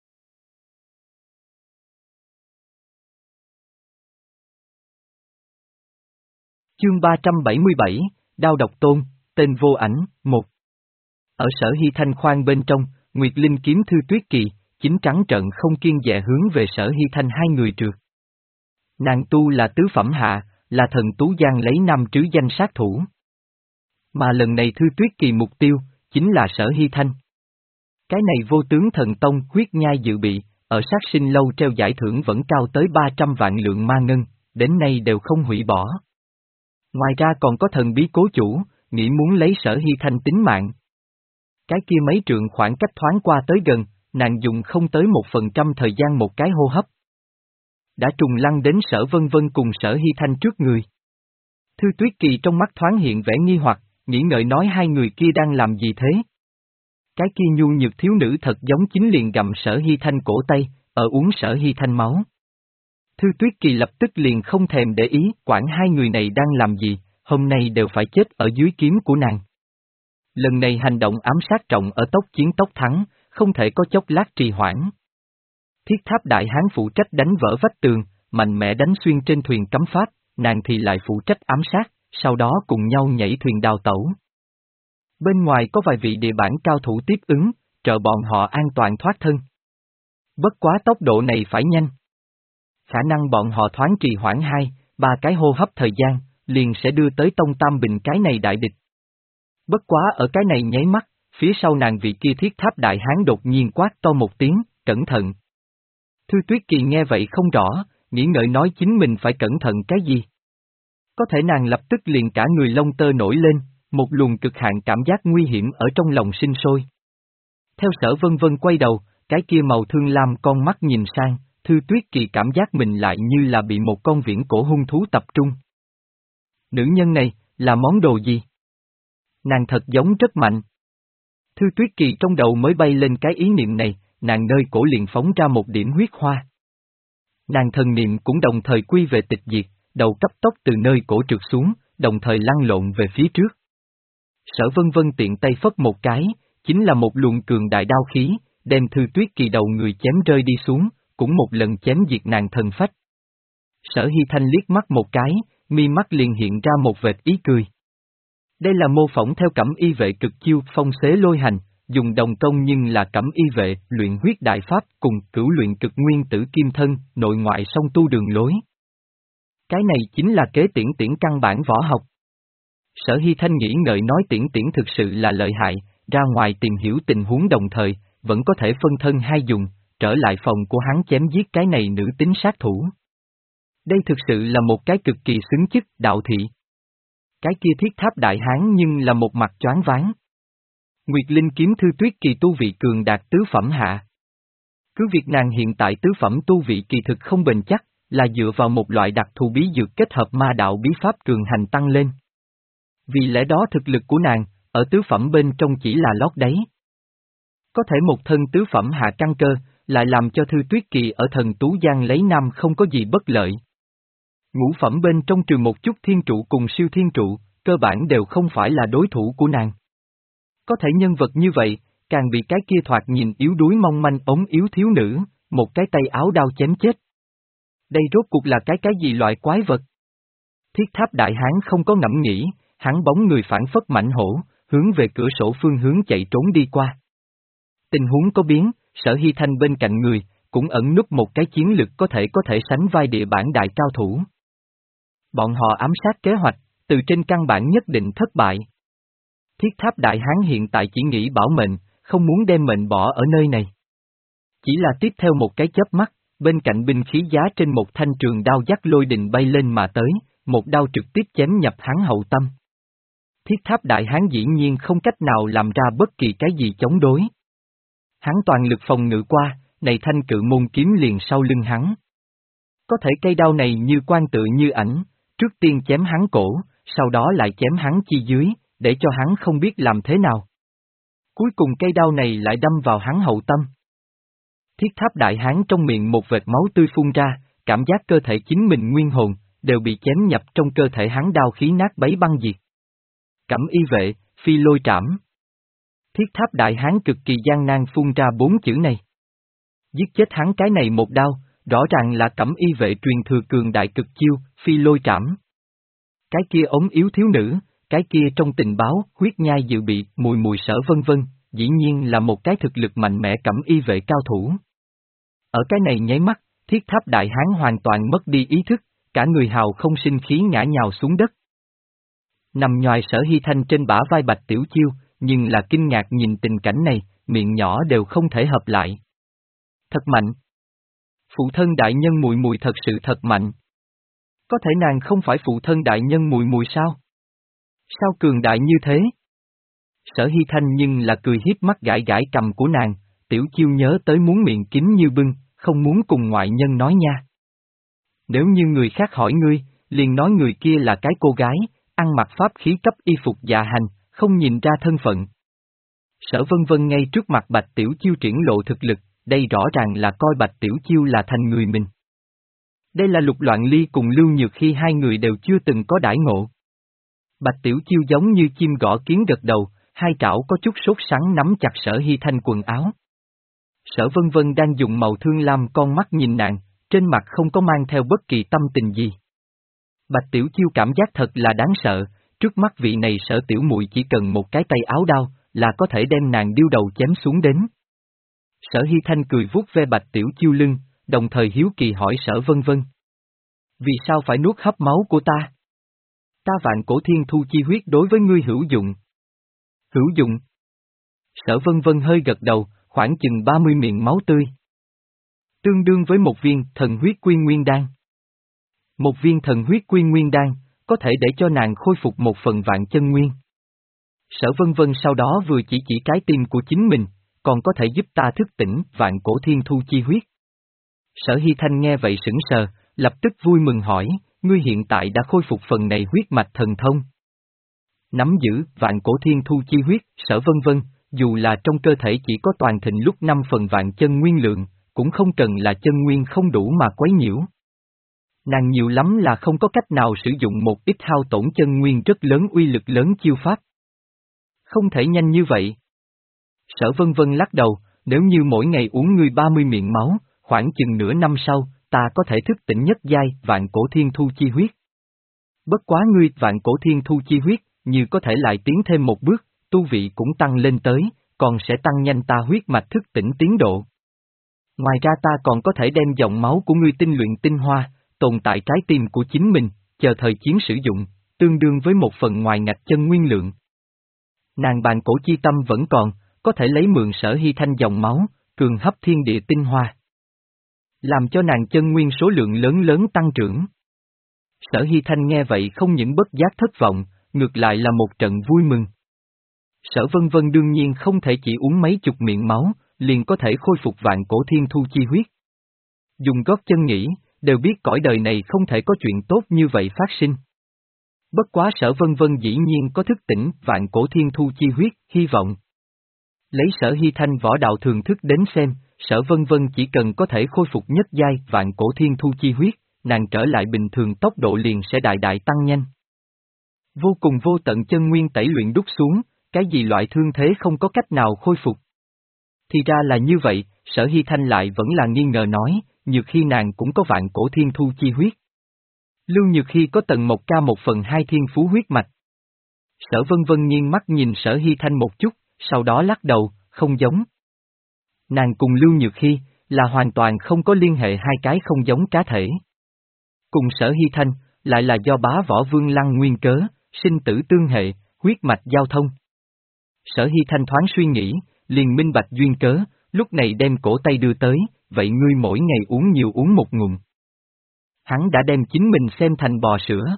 Chương ba trăm bảy mươi bảy, Đao Độc Tôn, tên vô ảnh, một. Ở Sở Hy Thanh khoang bên trong, Nguyệt Linh kiếm Thư Tuyết Kỳ, chính trắng trợn không kiêng dè hướng về Sở Hy Thanh hai người trượt. Nàng tu là tứ phẩm hạ, là thần tú giang lấy năm trứ danh sát thủ. Mà lần này Thư Tuyết Kỳ mục tiêu, chính là Sở Hy Thanh. Cái này vô tướng thần tông huyết nhai dự bị, ở sát sinh lâu treo giải thưởng vẫn cao tới ba trăm vạn lượng ma ngân, đến nay đều không hủy bỏ. Ngoài ra còn có thần bí cố chủ, nghĩ muốn lấy Sở Hy Thanh tính mạng. Cái kia mấy trượng khoảng cách thoáng qua tới gần, nàng dùng không tới một phần trăm thời gian một cái hô hấp. Đã trùng lăn đến Sở Vân Vân cùng Sở Hy Thanh trước người. Thư Tuyết Kỳ trong mắt thoáng hiện vẻ nghi hoặc, nghĩ ngợi nói hai người kia đang làm gì thế? Cái kia nhu nhược thiếu nữ thật giống chính liền gặm Sở Hy Thanh cổ tay, ở uống Sở Hy Thanh máu. Thư Tuyết Kỳ lập tức liền không thèm để ý quản hai người này đang làm gì, hôm nay đều phải chết ở dưới kiếm của nàng. Lần này hành động ám sát trọng ở tốc chiến tốc thắng, không thể có chốc lát trì hoãn. Thiết Tháp Đại Hán phụ trách đánh vỡ vách tường, mạnh mẽ đánh xuyên trên thuyền cấm pháp, nàng thì lại phụ trách ám sát, sau đó cùng nhau nhảy thuyền đào tẩu. Bên ngoài có vài vị địa bản cao thủ tiếp ứng, trợ bọn họ an toàn thoát thân. Bất quá tốc độ này phải nhanh. Khả năng bọn họ thoáng trì hoãn hai, ba cái hô hấp thời gian, liền sẽ đưa tới Tông Tam Bình cái này đại địch. Bất quá ở cái này nháy mắt, phía sau nàng vị kia Thiết Tháp Đại Hán đột nhiên quát to một tiếng, cẩn thận. Thư Tuyết Kỳ nghe vậy không rõ, nghĩ ngợi nói chính mình phải cẩn thận cái gì. Có thể nàng lập tức liền cả người lông tơ nổi lên, một luồng cực hạn cảm giác nguy hiểm ở trong lòng sinh sôi. Theo Sở Vân Vân quay đầu, cái kia màu thương lam con mắt nhìn sang, Thư Tuyết Kỳ cảm giác mình lại như là bị một con viễn cổ hung thú tập trung. Nữ nhân này, là món đồ gì? Nàng thật giống rất mạnh. Thư Tuyết Kỳ trong đầu mới bay lên cái ý niệm này, nàng nơi cổ liền phóng ra một điểm huyết hoa. Nàng thần niệm cũng đồng thời quy về tịch diệt, đầu cấp tốc từ nơi cổ trượt xuống, đồng thời lăn lộn về phía trước. Sở Vân Vân tiện tay phất một cái, chính là một luồng cường đại đao khí, đem Thư Tuyết Kỳ đầu người chém rơi đi xuống, cũng một lần chém diệt nàng thần phách. Sở Hy Thanh liếc mắt một cái, mi mắt liền hiện ra một vệt ý cười. Đây là mô phỏng theo cẩm y vệ cực chiêu phong xế lôi hành, dùng đồng công nhưng là cẩm y vệ luyện huyết đại pháp cùng cửu luyện cực nguyên tử kim thân, nội ngoại song tu đường lối. Cái này chính là kế tiễn tiễn căn bản võ học. Sở Hy Thanh nghĩ ngợi nói tiễn tiễn thực sự là lợi hại, ra ngoài tìm hiểu tình huống đồng thời, vẫn có thể phân thân hai dùng, trở lại phòng của hắn chém giết cái này nữ tính sát thủ. Đây thực sự là một cái cực kỳ xứng chức đạo thị. Cái kia thiết tháp đại hán nhưng là một mặt choáng váng. Nguyệt Linh kiếm Thư Tuyết Kỳ tu vị cường đạt tứ phẩm hạ. Cứ việc nàng hiện tại tứ phẩm tu vị kỳ thực không bền chắc, là dựa vào một loại đặc thù bí dược kết hợp ma đạo bí pháp cường hành tăng lên. Vì lẽ đó thực lực của nàng, ở tứ phẩm bên trong chỉ là lót đáy. Có thể một thân tứ phẩm hạ căn cơ, lại làm cho Thư Tuyết Kỳ ở thần Tú Giang lấy nam không có gì bất lợi. Ngũ phẩm bên trong trừ một chút thiên trụ cùng siêu thiên trụ, cơ bản đều không phải là đối thủ của nàng. Có thể nhân vật như vậy, càng bị cái kia thoạt nhìn yếu đuối mong manh ống yếu thiếu nữ, một cái tay áo đao chém chết. Đây rốt cuộc là cái cái gì loại quái vật? Thiết tháp đại hán không có ngẫm nghĩ, hắn bóng người phản phất mãnh hổ, hướng về cửa sổ phương hướng chạy trốn đi qua. Tình huống có biến, Sở Hy Thanh bên cạnh người, cũng ẩn núp một cái chiến lực có thể có thể sánh vai địa bản đại cao thủ. Bọn họ ám sát kế hoạch, từ trên căn bản nhất định thất bại. Thiết tháp đại hán hiện tại chỉ nghĩ bảo mệnh, không muốn đem mệnh bỏ ở nơi này. Chỉ là tiếp theo một cái chớp mắt, bên cạnh binh khí giá trên một thanh trường đao dắt lôi đình bay lên mà tới, một đao trực tiếp chém nhập hắn hậu tâm. Thiết tháp đại hán dĩ nhiên không cách nào làm ra bất kỳ cái gì chống đối. Hắn toàn lực phòng ngự qua, này thanh cự môn kiếm liền sau lưng hắn. Có thể cây đao này như quan tự như ảnh, trước tiên chém hắn cổ, sau đó lại chém hắn chi dưới, để cho hắn không biết làm thế nào. Cuối cùng cây đao này lại đâm vào hắn hậu tâm. Thiết tháp đại hán trong miệng một vệt máu tươi phun ra, cảm giác cơ thể chính mình nguyên hồn, đều bị chém nhập trong cơ thể hắn đao khí nát bấy băng diệt. Cẩm y vệ, phi lôi trảm. Thiết tháp đại hán cực kỳ gian nan phun ra bốn chữ này. Giết chết hắn cái này một đao, rõ ràng là cẩm y vệ truyền thừa cường đại cực chiêu, phi lôi trảm. Cái kia ống yếu thiếu nữ, cái kia trong tình báo, huyết nhai dự bị, mùi mùi sở vân vân, dĩ nhiên là một cái thực lực mạnh mẽ cẩm y vệ cao thủ. Ở cái này nháy mắt, thiết tháp đại hán hoàn toàn mất đi ý thức, cả người hào không sinh khí ngã nhào xuống đất. Nằm nhoài Sở Hy Thanh trên bả vai Bạch Tiểu Chiêu, nhưng là kinh ngạc nhìn tình cảnh này, miệng nhỏ đều không thể hợp lại. Thật mạnh. Phụ thân đại nhân mùi mùi thật sự thật mạnh. Có thể nàng không phải phụ thân đại nhân mùi mùi sao? Sao cường đại như thế? Sở Hy Thanh nhưng là cười hiếp mắt gãi gãi cầm của nàng, Tiểu Chiêu nhớ tới muốn miệng kín như bưng, không muốn cùng ngoại nhân nói nha. Nếu như người khác hỏi ngươi, liền nói người kia là cái cô gái, ăn mặc pháp khí cấp y phục dạ hành, không nhìn ra thân phận. Sở Vân Vân ngay trước mặt Bạch Tiểu Chiêu triển lộ thực lực, đây rõ ràng là coi Bạch Tiểu Chiêu là thành người mình. Đây là Lục Loạn Ly cùng Lưu Nhược khi hai người đều chưa từng có đãi ngộ. Bạch Tiểu Chiêu giống như chim gõ kiến gật đầu, hai trảo có chút sốt sắng nắm chặt Sở Hy Thanh quần áo. Sở Vân Vân đang dùng màu thương lam con mắt nhìn nàng, trên mặt không có mang theo bất kỳ tâm tình gì. Bạch Tiểu Chiêu cảm giác thật là đáng sợ, trước mắt vị này Sở tiểu muội chỉ cần một cái tay áo đao, là có thể đem nàng điêu đầu chém xuống đến. Sở Hy Thanh cười vuốt ve Bạch Tiểu Chiêu lưng, đồng thời hiếu kỳ hỏi Sở Vân Vân. Vì sao phải nuốt hấp máu của ta? Ta vạn cổ thiên thu chi huyết đối với ngươi hữu dụng. Hữu dụng. Sở Vân Vân hơi gật đầu, khoảng chừng ba mươi miệng máu tươi. Tương đương với một viên thần huyết quy nguyên đan. Một viên thần huyết quy nguyên đan, có thể để cho nàng khôi phục một phần vạn chân nguyên. Sở Vân Vân sau đó vừa chỉ chỉ trái tim của chính mình, còn có thể giúp ta thức tỉnh vạn cổ thiên thu chi huyết. Sở Hy Thanh nghe vậy sững sờ, lập tức vui mừng hỏi, ngươi hiện tại đã khôi phục phần này huyết mạch thần thông. Nắm giữ vạn cổ thiên thu chi huyết, sở vân vân, dù là trong cơ thể chỉ có toàn thịnh lúc năm phần vạn chân nguyên lượng, cũng không cần là chân nguyên không đủ mà quấy nhiễu. Nàng nhiều lắm là không có cách nào sử dụng một ít hao tổn chân nguyên rất lớn uy lực lớn chiêu pháp. Không thể nhanh như vậy. Sở vân vân lắc đầu, nếu như mỗi ngày uống ngươi ba mươi miệng máu, khoảng chừng nửa năm sau, ta có thể thức tỉnh nhất giai vạn cổ thiên thu chi huyết. Bất quá ngươi vạn cổ thiên thu chi huyết, như có thể lại tiến thêm một bước, tu vị cũng tăng lên tới, còn sẽ tăng nhanh ta huyết mạch thức tỉnh tiến độ. Ngoài ra ta còn có thể đem dòng máu của ngươi tinh luyện tinh hoa, tồn tại trái tim của chính mình, chờ thời chiến sử dụng, tương đương với một phần ngoài ngạch chân nguyên lượng. Nàng bàn cổ chi tâm vẫn còn, có thể lấy mượn Sở Hy Thanh dòng máu, cường hấp thiên địa tinh hoa, làm cho nàng chân nguyên số lượng lớn lớn tăng trưởng. Sở Hy Thanh nghe vậy không những bất giác thất vọng, ngược lại là một trận vui mừng. Sở Vân Vân đương nhiên không thể chỉ uống mấy chục miệng máu, liền có thể khôi phục vạn cổ thiên thu chi huyết. Dùng gót chân nghĩ, đều biết cõi đời này không thể có chuyện tốt như vậy phát sinh. Bất quá Sở Vân Vân dĩ nhiên có thức tỉnh vạn cổ thiên thu chi huyết, hy vọng. Lấy Sở Hy Thanh võ đạo thường thức đến xem, Sở Vân Vân chỉ cần có thể khôi phục nhất giai vạn cổ thiên thu chi huyết, nàng trở lại bình thường tốc độ liền sẽ đại đại tăng nhanh. Vô cùng vô tận chân nguyên tẩy luyện đúc xuống, cái gì loại thương thế không có cách nào khôi phục. Thì ra là như vậy, Sở Hy Thanh lại vẫn là nghi ngờ nói, Nhược Hy nàng cũng có vạn cổ thiên thu chi huyết. Lưu Nhược Hy có tầng một ca một phần hai thiên phú huyết mạch. Sở Vân Vân nghiêng mắt nhìn Sở Hy Thanh một chút, sau đó lắc đầu, không giống. Nàng cùng Lưu Nhược Hy, là hoàn toàn không có liên hệ hai cái không giống cá thể. Cùng Sở Hy Thanh, lại là do bá võ vương lăng nguyên cớ, sinh tử tương hệ, huyết mạch giao thông. Sở Hy Thanh thoáng suy nghĩ, liền minh bạch duyên cớ, lúc này đem cổ tay đưa tới, vậy ngươi mỗi ngày uống nhiều uống một ngụm. Hắn đã đem chính mình xem thành bò sữa.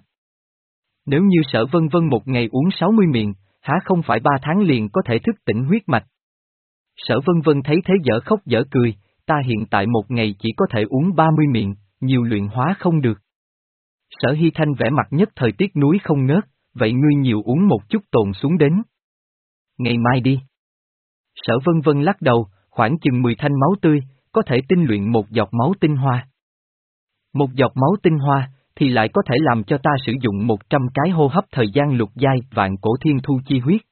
Nếu như Sở Vân Vân một ngày uống sáu mươi miệng, há không phải ba tháng liền có thể thức tỉnh huyết mạch. Sở Vân Vân thấy thế dở khóc dở cười, ta hiện tại một ngày chỉ có thể uống ba mươi miệng, nhiều luyện hóa không được. Sở Hy Thanh vẻ mặt nhất thời tiếc nuối không ngớt, vậy ngươi nhiều uống một chút tồn xuống đến. Ngày mai đi. Sở Vân Vân lắc đầu, khoảng chừng mười thanh máu tươi, có thể tinh luyện một giọt máu tinh hoa. Một giọt máu tinh hoa, thì lại có thể làm cho ta sử dụng một trăm cái hô hấp thời gian lục giai vạn cổ thiên thu chi huyết.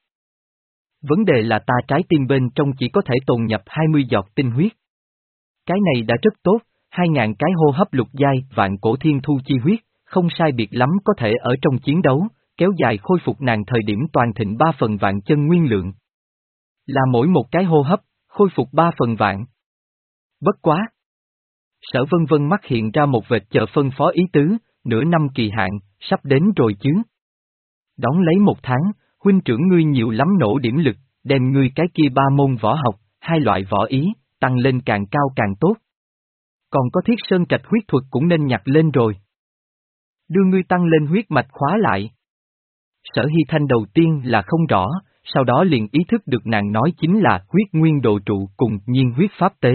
Vấn đề là ta trái tim bên trong chỉ có thể tồn nhập hai mươi giọt tinh huyết. Cái này đã rất tốt, hai ngàn cái hô hấp lục giai vạn cổ thiên thu chi huyết, không sai biệt lắm có thể ở trong chiến đấu, kéo dài khôi phục nàng thời điểm toàn thịnh ba phần vạn chân nguyên lượng. Là mỗi một cái hô hấp, khôi phục ba phần vạn. Bất quá. Sở Vân Vân mắt hiện ra một vệt chờ phân phó ý tứ, nửa năm kỳ hạn, sắp đến rồi chứ. Đón lấy một tháng, huynh trưởng ngươi nhiều lắm nổ điểm lực, đem ngươi cái kia ba môn võ học, hai loại võ ý, tăng lên càng cao càng tốt. Còn có Thiết Sơn Trạch huyết thuật cũng nên nhặt lên rồi. Đưa ngươi tăng lên huyết mạch khóa lại. Sở Hy Thanh đầu tiên là không rõ, sau đó liền ý thức được nàng nói chính là huyết nguyên độ trụ cùng nhiên huyết pháp tế.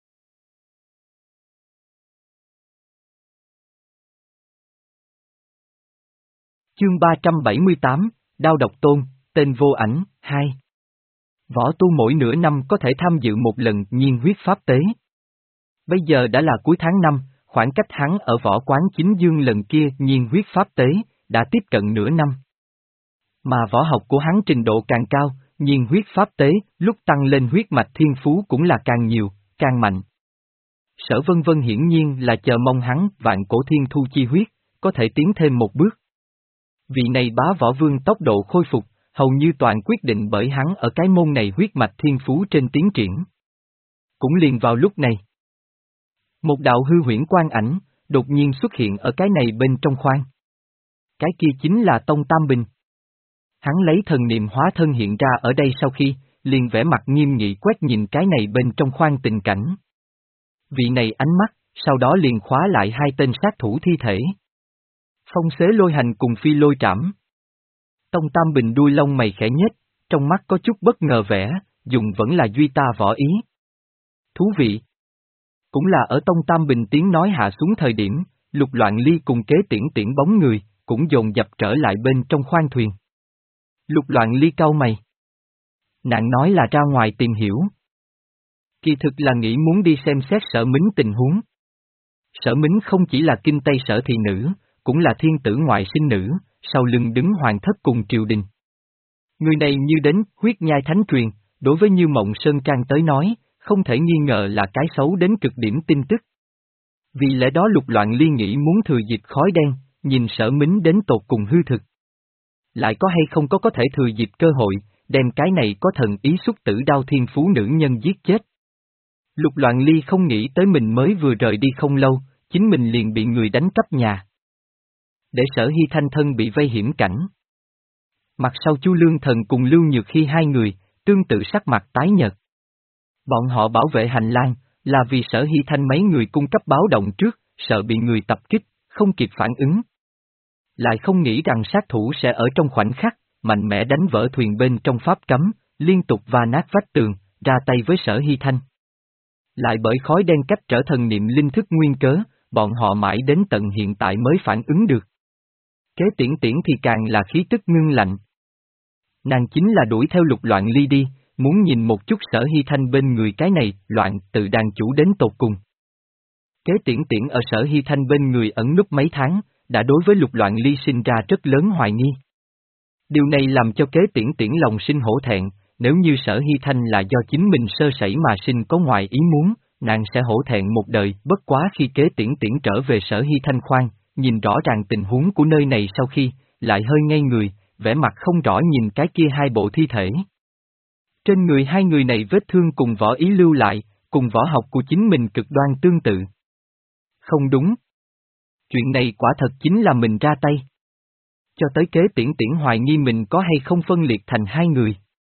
Chương ba trăm bảy mươi tám, Đao Độc Tôn, tên vô ảnh, hai. Võ tu mỗi nửa năm có thể tham dự một lần nhiên huyết pháp tế. Bây giờ đã là cuối tháng năm, khoảng cách hắn ở võ quán chính dương lần kia nhiên huyết pháp tế, đã tiếp cận nửa năm. Mà võ học của hắn trình độ càng cao, nhiên huyết pháp tế, lúc tăng lên huyết mạch thiên phú cũng là càng nhiều, càng mạnh. Sở Vân Vân hiển nhiên là chờ mong hắn vạn cổ thiên thu chi huyết, có thể tiến thêm một bước. Vị này bá võ vương tốc độ khôi phục, hầu như toàn quyết định bởi hắn ở cái môn này huyết mạch thiên phú trên tiến triển. Cũng liền vào lúc này. Một đạo hư huyễn quang ảnh, đột nhiên xuất hiện ở cái này bên trong khoang. Cái kia chính là Tông Tam Bình. Hắn lấy thần niệm hóa thân hiện ra ở đây sau khi, liền vẽ mặt nghiêm nghị quét nhìn cái này bên trong khoang tình cảnh. Vị này ánh mắt, sau đó liền khóa lại hai tên sát thủ thi thể. Phong xế lôi hành cùng phi lôi trảm. Tông Tam Bình đuôi lông mày khẽ nhếch, trong mắt có chút bất ngờ vẻ, dùng vẫn là duy ta võ ý. Thú vị. Cũng là ở Tông Tam Bình tiếng nói hạ xuống thời điểm, Lục Loạn Ly cùng Kế Tiễn Tiễn bóng người, cũng dồn dập trở lại bên trong khoang thuyền. Lục Loạn Ly cau mày. Nàng nói là ra ngoài tìm hiểu. Kỳ thực là nghĩ muốn đi xem xét Sở Mính tình huống. Sở Mính không chỉ là kinh Tây Sở thị nữ, cũng là thiên tử ngoại sinh nữ, sau lưng đứng hoàng thất cùng triều đình. Người này như đến huyết nhai thánh truyền, đối với Như Mộng Sơn Trang tới nói, không thể nghi ngờ là cái xấu đến cực điểm tin tức. Vì lẽ đó Lục Loạn Ly nghĩ muốn thừa dịp khói đen, nhìn Sở Mính đến tột cùng hư thực. Lại có hay không có có thể thừa dịp cơ hội, đem cái này có thần ý xuất tử đao thiên phú nữ nhân giết chết. Lục Loạn Ly không nghĩ tới mình mới vừa rời đi không lâu, chính mình liền bị người đánh cắp nhà. Để Sở Hy Thanh thân bị vây hiểm cảnh. Mặt sau Chu Lương Thần cùng Lưu Nhược Khi hai người, tương tự sắc mặt tái nhợt. Bọn họ bảo vệ hành lang, là vì Sở Hy Thanh mấy người cung cấp báo động trước, sợ bị người tập kích, không kịp phản ứng. Lại không nghĩ rằng sát thủ sẽ ở trong khoảnh khắc, mạnh mẽ đánh vỡ thuyền bên trong pháp cấm, liên tục va nát vách tường, ra tay với Sở Hy Thanh. Lại bởi khói đen cách trở thần niệm linh thức nguyên cớ, bọn họ mãi đến tận hiện tại mới phản ứng được. Kế Tiễn Tiễn thì càng là khí tức ngưng lạnh. Nàng chính là đuổi theo Lục Loạn Ly đi, muốn nhìn một chút Sở Hy Thanh bên người cái này, loạn tự đàn chủ đến tột cùng. Kế Tiễn Tiễn ở Sở Hy Thanh bên người ẩn núp mấy tháng, đã đối với Lục Loạn Ly sinh ra rất lớn hoài nghi. Điều này làm cho Kế Tiễn Tiễn lòng sinh hổ thẹn, nếu như Sở Hy Thanh là do chính mình sơ sẩy mà sinh có ngoài ý muốn, nàng sẽ hổ thẹn một đời. Bất quá khi Kế Tiễn Tiễn trở về Sở Hy Thanh khoan, nhìn rõ ràng tình huống của nơi này sau khi, lại hơi ngây người, vẻ mặt không rõ nhìn cái kia hai bộ thi thể. Trên người hai người này vết thương cùng võ ý lưu lại, cùng võ học của chính mình cực đoan tương tự. Không đúng. Chuyện này quả thật chính là mình ra tay. Cho tới Kế Tiễn Tiễn hoài nghi mình có hay không phân liệt thành hai người.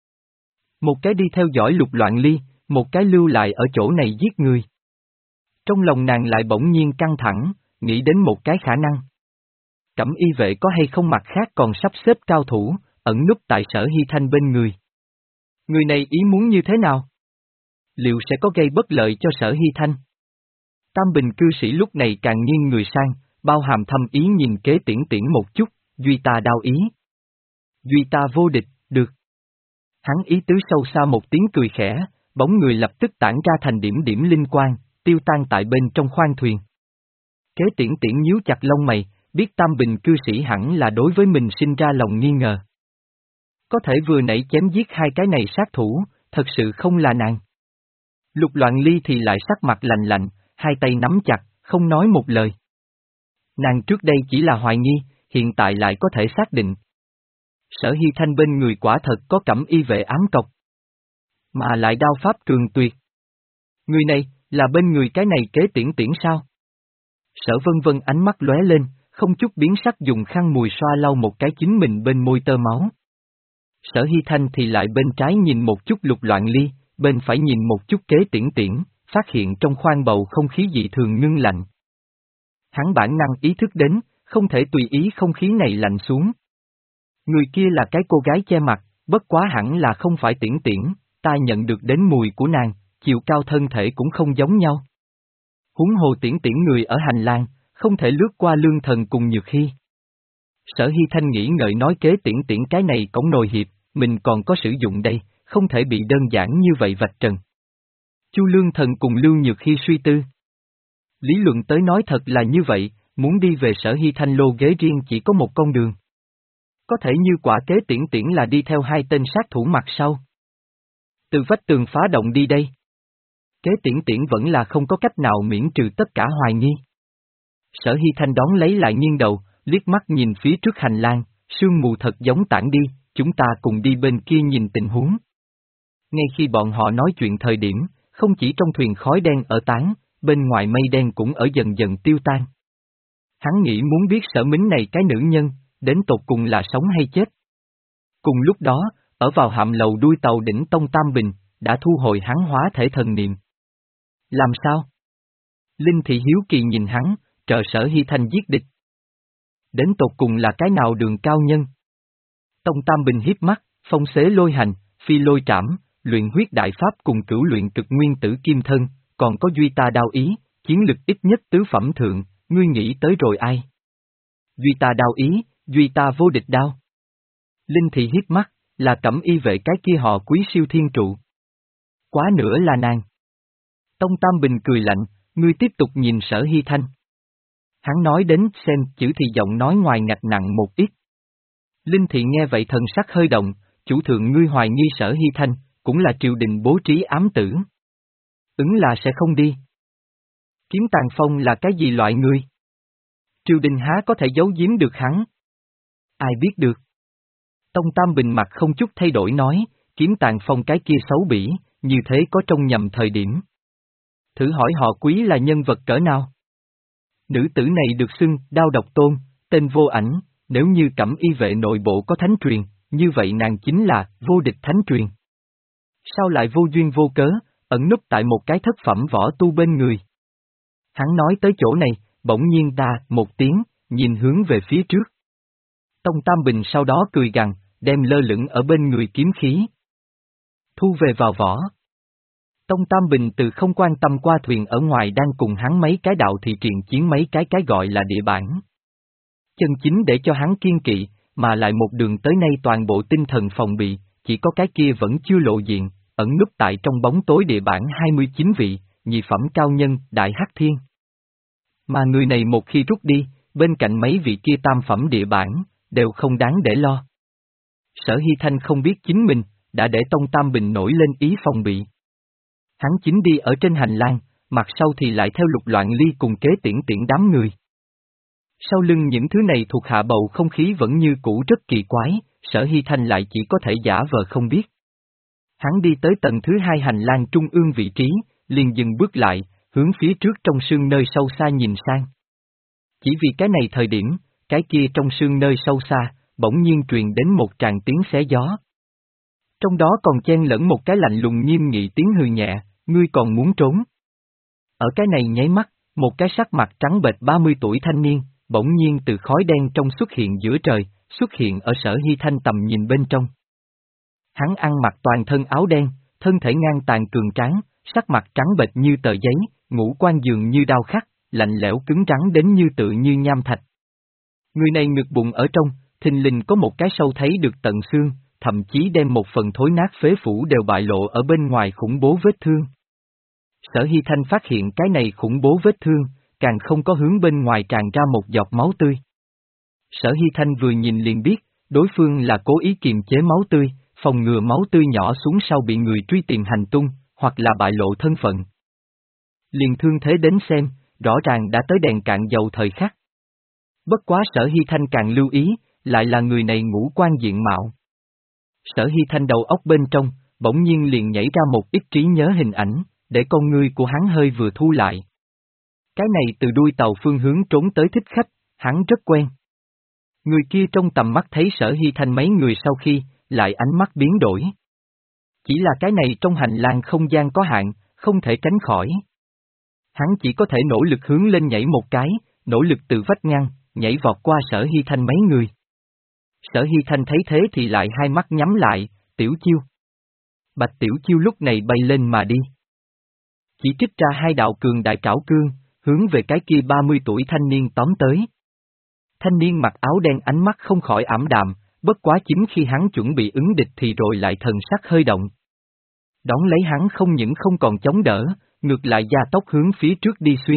Một cái đi theo dõi Lục Loạn Ly, một cái lưu lại ở chỗ này giết người. Trong lòng nàng lại bỗng nhiên căng thẳng, nghĩ đến một cái khả năng. Cẩm y vệ có hay không mặt khác còn sắp xếp cao thủ, ẩn núp tại Sở Hy Thanh bên người. Người này ý muốn như thế nào? Liệu sẽ có gây bất lợi cho Sở Hy Thanh? Tam Bình cư sĩ lúc này càng nghiêng người sang, bao hàm thâm ý nhìn Kế Tiễn Tiễn một chút, duy ta đao ý. Duy ta vô địch, được. Hắn ý tứ sâu xa một tiếng cười khẽ, bóng người lập tức tản ra thành điểm điểm linh quang, tiêu tan tại bên trong khoang thuyền. Kế Tiễn Tiễn nhíu chặt lông mày, biết Tam Bình cư sĩ hẳn là đối với mình sinh ra lòng nghi ngờ. Có thể vừa nãy chém giết hai cái này sát thủ, thật sự không là nàng. Lục Loạn Ly thì lại sắc mặt lạnh lạnh, hai tay nắm chặt, không nói một lời. Nàng trước đây chỉ là hoài nghi, hiện tại lại có thể xác định. Sở Hy Thanh bên người quả thật có Cẩm y vệ ám cọc. Mà lại đao pháp cường tuyệt. Người này, là bên người cái này Kế Tiễn Tiễn sao? Sở Vân Vân ánh mắt lóe lên, không chút biến sắc dùng khăn mùi xoa lau một cái chính mình bên môi tơ máu. Sở Hy Thanh thì lại bên trái nhìn một chút Lục Loạn Ly, bên phải nhìn một chút Kế Tiễn Tiễn, phát hiện trong khoang bầu không khí dị thường ngưng lạnh. Hắn bản năng ý thức đến, không thể tùy ý không khí này lạnh xuống. Người kia là cái cô gái che mặt, bất quá hẳn là không phải Tiễn Tiễn, ta nhận được đến mùi của nàng, chiều cao thân thể cũng không giống nhau. Huống hồ Tiễn Tiễn người ở hành lang, không thể lướt qua Lương Thần cùng Nhược Hy. Sở Hy Thanh nghĩ ngợi nói Kế Tiễn Tiễn cái này cổng nồi hiệp, mình còn có sử dụng đây, không thể bị đơn giản như vậy vạch trần. Chu Lương Thần cùng Lưu Nhược Hy suy tư. Lý luận tới nói thật là như vậy, muốn đi về Sở Hy Thanh lô ghế riêng chỉ có một con đường. Có thể như quả Kế Tiễn Tiễn là đi theo hai tên sát thủ mặt sau. Từ vách tường phá động đi đây. Kế Tiễn Tiễn vẫn là không có cách nào miễn trừ tất cả hoài nghi. Sở Hy Thanh đón lấy lại nghiêng đầu, liếc mắt nhìn phía trước hành lang, sương mù thật giống tản đi, chúng ta cùng đi bên kia nhìn tình huống. Ngay khi bọn họ nói chuyện thời điểm, không chỉ trong thuyền khói đen ở tán, bên ngoài mây đen cũng ở dần dần tiêu tan. Hắn nghĩ muốn biết Sở Mính này cái nữ nhân, đến tột cùng là sống hay chết. Cùng lúc đó, ở vào hạm lầu đuôi tàu đỉnh Tông Tam Bình, đã thu hồi hắn hóa thể thần niệm. Làm sao? Linh Thị hiếu kỳ nhìn hắn, trợ Sở Hy Thanh giết địch. Đến tột cùng là cái nào đường cao nhân? Tông Tam Bình hiếp mắt, phong xế lôi hành, phi lôi trảm, luyện huyết đại pháp cùng cửu luyện cực nguyên tử kim thân, còn có Duy ta đao ý, chiến lực ít nhất tứ phẩm thượng, ngươi nghĩ tới rồi ai? Duy ta đao ý, Duy ta vô địch đao. Linh Thị hiếp mắt, là Cẩm Y vệ cái kia họ Quý siêu thiên trụ. Quá nữa là nàng. Tông Tam Bình cười lạnh, ngươi tiếp tục nhìn Sở Hy Thanh. Hắn nói đến xem chữ thì giọng nói ngoài ngạch nặng một ít. Linh Thị nghe vậy thần sắc hơi động, chủ thượng ngươi hoài nghi Sở Hy Thanh, cũng là triều đình bố trí ám tử. Ứng là sẽ không đi. Kiếm Tàn Phong là cái gì loại người? Triều đình há có thể giấu giếm được hắn? Ai biết được? Tông Tam Bình mặt không chút thay đổi nói, Kiếm Tàn Phong cái kia xấu bỉ, như thế có trong nhầm thời điểm. Thử hỏi họ Quý là nhân vật cỡ nào? Nữ tử này được xưng Đao Độc Tôn, tên vô ảnh, nếu như Cẩm Y vệ nội bộ có thánh truyền, như vậy nàng chính là vô địch thánh truyền. Sao lại vô duyên vô cớ, ẩn núp tại một cái thất phẩm võ tu bên người? Hắn nói tới chỗ này, bỗng nhiên ta, một tiếng, nhìn hướng về phía trước. Tông Tam Bình sau đó cười gằn, đem lơ lửng ở bên người kiếm khí. Thu về vào vỏ. Tông Tam Bình từ không quan tâm qua thuyền ở ngoài đang cùng hắn mấy cái đạo thị triền chiến mấy cái cái gọi là địa bản. Chân chính để cho hắn kiên kỵ, mà lại một đường tới nay toàn bộ tinh thần phòng bị, chỉ có cái kia vẫn chưa lộ diện, ẩn núp tại trong bóng tối địa bản hai mươi chín vị, nhị phẩm cao nhân, Đại Hắc Thiên. Mà người này một khi rút đi, bên cạnh mấy vị kia tam phẩm địa bản, đều không đáng để lo. Sở Hy Thanh không biết chính mình, đã để Tông Tam Bình nổi lên ý phòng bị. Hắn chính đi ở trên hành lang, mặt sau thì lại theo Lục Loạn Ly cùng kế tiễn tiễn đám người. Sau lưng những thứ này thuộc hạ bầu không khí vẫn như cũ rất kỳ quái, Sở Hy Thanh lại chỉ có thể giả vờ không biết. Hắn đi tới tầng thứ hai hành lang trung ương vị trí, liền dừng bước lại, hướng phía trước trong sương nơi sâu xa nhìn sang. Chỉ vì cái này thời điểm, cái kia trong sương nơi sâu xa, bỗng nhiên truyền đến một tràng tiếng xé gió. Trong đó còn chen lẫn một cái lạnh lùng nghiêm nghị tiếng hừ nhẹ, ngươi còn muốn trốn. Ở cái này nháy mắt, một cái sắc mặt trắng bệch ba mươi tuổi thanh niên, bỗng nhiên từ khói đen trong xuất hiện giữa trời, xuất hiện ở Sở Hy Thanh tầm nhìn bên trong. Hắn ăn mặc toàn thân áo đen, thân thể ngang tàn cường tráng, sắc mặt trắng bệch như tờ giấy, ngũ quan dường như đao khắc, lạnh lẽo cứng rắn đến như tự như nham thạch. Người này ngực bụng ở trong, thình lình có một cái sâu thấy được tận xương, thậm chí đem một phần thối nát phế phủ đều bại lộ ở bên ngoài khủng bố vết thương. Sở Hy Thanh phát hiện cái này khủng bố vết thương, càng không có hướng bên ngoài tràn ra một giọt máu tươi. Sở Hy Thanh vừa nhìn liền biết, đối phương là cố ý kiềm chế máu tươi, phòng ngừa máu tươi nhỏ xuống sau bị người truy tìm hành tung, hoặc là bại lộ thân phận. Liền thương thế đến xem, rõ ràng đã tới đèn cạn dầu thời khắc. Bất quá Sở Hy Thanh càng lưu ý, lại là người này ngũ quan diện mạo. Sở Hy Thanh đầu óc bên trong, bỗng nhiên liền nhảy ra một ít trí nhớ hình ảnh, để con ngươi của hắn hơi vừa thu lại. Cái này từ đuôi tàu phương hướng trốn tới thích khách, hắn rất quen. Người kia trong tầm mắt thấy Sở Hy Thanh mấy người sau khi, lại ánh mắt biến đổi. Chỉ là cái này trong hành lang không gian có hạn, không thể tránh khỏi. Hắn chỉ có thể nỗ lực hướng lên nhảy một cái, nỗ lực từ vách ngăn, nhảy vọt qua Sở Hy Thanh mấy người. Sở Hy Thanh thấy thế thì lại hai mắt nhắm lại, Tiểu Chiêu. Bạch Tiểu Chiêu lúc này bay lên mà đi. Chỉ trích ra hai đạo cường đại trảo cương, hướng về cái kia ba mươi tuổi thanh niên tóm tới. Thanh niên mặc áo đen ánh mắt không khỏi ảm đạm, bất quá chính khi hắn chuẩn bị ứng địch thì rồi lại thần sắc hơi động. Đón lấy hắn không những không còn chống đỡ, ngược lại gia tốc hướng phía trước đi xuyên.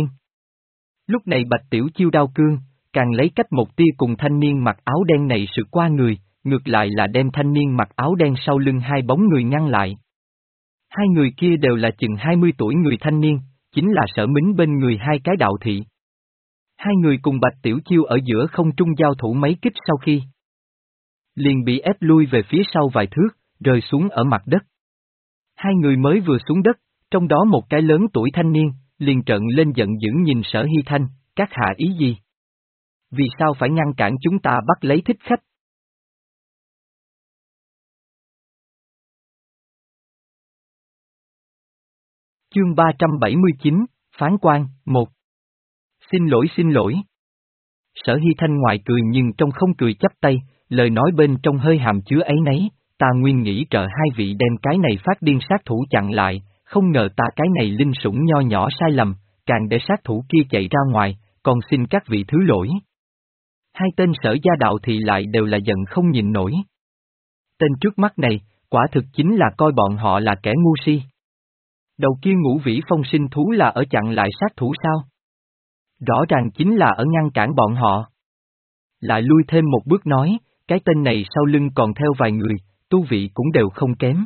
Lúc này Bạch Tiểu Chiêu đao cương, càng lấy cách một tia cùng thanh niên mặc áo đen này sự qua người, ngược lại là đem thanh niên mặc áo đen sau lưng hai bóng người ngăn lại. Hai người kia đều là chừng hai mươi tuổi người thanh niên, chính là Sở Mính bên người hai cái đạo thị. Hai người cùng Bạch Tiểu Chiêu ở giữa không trung giao thủ mấy kích sau khi, liền bị ép lui về phía sau vài thước, rơi xuống ở mặt đất. Hai người mới vừa xuống đất, trong đó một cái lớn tuổi thanh niên, liền trợn lên giận dữ nhìn Sở Hy Thanh, các hạ ý gì? Vì sao phải ngăn cản chúng ta bắt lấy thích khách? Chương ba trăm bảy mươi chín, Phán quan, một. Xin lỗi xin lỗi. Sở Hy Thanh ngoài cười nhưng trong không cười chắp tay, lời nói bên trong hơi hàm chứa áy náy, ta nguyên nghĩ trợ hai vị đem cái này phát điên sát thủ chặn lại, không ngờ ta cái này linh sủng nho nhỏ sai lầm, càng để sát thủ kia chạy ra ngoài, còn xin các vị thứ lỗi. Hai tên Sở Gia Đạo thì lại đều là giận không nhìn nổi. Tên trước mắt này, quả thực chính là coi bọn họ là kẻ ngu si. Đầu kia Ngũ Vĩ Phong sinh thú là ở chặn lại sát thủ sao? Rõ ràng chính là ở ngăn cản bọn họ. Lại lui thêm một bước nói, cái tên này sau lưng còn theo vài người, tu vị cũng đều không kém.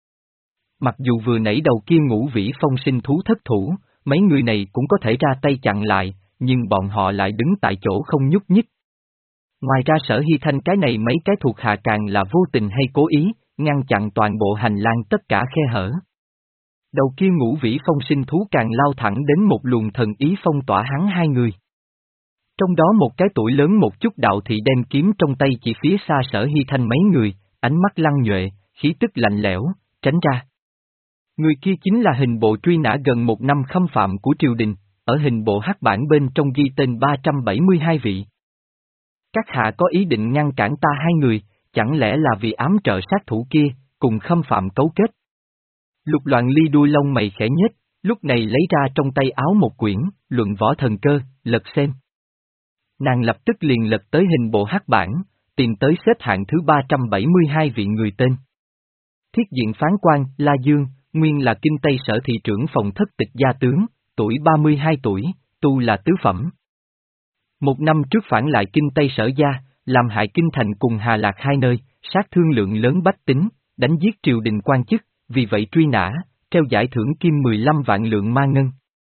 Mặc dù vừa nãy đầu kia Ngũ Vĩ Phong sinh thú thất thủ, mấy người này cũng có thể ra tay chặn lại, nhưng bọn họ lại đứng tại chỗ không nhúc nhích. Ngoài ra Sở Hy Thanh cái này mấy cái thuộc hạ càng là vô tình hay cố ý, ngăn chặn toàn bộ hành lang tất cả khe hở. Đầu kia Ngũ Vĩ Phong sinh thú càng lao thẳng đến một luồng thần ý phong tỏa hắn hai người. Trong đó một cái tuổi lớn một chút đạo thị đem kiếm trong tay chỉ phía xa Sở Hy Thanh mấy người, ánh mắt lăng nhuệ, khí tức lạnh lẽo, tránh ra. Người kia chính là hình bộ truy nã gần một năm khâm phạm của triều đình, ở hình bộ hắc bản bên trong ghi tên ba trăm bảy mươi hai vị. Các hạ có ý định ngăn cản ta hai người, chẳng lẽ là vì ám trợ sát thủ kia, cùng khâm phạm cấu kết? Lục Loạn Ly đuôi lông mày khẽ nhếch, lúc này lấy ra trong tay áo một quyển, luận võ thần cơ, lật xem. Nàng lập tức liền lật tới hình bộ hắc bản, tìm tới xếp hạng thứ ba trăm bảy mươi hai vị người tên. Thiết diện phán quan, La Dương, nguyên là kinh Tây Sở thị trưởng phòng thất tịch gia tướng, tuổi ba mươi hai tuổi, tu là tứ phẩm. Một năm trước phản lại kinh Tây Sở gia, làm hại kinh thành cùng Hà Lạc hai nơi, sát thương lượng lớn bách tính, đánh giết triều đình quan chức, vì vậy truy nã, treo giải thưởng kim mười lăm vạn lượng ma ngân.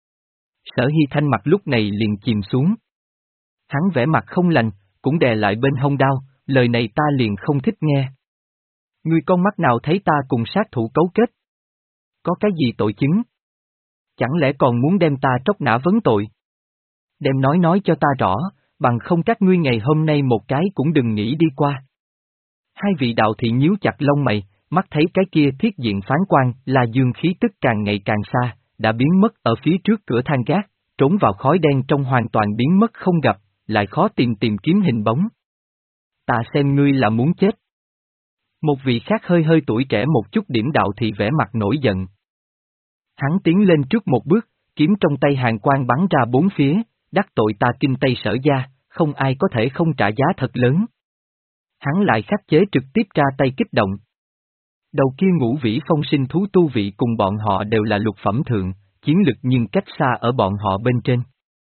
Sở Hy Thanh mặt lúc này liền chìm xuống. Hắn vẻ mặt không lành, cũng đè lại bên hông đao, lời này ta liền không thích nghe. Ngươi con mắt nào thấy ta cùng sát thủ cấu kết? Có cái gì tội chứng? Chẳng lẽ còn muốn đem ta tróc nã vấn tội? Đem nói nói cho ta rõ, bằng không các ngươi ngày hôm nay một cái cũng đừng nghĩ đi qua. Hai vị đạo thị nhíu chặt lông mày, mắt thấy cái kia thiết diện phán quan là dương khí tức càng ngày càng xa, đã biến mất ở phía trước cửa thang gác, trốn vào khói đen trong hoàn toàn biến mất không gặp, lại khó tìm tìm kiếm hình bóng. Ta xem ngươi là muốn chết. Một vị khác hơi hơi tuổi trẻ một chút điểm đạo thị vẻ mặt nổi giận. Hắn tiến lên trước một bước, kiếm trong tay hàng quan bắn ra bốn phía, đắc tội ta kinh Tây Sở gia, không ai có thể không trả giá thật lớn. Hắn lại khắc chế trực tiếp ra tay kích động. Đầu kia Ngũ Vĩ Phong sinh thú tu vị cùng bọn họ đều là lục phẩm thượng, chiến lực nhưng cách xa ở bọn họ bên trên.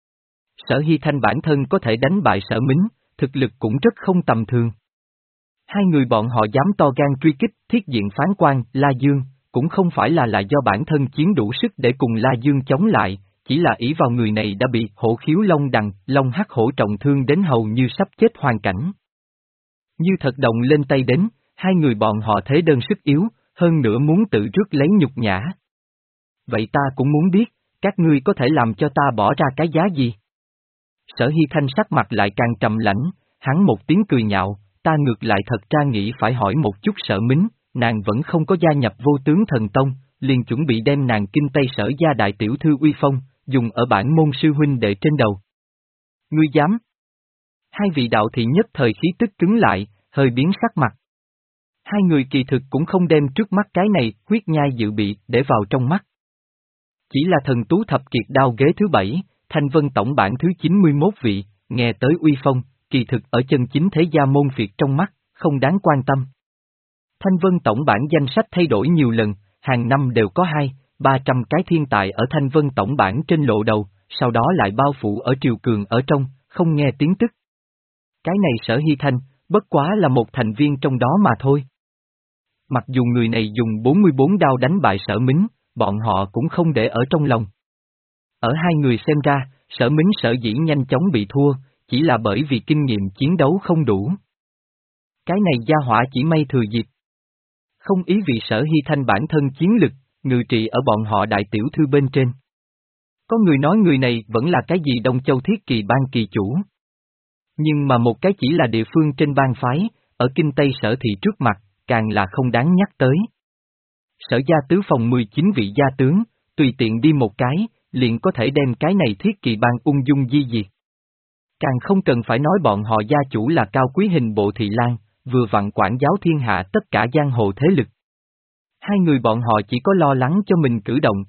Sở Hy Thanh bản thân có thể đánh bại Sở Mính, thực lực cũng rất không tầm thường. Hai người bọn họ dám to gan truy kích thiết diện phán quan La Dương, cũng không phải là là do bản thân chiến đủ sức để cùng La Dương chống lại, chỉ là ỷ vào người này đã bị hổ khiếu long đằng, long hắc hổ trọng thương đến hầu như sắp chết hoàn cảnh. Như thật động lên tay đến, hai người bọn họ thế đơn sức yếu, hơn nữa muốn tự rước lấy nhục nhã. Vậy ta cũng muốn biết, các ngươi có thể làm cho ta bỏ ra cái giá gì? Sở Hy Thanh sắc mặt lại càng trầm lãnh, hắn một tiếng cười nhạo, ta ngược lại thật ra nghĩ phải hỏi một chút Sở Mính, nàng vẫn không có gia nhập Vô Tướng Thần Tông, liền chuẩn bị đem nàng kinh Tây Sở gia đại tiểu thư uy phong, dùng ở bản môn sư huynh đệ trên đầu. Ngươi dám? Hai vị đạo thị nhất thời khí tức cứng lại, hơi biến sắc mặt. Hai người kỳ thực cũng không đem trước mắt cái này quyết nhai dự bị để vào trong mắt. Chỉ là thần tú thập kiệt đao ghế thứ bảy, Thanh Vân tổng bản thứ chín mươi mốt vị, nghe tới uy phong, kỳ thực ở chân chính thế gia môn phiệt trong mắt, không đáng quan tâm. Thanh Vân tổng bản danh sách thay đổi nhiều lần, hàng năm đều có hai, ba trăm cái thiên tài ở Thanh Vân tổng bản trên lộ đầu, sau đó lại bao phủ ở triều cường ở trong, không nghe tiếng tức. Cái này Sở Hy Thanh, bất quá là một thành viên trong đó mà thôi. Mặc dù người này dùng bốn mươi bốn đao đánh bại Sở Mính, bọn họ cũng không để ở trong lòng. Ở hai người xem ra, Sở Mính sở dĩ nhanh chóng bị thua, chỉ là bởi vì kinh nghiệm chiến đấu không đủ. Cái này gia hỏa chỉ may thừa dịp. Không ý vì Sở Hy Thanh bản thân chiến lực, ngự trị ở bọn họ đại tiểu thư bên trên. Có người nói người này vẫn là cái gì Đông Châu Thiết Kỳ Bang kỳ chủ. Nhưng mà một cái chỉ là địa phương trên bang phái, ở kinh Tây Sở thị trước mặt, càng là không đáng nhắc tới. Sở gia tứ phòng mười chín vị gia tướng, tùy tiện đi một cái, liền có thể đem cái này Thiết Kỳ Bang ung dung di diệt. Càng không cần phải nói bọn họ gia chủ là cao quý hình bộ thị lang, vừa vặn quản giáo thiên hạ tất cả giang hồ thế lực. Hai người bọn họ chỉ có lo lắng cho mình cử động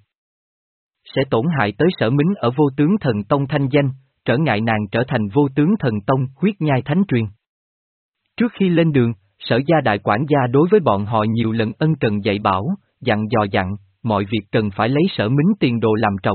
sẽ tổn hại tới Sở Mính ở Vô Tướng Thần Tông thanh danh, trở ngại nàng trở thành Vô Tướng Thần Tông huyết nhai thánh truyền. Trước khi lên đường, Sở gia đại quản gia đối với bọn họ nhiều lần ân cần dạy bảo, dặn dò dặn, mọi việc cần phải lấy Sở Mính tiền đồ làm trọng.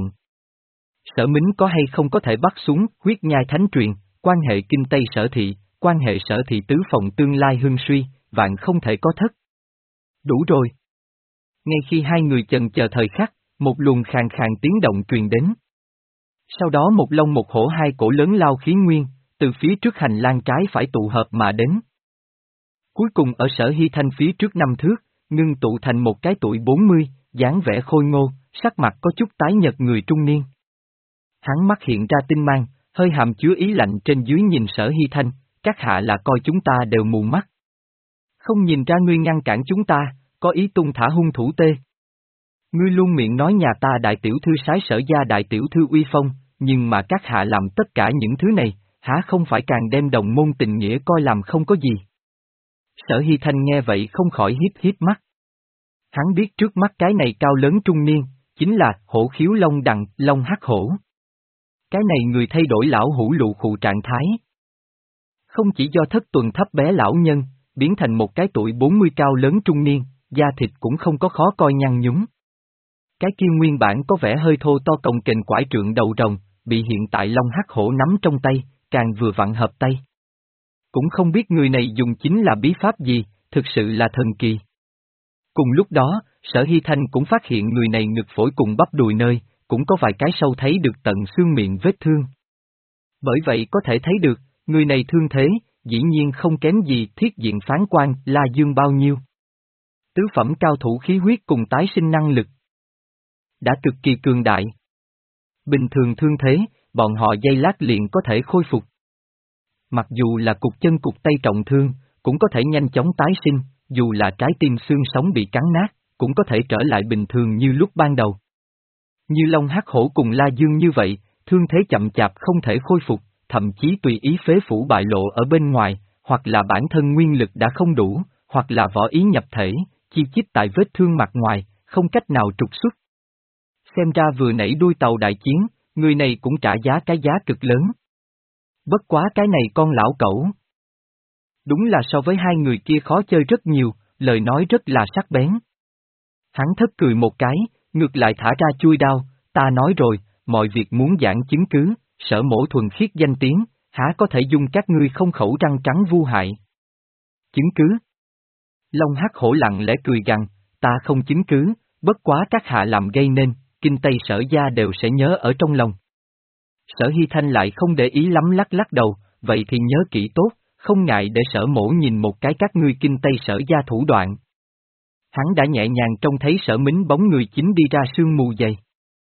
Sở Mính có hay không có thể bắt xuống huyết nhai thánh truyền, quan hệ kinh Tây Sở thị, quan hệ Sở thị tứ phòng tương lai hưng suy, vạn không thể có thất. Đủ rồi. Ngay khi hai người chần chờ thời khắc, một luồng khàn khàn tiếng động truyền đến. Sau đó một long một hổ hai cổ lớn lao khí nguyên, từ phía trước hành lang trái phải tụ hợp mà đến. Cuối cùng ở Sở Hy Thanh phía trước năm thước, ngưng tụ thành một cái tuổi bốn mươi, dáng vẻ khôi ngô, sắc mặt có chút tái nhợt người trung niên. Hắn mắt hiện ra tinh mang, hơi hàm chứa ý lạnh trên dưới nhìn Sở Hy Thanh, các hạ là coi chúng ta đều mù mắt. Không nhìn ra ngươi ngăn cản chúng ta, có ý tung thả hung thủ tê. Ngươi luôn miệng nói nhà ta đại tiểu thư sái Sở gia đại tiểu thư uy phong, nhưng mà các hạ làm tất cả những thứ này, há không phải càng đem đồng môn tình nghĩa coi làm không có gì. Sở Hy Thanh nghe vậy không khỏi híp híp mắt. Hắn biết trước mắt cái này cao lớn trung niên, chính là hổ khiếu long đằng, long hắc hổ. Cái này người thay đổi lão hủ lụ khụ trạng thái. Không chỉ do thất tuần thấp bé lão nhân, biến thành một cái tuổi bốn mươi cao lớn trung niên, da thịt cũng không có khó coi nhăn nhúm. Cái kia nguyên bản có vẻ hơi thô to cồng kềnh quải trượng đầu rồng, bị hiện tại long hắc hổ nắm trong tay, càng vừa vặn hợp tay. Cũng không biết người này dùng chính là bí pháp gì, thực sự là thần kỳ. Cùng lúc đó, Sở Hy Thanh cũng phát hiện người này ngực phổi cùng bắp đùi nơi, cũng có vài cái sâu thấy được tận xương miệng vết thương. Bởi vậy có thể thấy được, người này thương thế, dĩ nhiên không kém gì thiết diện phán quan La Dương bao nhiêu. Tứ phẩm cao thủ khí huyết cùng tái sinh năng lực. Đã cực kỳ cường đại. Bình thường thương thế, bọn họ giây lát liền có thể khôi phục. Mặc dù là cục chân cục tay trọng thương, cũng có thể nhanh chóng tái sinh, dù là trái tim xương sống bị cắn nát, cũng có thể trở lại bình thường như lúc ban đầu. Như Long Hắc Hổ cùng La Dương như vậy, thương thế chậm chạp không thể khôi phục, thậm chí tùy ý phế phủ bại lộ ở bên ngoài, hoặc là bản thân nguyên lực đã không đủ, hoặc là võ ý nhập thể, chi chít tại vết thương mặt ngoài, không cách nào trục xuất. Xem ra vừa nãy đuôi tàu đại chiến, người này cũng trả giá cái giá cực lớn. Bất quá cái này con lão cẩu. Đúng là so với hai người kia khó chơi rất nhiều, lời nói rất là sắc bén. Hắn thất cười một cái, ngược lại thả ra chui đao, ta nói rồi, mọi việc muốn giảng chứng cứ, Sở mổ thuần khiết danh tiếng, há có thể dung các ngươi không khẩu răng trắng vu hại. Chứng cứ? Long Hắc Hổ lặng lẽ cười gằn, ta không chứng cứ, bất quá các hạ làm gây nên, kinh Tây Sở gia đều sẽ nhớ ở trong lòng. Sở Hy Thanh lại không để ý lắm lắc lắc đầu, vậy thì nhớ kỹ tốt, không ngại để Sở mổ nhìn một cái các ngươi kinh Tây Sở gia thủ đoạn. Hắn đã nhẹ nhàng trông thấy Sở Mính bóng người chính đi ra sương mù dày.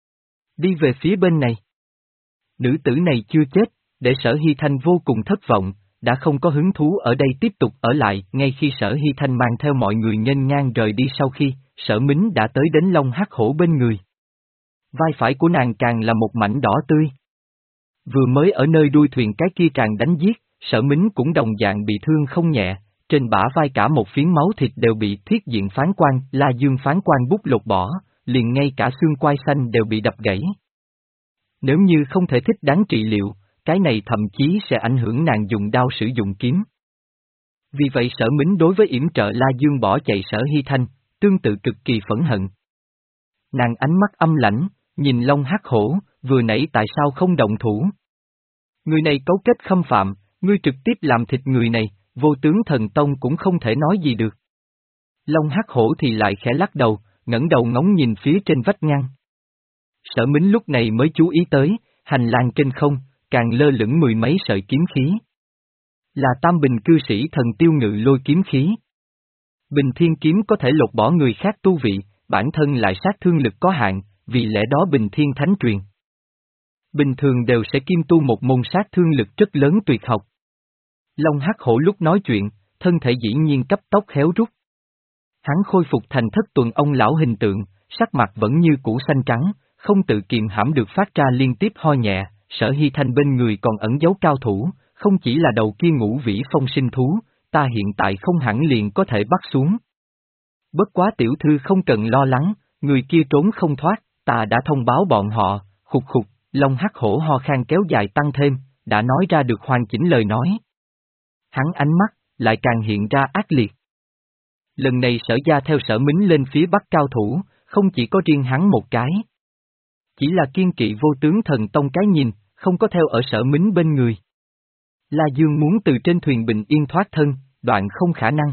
Đi về phía bên này. Nữ tử này chưa chết, để Sở Hy Thanh vô cùng thất vọng, đã không có hứng thú ở đây tiếp tục ở lại, ngay khi Sở Hy Thanh mang theo mọi người nghênh ngang rời đi sau khi, Sở Mính đã tới đến Long Hắc Hổ bên người. Vai phải của nàng càng là một mảnh đỏ tươi. Vừa mới ở nơi đuôi thuyền cái kia càng đánh giết, Sở Mính cũng đồng dạng bị thương không nhẹ, trên bả vai cả một phiến máu thịt đều bị thiết diện phán quan, La Dương phán quan bút lột bỏ, liền ngay cả xương quai xanh đều bị đập gãy. Nếu như không thể thích đáng trị liệu, cái này thậm chí sẽ ảnh hưởng nàng dùng đao sử dụng kiếm. Vì vậy Sở Mính đối với yểm trợ La Dương bỏ chạy Sở Hy Thanh, tương tự cực kỳ phẫn hận. Nàng ánh mắt âm lãnh, nhìn Long Hắc Hổ, vừa nãy tại sao không động thủ? Người này cấu kết khâm phạm, ngươi trực tiếp làm thịt người này, Vô Tướng Thần Tông cũng không thể nói gì được. Long Hắc Hổ thì lại khẽ lắc đầu, ngẩng đầu ngóng nhìn phía trên vách ngăn. Sở Mính lúc này mới chú ý tới, hành lang trên không, càng lơ lửng mười mấy sợi kiếm khí. Là Tam Bình cư sĩ thần tiêu ngự lôi kiếm khí. Bình Thiên kiếm có thể lột bỏ người khác tu vị, bản thân lại sát thương lực có hạn, vì lẽ đó Bình Thiên thánh truyền. Bình thường đều sẽ kim tu một môn sát thương lực rất lớn tuyệt học. Long Hắc Hổ lúc nói chuyện, thân thể dĩ nhiên cấp tốc héo rút. Hắn khôi phục thành thất tuần ông lão hình tượng, sắc mặt vẫn như cũ xanh trắng, không tự kiềm hãm được phát ra liên tiếp ho nhẹ, Sở Hy Thanh bên người còn ẩn giấu cao thủ, không chỉ là đầu kia ngũ vĩ phong sinh thú, ta hiện tại không hẳn liền có thể bắt xuống. Bất quá tiểu thư không cần lo lắng, người kia trốn không thoát, ta đã thông báo bọn họ, khục khục, Long Hắc Hổ ho khan kéo dài tăng thêm, đã nói ra được hoàn chỉnh lời nói. Hắn ánh mắt, lại càng hiện ra ác liệt. Lần này Sở gia theo Sở Mính lên phía bắc cao thủ, không chỉ có riêng hắn một cái. Chỉ là kiên kỵ Vô Tướng Thần Tông cái nhìn, không có theo ở Sở Mính bên người. La Dương muốn từ trên thuyền bình yên thoát thân, đoạn không khả năng.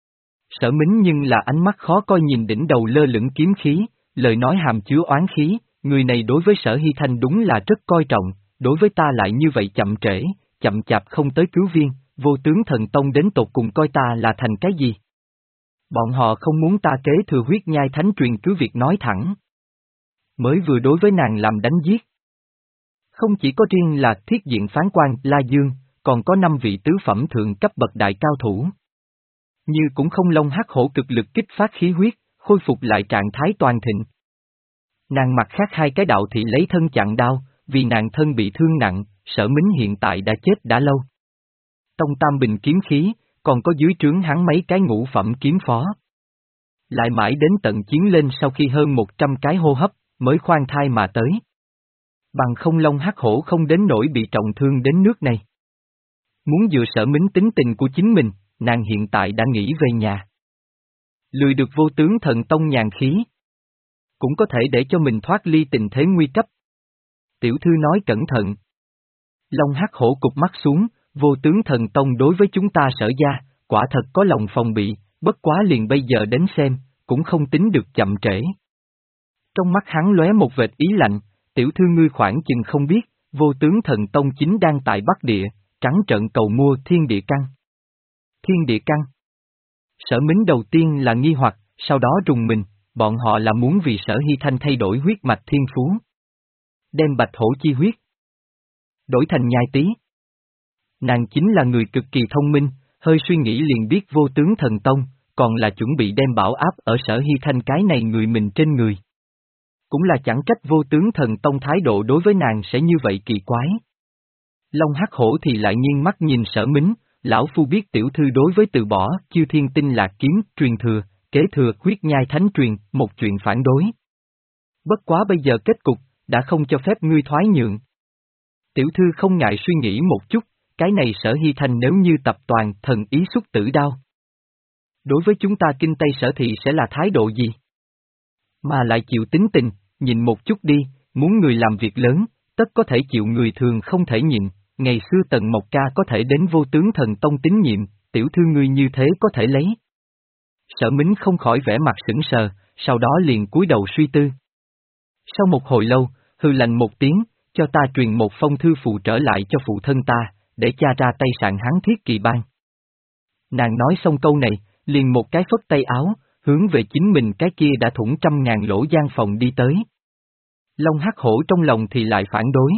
Sở Mính nhưng là ánh mắt khó coi nhìn đỉnh đầu lơ lửng kiếm khí, lời nói hàm chứa oán khí, người này đối với Sở Hy Thanh đúng là rất coi trọng, đối với ta lại như vậy chậm trễ, chậm chạp không tới cứu viên, Vô Tướng Thần Tông đến tột cùng coi ta là thành cái gì? Bọn họ không muốn ta kế thừa huyết nhai thánh truyền, cứ việc nói thẳng. Mới vừa đối với nàng làm đánh giết. Không chỉ có riêng là thiết diện phán quan La Dương, còn có năm vị tứ phẩm thượng cấp bậc đại cao thủ. Như cũng không Long Hắc Hổ cực lực kích phát khí huyết, khôi phục lại trạng thái toàn thịnh. Nàng mặt khác hai cái đạo thị lấy thân chặn đao, vì nàng thân bị thương nặng, Sở Mính hiện tại đã chết đã lâu. Tông Tam Bình kiếm khí, còn có dưới trướng hắn mấy cái ngũ phẩm kiếm phó. Lại mãi đến tận chiến lên sau khi hơn một trăm cái hô hấp, mới khoan thai mà tới. Bằng không Long Hắc Hổ không đến nỗi bị trọng thương đến nước này. Muốn dựa Sở Mính tính tình của chính mình, nàng hiện tại đã nghỉ về nhà. Lười được Vô Tướng Thần Tông nhàn khí. Cũng có thể để cho mình thoát ly tình thế nguy cấp. Tiểu thư nói cẩn thận. Long Hắc Hổ cụp mắt xuống, Vô Tướng Thần Tông đối với chúng ta Sở gia, quả thật có lòng phòng bị, bất quá liền bây giờ đến xem, cũng không tính được chậm trễ. Trong mắt hắn lóe một vệt ý lạnh, tiểu thư ngươi khoảng chừng không biết, Vô Tướng Thần Tông chính đang tại Bắc Địa, trắng trợn cầu mua thiên địa căn. Thiên địa căn. Sở Mính đầu tiên là nghi hoặc, sau đó rùng mình, bọn họ là muốn vì Sở Hy Thanh thay đổi huyết mạch thiên phú. Đem bạch hổ chi huyết đổi thành nhai tí. Nàng chính là người cực kỳ thông minh, hơi suy nghĩ liền biết Vô Tướng Thần Tông, còn là chuẩn bị đem bảo áp ở Sở Hy Thanh cái này người mình trên người. Cũng là chẳng trách Vô Tướng Thần Tông thái độ đối với nàng sẽ như vậy kỳ quái. Long Hắc Hổ thì lại nghiêng mắt nhìn Sở Mính, lão phu biết tiểu thư đối với từ bỏ Chiêu Thiên Tinh Lạc kiếm truyền thừa, kế thừa huyết nhai thánh truyền, một chuyện phản đối. Bất quá bây giờ kết cục, đã không cho phép ngươi thoái nhượng. Tiểu thư không ngại suy nghĩ một chút, cái này Sở Hy Thanh nếu như tập toàn thần ý xuất tử đao. Đối với chúng ta kinh Tây Sở thị sẽ là thái độ gì? Mà lại chịu tính tình, nhìn một chút đi, muốn người làm việc lớn, tất có thể chịu người thường không thể nhịn, ngày xưa Tần Mộc Ca có thể đến Vô Tướng Thần Tông tín nhiệm, tiểu thư ngươi như thế có thể lấy. Sở Mính không khỏi vẻ mặt sững sờ, sau đó liền cúi đầu suy tư. Sau một hồi lâu, hừ lạnh một tiếng, cho ta truyền một phong thư phụ trở lại cho phụ thân ta, để cha ra tay sạn hắn Thiết Kỳ Bang. Nàng nói xong câu này, liền một cái phất tay áo, hướng về chính mình cái kia đã thủng trăm ngàn lỗ gian phòng đi tới. Long Hắc Hổ trong lòng thì lại phản đối.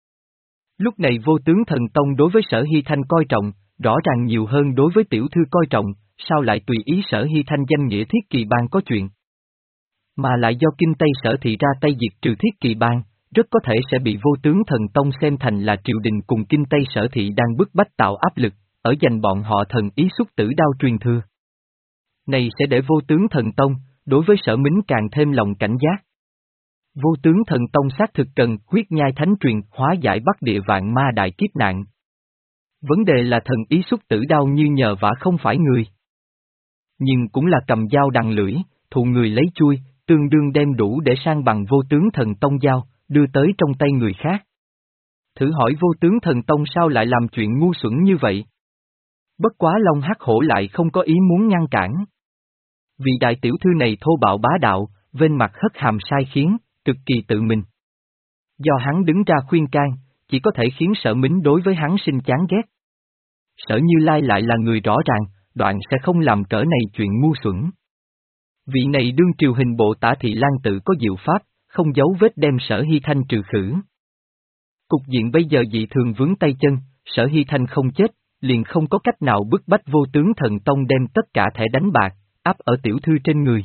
Lúc này Vô Tướng Thần Tông đối với Sở Hy Thanh coi trọng, rõ ràng nhiều hơn đối với tiểu thư coi trọng, sao lại tùy ý Sở Hy Thanh danh nghĩa Thiết Kỳ Bang có chuyện. Mà lại do kinh Tây Sở thị ra tay diệt trừ Thiết Kỳ Bang, rất có thể sẽ bị Vô Tướng Thần Tông xem thành là triều đình cùng kinh Tây Sở thị đang bức bách tạo áp lực, ở giành bọn họ thần ý xuất tử đao truyền thừa. Này sẽ để Vô Tướng Thần Tông, đối với Sở Mính càng thêm lòng cảnh giác. Vô Tướng Thần Tông xác thực cần huyết nhai thánh truyền hóa giải Bắc Địa vạn ma đại kiếp nạn. Vấn đề là thần ý xuất tử đao như nhờ vả không phải người. Nhưng cũng là cầm dao đằng lưỡi, thụ người lấy chui, tương đương đem đủ để sang bằng Vô Tướng Thần Tông dao, đưa tới trong tay người khác. Thử hỏi Vô Tướng Thần Tông sao lại làm chuyện ngu xuẩn như vậy? Bất quá Long Hắc Hổ lại không có ý muốn ngăn cản. Vì đại tiểu thư này thô bạo bá đạo, bên mặt hất hàm sai khiến, cực kỳ tự mình. Do hắn đứng ra khuyên can, chỉ có thể khiến Sở Mính đối với hắn sinh chán ghét. Sở Như Lai lại là người rõ ràng, đoạn sẽ không làm cỡ này chuyện ngu xuẩn. Vị này đương triều hình bộ tả thị lang tự có diệu pháp, không giấu vết đem Sở Hy Thanh trừ khử. Cục diện bây giờ dị thường vướng tay chân, Sở Hy Thanh không chết, liền không có cách nào bức bách Vô Tướng Thần Tông đem tất cả thẻ đánh bạc, áp ở tiểu thư trên người.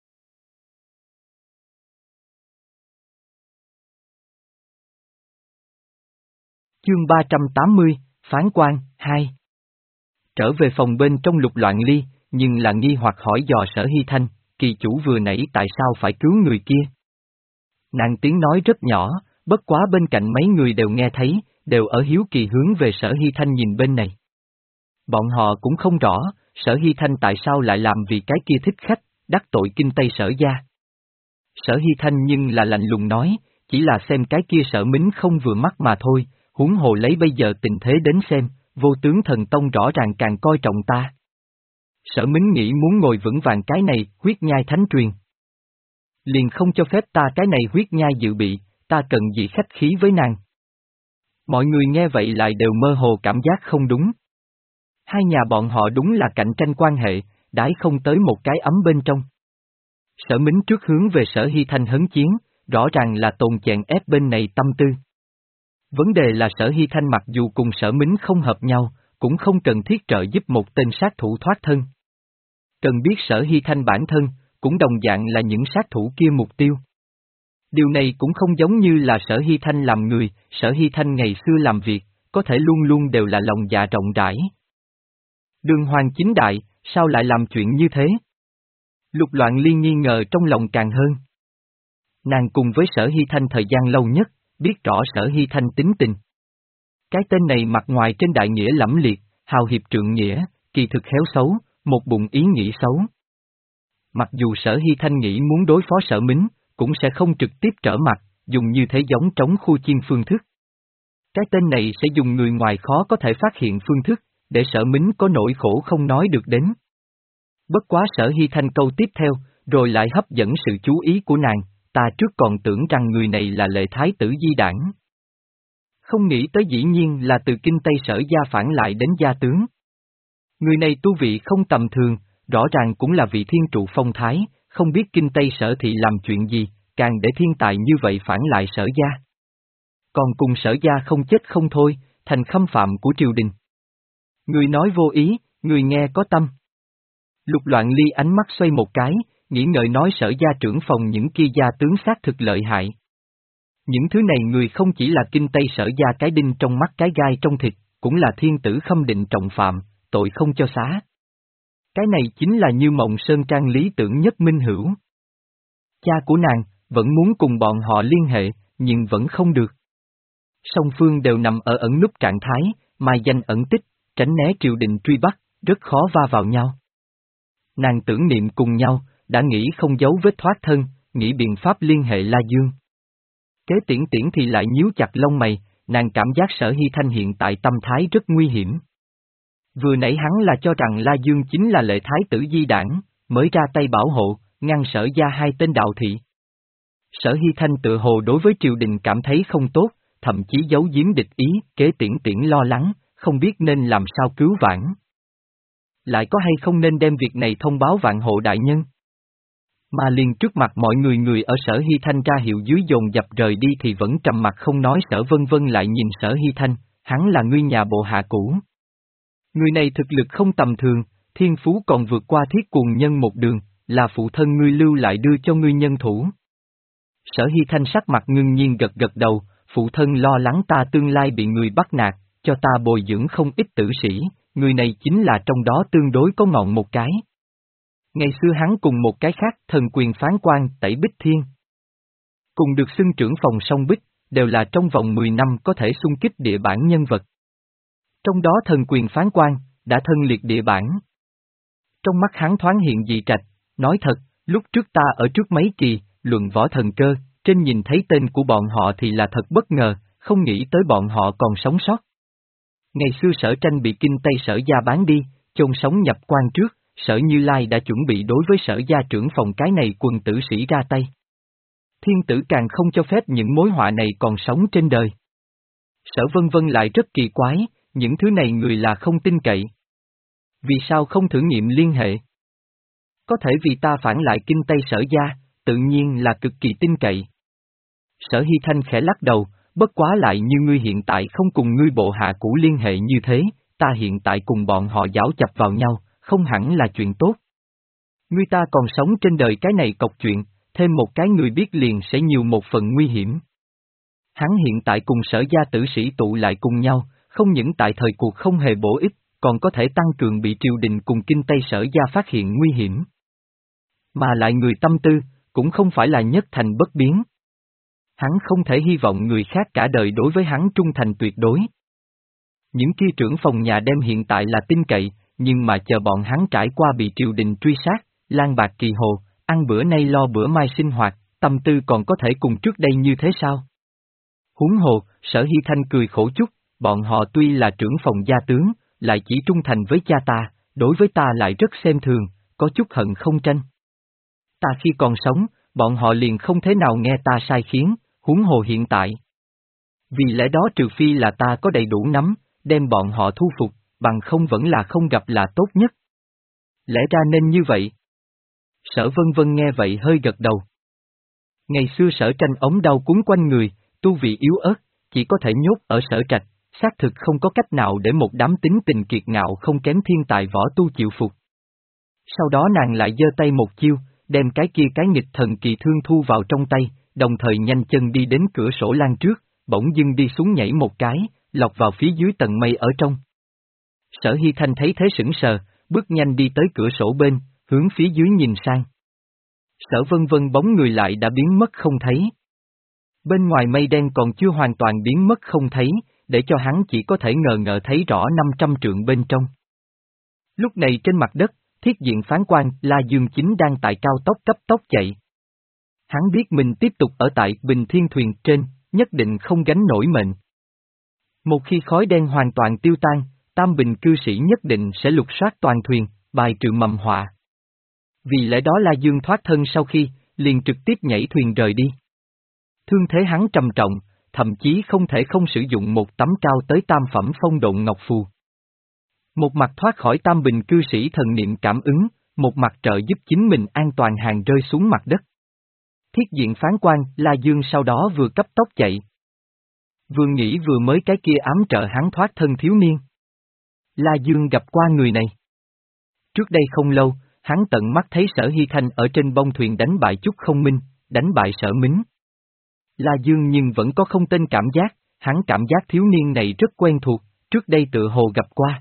Chương ba trăm tám mươi, Phán quan, hai. Trở về phòng bên trong Lục Loạn Ly, nhưng là nghi hoặc hỏi dò Sở Hy Thanh, kỳ chủ vừa nãy tại sao phải cứu người kia? Nàng tiếng nói rất nhỏ, bất quá bên cạnh mấy người đều nghe thấy, đều ở hiếu kỳ hướng về Sở Hy Thanh nhìn bên này. Bọn họ cũng không rõ, Sở Hy Thanh tại sao lại làm vì cái kia thích khách, đắc tội kinh Tây Sở gia. Sở Hy Thanh nhưng là lạnh lùng nói, chỉ là xem cái kia Sở Mính không vừa mắt mà thôi, huống hồ lấy bây giờ tình thế đến xem, vô tướng thần tông rõ ràng càng coi trọng ta. Sở Mính nghĩ muốn ngồi vững vàng cái này, huyết nhai thánh truyền. Liền không cho phép ta cái này huyết nhai dự bị, ta cần gì khách khí với nàng. Mọi người nghe vậy lại đều mơ hồ cảm giác không đúng. Hai nhà bọn họ đúng là cạnh tranh quan hệ, đãi không tới một cái ấm bên trong. Sở Mính trước hướng về Sở Hy Thanh hấn chiến, rõ ràng là tồn chèn ép bên này tâm tư. Vấn đề là Sở Hy Thanh mặc dù cùng Sở Mính không hợp nhau, cũng không cần thiết trợ giúp một tên sát thủ thoát thân. Cần biết Sở Hy Thanh bản thân, cũng đồng dạng là những sát thủ kia mục tiêu. Điều này cũng không giống như là Sở Hy Thanh làm người, Sở Hy Thanh ngày xưa làm việc, có thể luôn luôn đều là lòng dạ rộng rãi. Đường hoàng chính đại, sao lại làm chuyện như thế? Lục Loạn Ly nghi ngờ trong lòng càng hơn. Nàng cùng với Sở Hy Thanh thời gian lâu nhất, biết rõ Sở Hy Thanh tính tình. Cái tên này mặt ngoài trên đại nghĩa lẫm liệt, hào hiệp trượng nghĩa, kỳ thực khéo xấu, một bụng ý nghĩ xấu. Mặc dù Sở Hy Thanh nghĩ muốn đối phó Sở Mính, cũng sẽ không trực tiếp trở mặt, dùng như thế giống trống khu chiên phương thức. Cái tên này sẽ dùng người ngoài khó có thể phát hiện phương thức, để Sở Mính có nỗi khổ không nói được đến. Bất quá Sở Hy Thanh câu tiếp theo, rồi lại hấp dẫn sự chú ý của nàng, ta trước còn tưởng rằng người này là Lệ Thái tử Di Đảng. Không nghĩ tới dĩ nhiên là từ kinh Tây Sở gia phản lại đến gia tướng. Người này tu vị không tầm thường, rõ ràng cũng là vị thiên trụ phong thái, không biết kinh Tây Sở thị làm chuyện gì, càng để thiên tài như vậy phản lại Sở gia. Còn cùng Sở gia không chết không thôi, thành khâm phạm của triều đình. Người nói vô ý, người nghe có tâm. Lục Loạn Ly ánh mắt xoay một cái, nghĩ ngợi nói Sở gia trưởng phòng những kia gia tướng xác thực lợi hại. Những thứ này người không chỉ là kinh Tây Sở gia cái đinh trong mắt cái gai trong thịt, cũng là thiên tử khâm định trọng phạm, tội không cho xá. Cái này chính là Như Mộng Sơn Trang lý tưởng nhất minh hữu. Cha của nàng, vẫn muốn cùng bọn họ liên hệ, nhưng vẫn không được. Song phương đều nằm ở ẩn núp trạng thái, mai danh ẩn tích, tránh né triều đình truy bắt, rất khó va vào nhau. Nàng tưởng niệm cùng nhau, đã nghĩ không giấu vết thoát thân, nghĩ biện pháp liên hệ La Dương. Kế tiễn tiễn thì lại nhíu chặt lông mày, nàng cảm giác Sở Hy Thanh hiện tại tâm thái rất nguy hiểm. Vừa nãy hắn là cho rằng La Dương chính là Lệ Thái tử Di Đảng, mới ra tay bảo hộ, ngăn Sở gia hai tên đạo thị. Sở Hy Thanh tự hồ đối với triều đình cảm thấy không tốt, thậm chí giấu giếm địch ý, kế tiễn tiễn lo lắng, không biết nên làm sao cứu vãn. Lại có hay không nên đem việc này thông báo vạn hộ đại nhân? Mà liền trước mặt mọi người người ở Sở Hy Thanh ra hiệu dưới dồn dập rời đi thì vẫn trầm mặt không nói. Sở Vân Vân lại nhìn Sở Hy Thanh, hắn là ngươi nhà bộ hạ cũ. Người này thực lực không tầm thường, thiên phú còn vượt qua thiết cuồng nhân một đường, là phụ thân ngươi lưu lại đưa cho ngươi nhân thủ. Sở Hy Thanh sắc mặt ngưng nhiên gật gật đầu, phụ thân lo lắng ta tương lai bị người bắt nạt, cho ta bồi dưỡng không ít tử sĩ, người này chính là trong đó tương đối có ngọn một cái. Ngày xưa hắn cùng một cái khác thần quyền phán quan Tẩy Bích Thiên. Cùng được xưng trưởng phòng song Bích, đều là trong vòng mười năm có thể xung kích địa bản nhân vật. Trong đó thần quyền phán quan, đã thân liệt địa bản. Trong mắt hắn thoáng hiện dị trạch, nói thật, lúc trước ta ở trước mấy kỳ, luận võ thần cơ, trên nhìn thấy tên của bọn họ thì là thật bất ngờ, không nghĩ tới bọn họ còn sống sót. Ngày xưa Sở Tranh bị kinh Tây Sở gia bán đi, chôn sống nhập quan trước, Sở Như Lai đã chuẩn bị đối với Sở gia trưởng phòng cái này quần tử sĩ ra tay. Thiên tử càng không cho phép những mối họa này còn sống trên đời. Sở Vân Vân lại rất kỳ quái, những thứ này người là không tin cậy. Vì sao không thử nghiệm liên hệ? Có thể vì ta phản lại kinh Tây Sở gia, tự nhiên là cực kỳ tin cậy. Sở Hy Thanh khẽ lắc đầu, bất quá lại như ngươi hiện tại không cùng ngươi bộ hạ cũ liên hệ như thế, ta hiện tại cùng bọn họ giảo chập vào nhau, không hẳn là chuyện tốt. Ngươi ta còn sống trên đời cái này cọc chuyện, thêm một cái người biết liền sẽ nhiều một phần nguy hiểm. Hắn hiện tại cùng Sở gia tử sĩ tụ lại cùng nhau, không những tại thời cuộc không hề bổ ích, còn có thể tăng cường bị triều đình cùng kinh Tây Sở gia phát hiện nguy hiểm. Mà lại người tâm tư, cũng không phải là nhất thành bất biến. Hắn không thể hy vọng người khác cả đời đối với hắn trung thành tuyệt đối. Những kia trưởng phòng nhà đem hiện tại là tin cậy, nhưng mà chờ bọn hắn trải qua bị triều đình truy sát, lang bạc kỳ hồ, ăn bữa nay lo bữa mai sinh hoạt, tâm tư còn có thể cùng trước đây như thế sao? Huống hồ, Sở Hy Thanh cười khổ chút, bọn họ tuy là trưởng phòng gia tướng, lại chỉ trung thành với cha ta, đối với ta lại rất xem thường, có chút hận không tranh. Ta khi còn sống, bọn họ liền không thế nào nghe ta sai khiến, huống hồ hiện tại. Vì lẽ đó trừ phi là ta có đầy đủ nắm, đem bọn họ thu phục, bằng không vẫn là không gặp là tốt nhất. Lẽ ra nên như vậy. Sở Vân Vân nghe vậy hơi gật đầu. Ngày xưa Sở Tranh ống đau cuốn quanh người, tu vị yếu ớt, chỉ có thể nhốt ở Sở Trạch, xác thực không có cách nào để một đám tính tình kiệt ngạo không kém thiên tài võ tu chịu phục. Sau đó nàng lại giơ tay một chiêu, đem cái kia cái nghịch thần kỳ thương thu vào trong tay, đồng thời nhanh chân đi đến cửa sổ lan trước, bỗng dưng đi xuống nhảy một cái, lọt vào phía dưới tầng mây ở trong. Sở Hy Thanh thấy thế sững sờ, bước nhanh đi tới cửa sổ bên, hướng phía dưới nhìn sang. Sở Vân Vân bóng người lại đã biến mất không thấy. Bên ngoài mây đen còn chưa hoàn toàn biến mất không thấy, để cho hắn chỉ có thể ngờ ngợ thấy rõ năm trăm trượng bên trong. Lúc này trên mặt đất, Thiết Diện Phán Quan La Dương chính đang tại cao tốc cấp tốc chạy. Hắn biết mình tiếp tục ở tại Bình Thiên Thuyền trên, nhất định không gánh nổi mệnh. Một khi khói đen hoàn toàn tiêu tan, Tam Bình cư sĩ nhất định sẽ lục soát toàn thuyền, bài trừ mầm họa. Vì lẽ đó La Dương thoát thân sau khi, liền trực tiếp nhảy thuyền rời đi. Thương thế hắn trầm trọng, thậm chí không thể không sử dụng một tấm cao tới tam phẩm phong độn ngọc phù. Một mặt thoát khỏi Tam Bình cư sĩ thần niệm cảm ứng, một mặt trợ giúp chính mình an toàn hàng rơi xuống mặt đất. Thiết Diện Phán Quan La Dương sau đó vừa cấp tốc chạy. Vừa nghĩ vừa mới cái kia ám trợ hắn thoát thân thiếu niên. La Dương gặp qua người này. Trước đây không lâu, hắn tận mắt thấy Sở Hy Thanh ở trên bông thuyền đánh bại Chúc Không Minh, đánh bại Sở Mính. La Dương nhưng vẫn có không tên cảm giác, hắn cảm giác thiếu niên này rất quen thuộc, trước đây tự hồ gặp qua.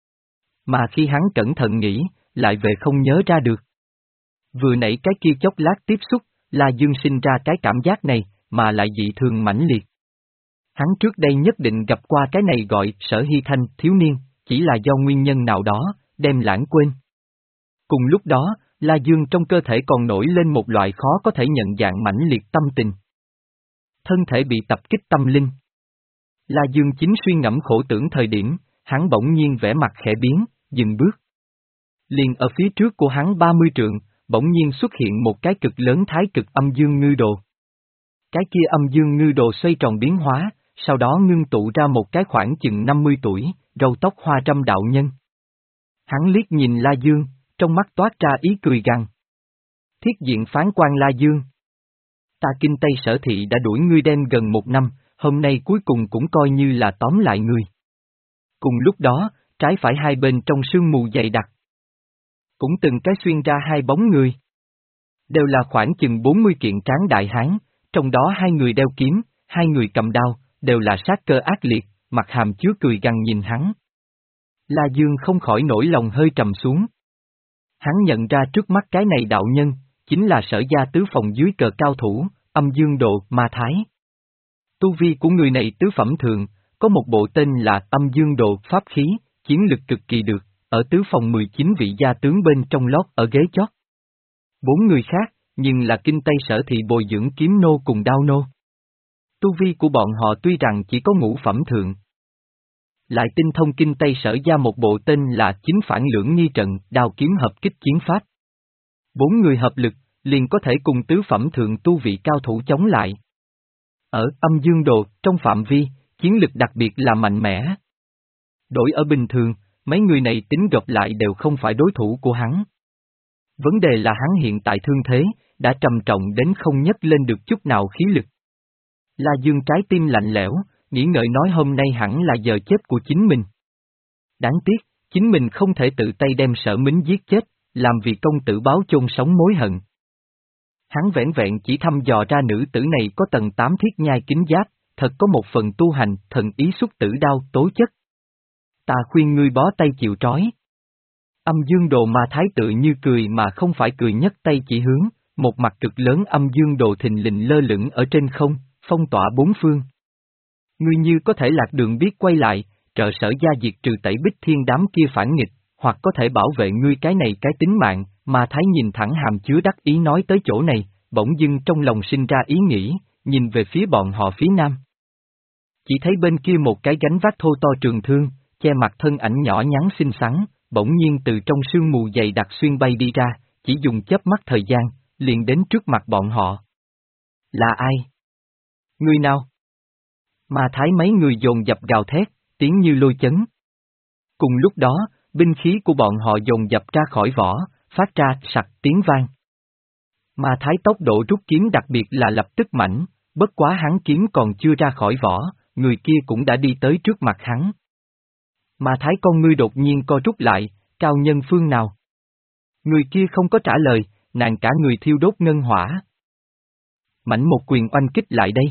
Mà khi hắn cẩn thận nghĩ, lại về không nhớ ra được. Vừa nãy cái kia chốc lát tiếp xúc, La Dương sinh ra cái cảm giác này, mà lại dị thường mãnh liệt. Hắn trước đây nhất định gặp qua cái này gọi Sở Hy Thanh thiếu niên, chỉ là do nguyên nhân nào đó, đem lãng quên. Cùng lúc đó, La Dương trong cơ thể còn nổi lên một loại khó có thể nhận dạng mãnh liệt tâm tình. Thân thể bị tập kích tâm linh. La Dương chính suy ngẫm khổ tưởng thời điểm, hắn bỗng nhiên vẻ mặt khẽ biến, dừng bước. Liền ở phía trước của hắn ba mươi trượng, bỗng nhiên xuất hiện một cái cực lớn thái cực âm dương ngư đồ. Cái kia âm dương ngư đồ xoay tròn biến hóa, sau đó ngưng tụ ra một cái khoảng chừng năm mươi tuổi, râu tóc hoa râm đạo nhân. Hắn liếc nhìn La Dương, trong mắt toát ra ý cười gằn. Thiết Diện Phán Quan La Dương. Ta Kinh Tây Sở Thị đã đuổi ngươi đen gần một năm, hôm nay cuối cùng cũng coi như là tóm lại ngươi. Cùng lúc đó, trái phải hai bên trong sương mù dày đặc. Cũng từng cái xuyên ra hai bóng người. Đều là khoảng chừng bốn mươi kiện tráng đại hán, trong đó hai người đeo kiếm, hai người cầm đao, đều là sát cơ ác liệt, mặt hàm chứa cười gằn nhìn hắn. La Dương không khỏi nổi lòng hơi trầm xuống. Hắn nhận ra trước mắt cái này đạo nhân, chính là Sở gia tứ phòng dưới cờ cao thủ, Âm Dương Độ Ma Thái. Tu vi của người này tứ phẩm thường, có một bộ tên là Âm Dương Độ pháp khí, chiến lực cực kỳ được, ở tứ phòng mười chín vị gia tướng bên trong lót ở ghế chót. Bốn người khác, nhưng là Kinh Tây Sở Thị bồi dưỡng kiếm nô cùng đao nô. Tu vi của bọn họ tuy rằng chỉ có ngũ phẩm thượng, lại tinh thông Kinh Tây Sở gia một bộ tên là Chính Phản Lưỡng Nghi Trận, đao kiếm hợp kích chiến pháp. Bốn người hợp lực, liền có thể cùng tứ phẩm thượng tu vị cao thủ chống lại. Ở Âm Dương Đồ, trong phạm vi, chiến lực đặc biệt là mạnh mẽ. Đổi ở bình thường, mấy người này tính gộp lại đều không phải đối thủ của hắn. Vấn đề là hắn hiện tại thương thế, đã trầm trọng đến không nhấc lên được chút nào khí lực. La Dương trái tim lạnh lẽo, nghĩ ngợi nói hôm nay hẳn là giờ chết của chính mình. Đáng tiếc, chính mình không thể tự tay đem Sở Mính giết chết, làm vì công tử báo chôn sống mối hận. Hắn vẻn vẹn chỉ thăm dò ra nữ tử này có tầng tám thiết nhai kính giáp, thật có một phần tu hành, thần ý xuất tử đao tố chất. Ta khuyên ngươi bó tay chịu trói. Âm dương đồ ma thái tự như cười mà không phải cười, nhấc tay chỉ hướng, một mặt cực lớn âm dương đồ thình lình lơ lửng ở trên không, phong tỏa bốn phương. Ngươi như có thể lạc đường biết quay lại, trợ sở gia diệt trừ tẩy Bích Thiên đám kia phản nghịch, hoặc có thể bảo vệ ngươi cái này cái tính mạng, mà thái nhìn thẳng hàm chứa đắc ý nói tới chỗ này, bỗng dưng trong lòng sinh ra ý nghĩ, nhìn về phía bọn họ phía nam. Chỉ thấy bên kia một cái gánh vác thô to trường thương, che mặt thân ảnh nhỏ nhắn xinh xắn, bỗng nhiên từ trong sương mù dày đặc xuyên bay đi ra, chỉ dùng chớp mắt thời gian, liền đến trước mặt bọn họ. Là ai? Người nào? Mà thái mấy người dồn dập gào thét, tiếng như lôi chấn. Cùng lúc đó, binh khí của bọn họ dồn dập ra khỏi vỏ, phát ra sặc tiếng vang. Mà thái tốc độ rút kiếm đặc biệt là lập tức mạnh, bất quá hắn kiếm còn chưa ra khỏi vỏ, người kia cũng đã đi tới trước mặt hắn. Mà thái con ngươi đột nhiên co rút lại, cao nhân phương nào? Người kia không có trả lời, nàng cả người thiêu đốt ngân hỏa. Mảnh một quyền oanh kích lại đây.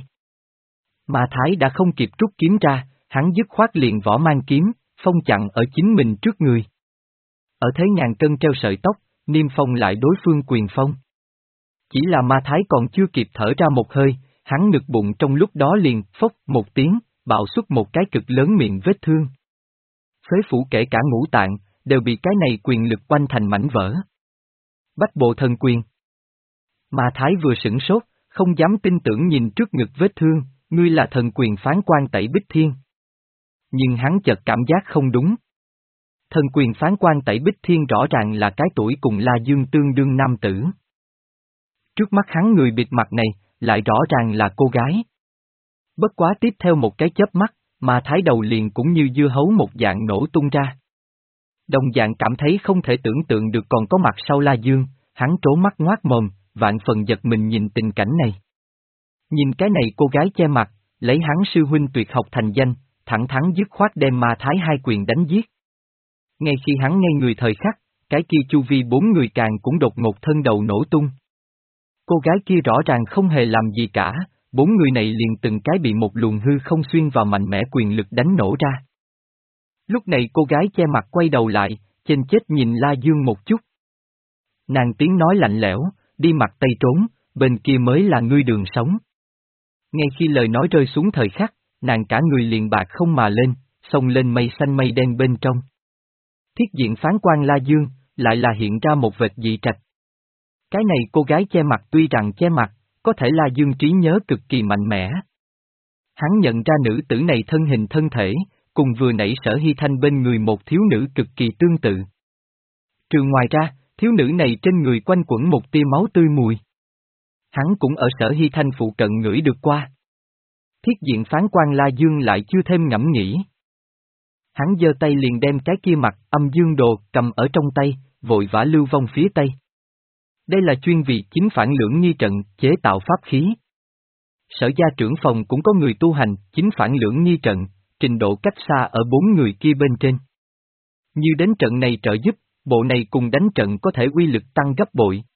Mà thái đã không kịp rút kiếm ra, hắn dứt khoát liền vỏ mang kiếm, phong chặn ở chính mình trước người. Ở thế ngàn cân treo sợi tóc, niêm phong lại đối phương quyền phong. Chỉ là ma thái còn chưa kịp thở ra một hơi, hắn ngực bụng trong lúc đó liền phốc một tiếng, bạo xuất một cái cực lớn miệng vết thương. Phế phủ kể cả ngũ tạng, đều bị cái này quyền lực quanh thành mảnh vỡ. Bách bộ thần quyền. Ma thái vừa sửng sốt, không dám tin tưởng nhìn trước ngực vết thương, ngươi là thần quyền phán quan tẩy Bích Thiên. Nhưng hắn chợt cảm giác không đúng. Thần quyền phán quan tẩy Bích Thiên rõ ràng là cái tuổi cùng La Dương tương đương nam tử. Trước mắt hắn người bịt mặt này, lại rõ ràng là cô gái. Bất quá tiếp theo một cái chớp mắt, mà thái đầu liền cũng như dưa hấu một dạng nổ tung ra. Đồng dạng cảm thấy không thể tưởng tượng được còn có mặt sau La Dương, hắn trố mắt ngoác mồm, vạn phần giật mình nhìn tình cảnh này. Nhìn cái này cô gái che mặt, lấy hắn sư huynh tuyệt học thành danh, thẳng thắn dứt khoát đem ma thái hai quyền đánh giết. Ngay khi hắn ngây người thời khắc, cái kia chu vi bốn người càng cũng đột ngột thân đầu nổ tung. Cô gái kia rõ ràng không hề làm gì cả, bốn người này liền từng cái bị một luồng hư không xuyên vào mạnh mẽ quyền lực đánh nổ ra. Lúc này cô gái che mặt quay đầu lại, chênh chết nhìn La Dương một chút. Nàng tiếng nói lạnh lẽo, đi mặt tây trốn, bên kia mới là ngươi đường sống. Ngay khi lời nói rơi xuống thời khắc, nàng cả người liền bạc không mà lên, xông lên mây xanh mây đen bên trong. Thiết diện phán quan La Dương, lại là hiện ra một vệt dị trạch. Cái này cô gái che mặt tuy rằng che mặt, có thể La Dương trí nhớ cực kỳ mạnh mẽ. Hắn nhận ra nữ tử này thân hình thân thể, cùng vừa nãy Sở Hy Thanh bên người một thiếu nữ cực kỳ tương tự. Trừ ngoài ra, thiếu nữ này trên người quanh quẩn một tia máu tươi mùi. Hắn cũng ở Sở Hy Thanh phụ cận ngửi được qua. Thiết diện phán quan La Dương lại chưa thêm ngẫm nghĩ. Hắn giơ tay liền đem cái kia mặt âm dương đồ cầm ở trong tay, vội vã lưu vong phía tây. Đây là chuyên vì chính phản lưỡng nghi trận chế tạo pháp khí. Sở gia trưởng phòng cũng có người tu hành chính phản lưỡng nghi trận, trình độ cách xa ở bốn người kia bên trên. Như đến trận này trợ giúp, bộ này cùng đánh trận có thể uy lực tăng gấp bội.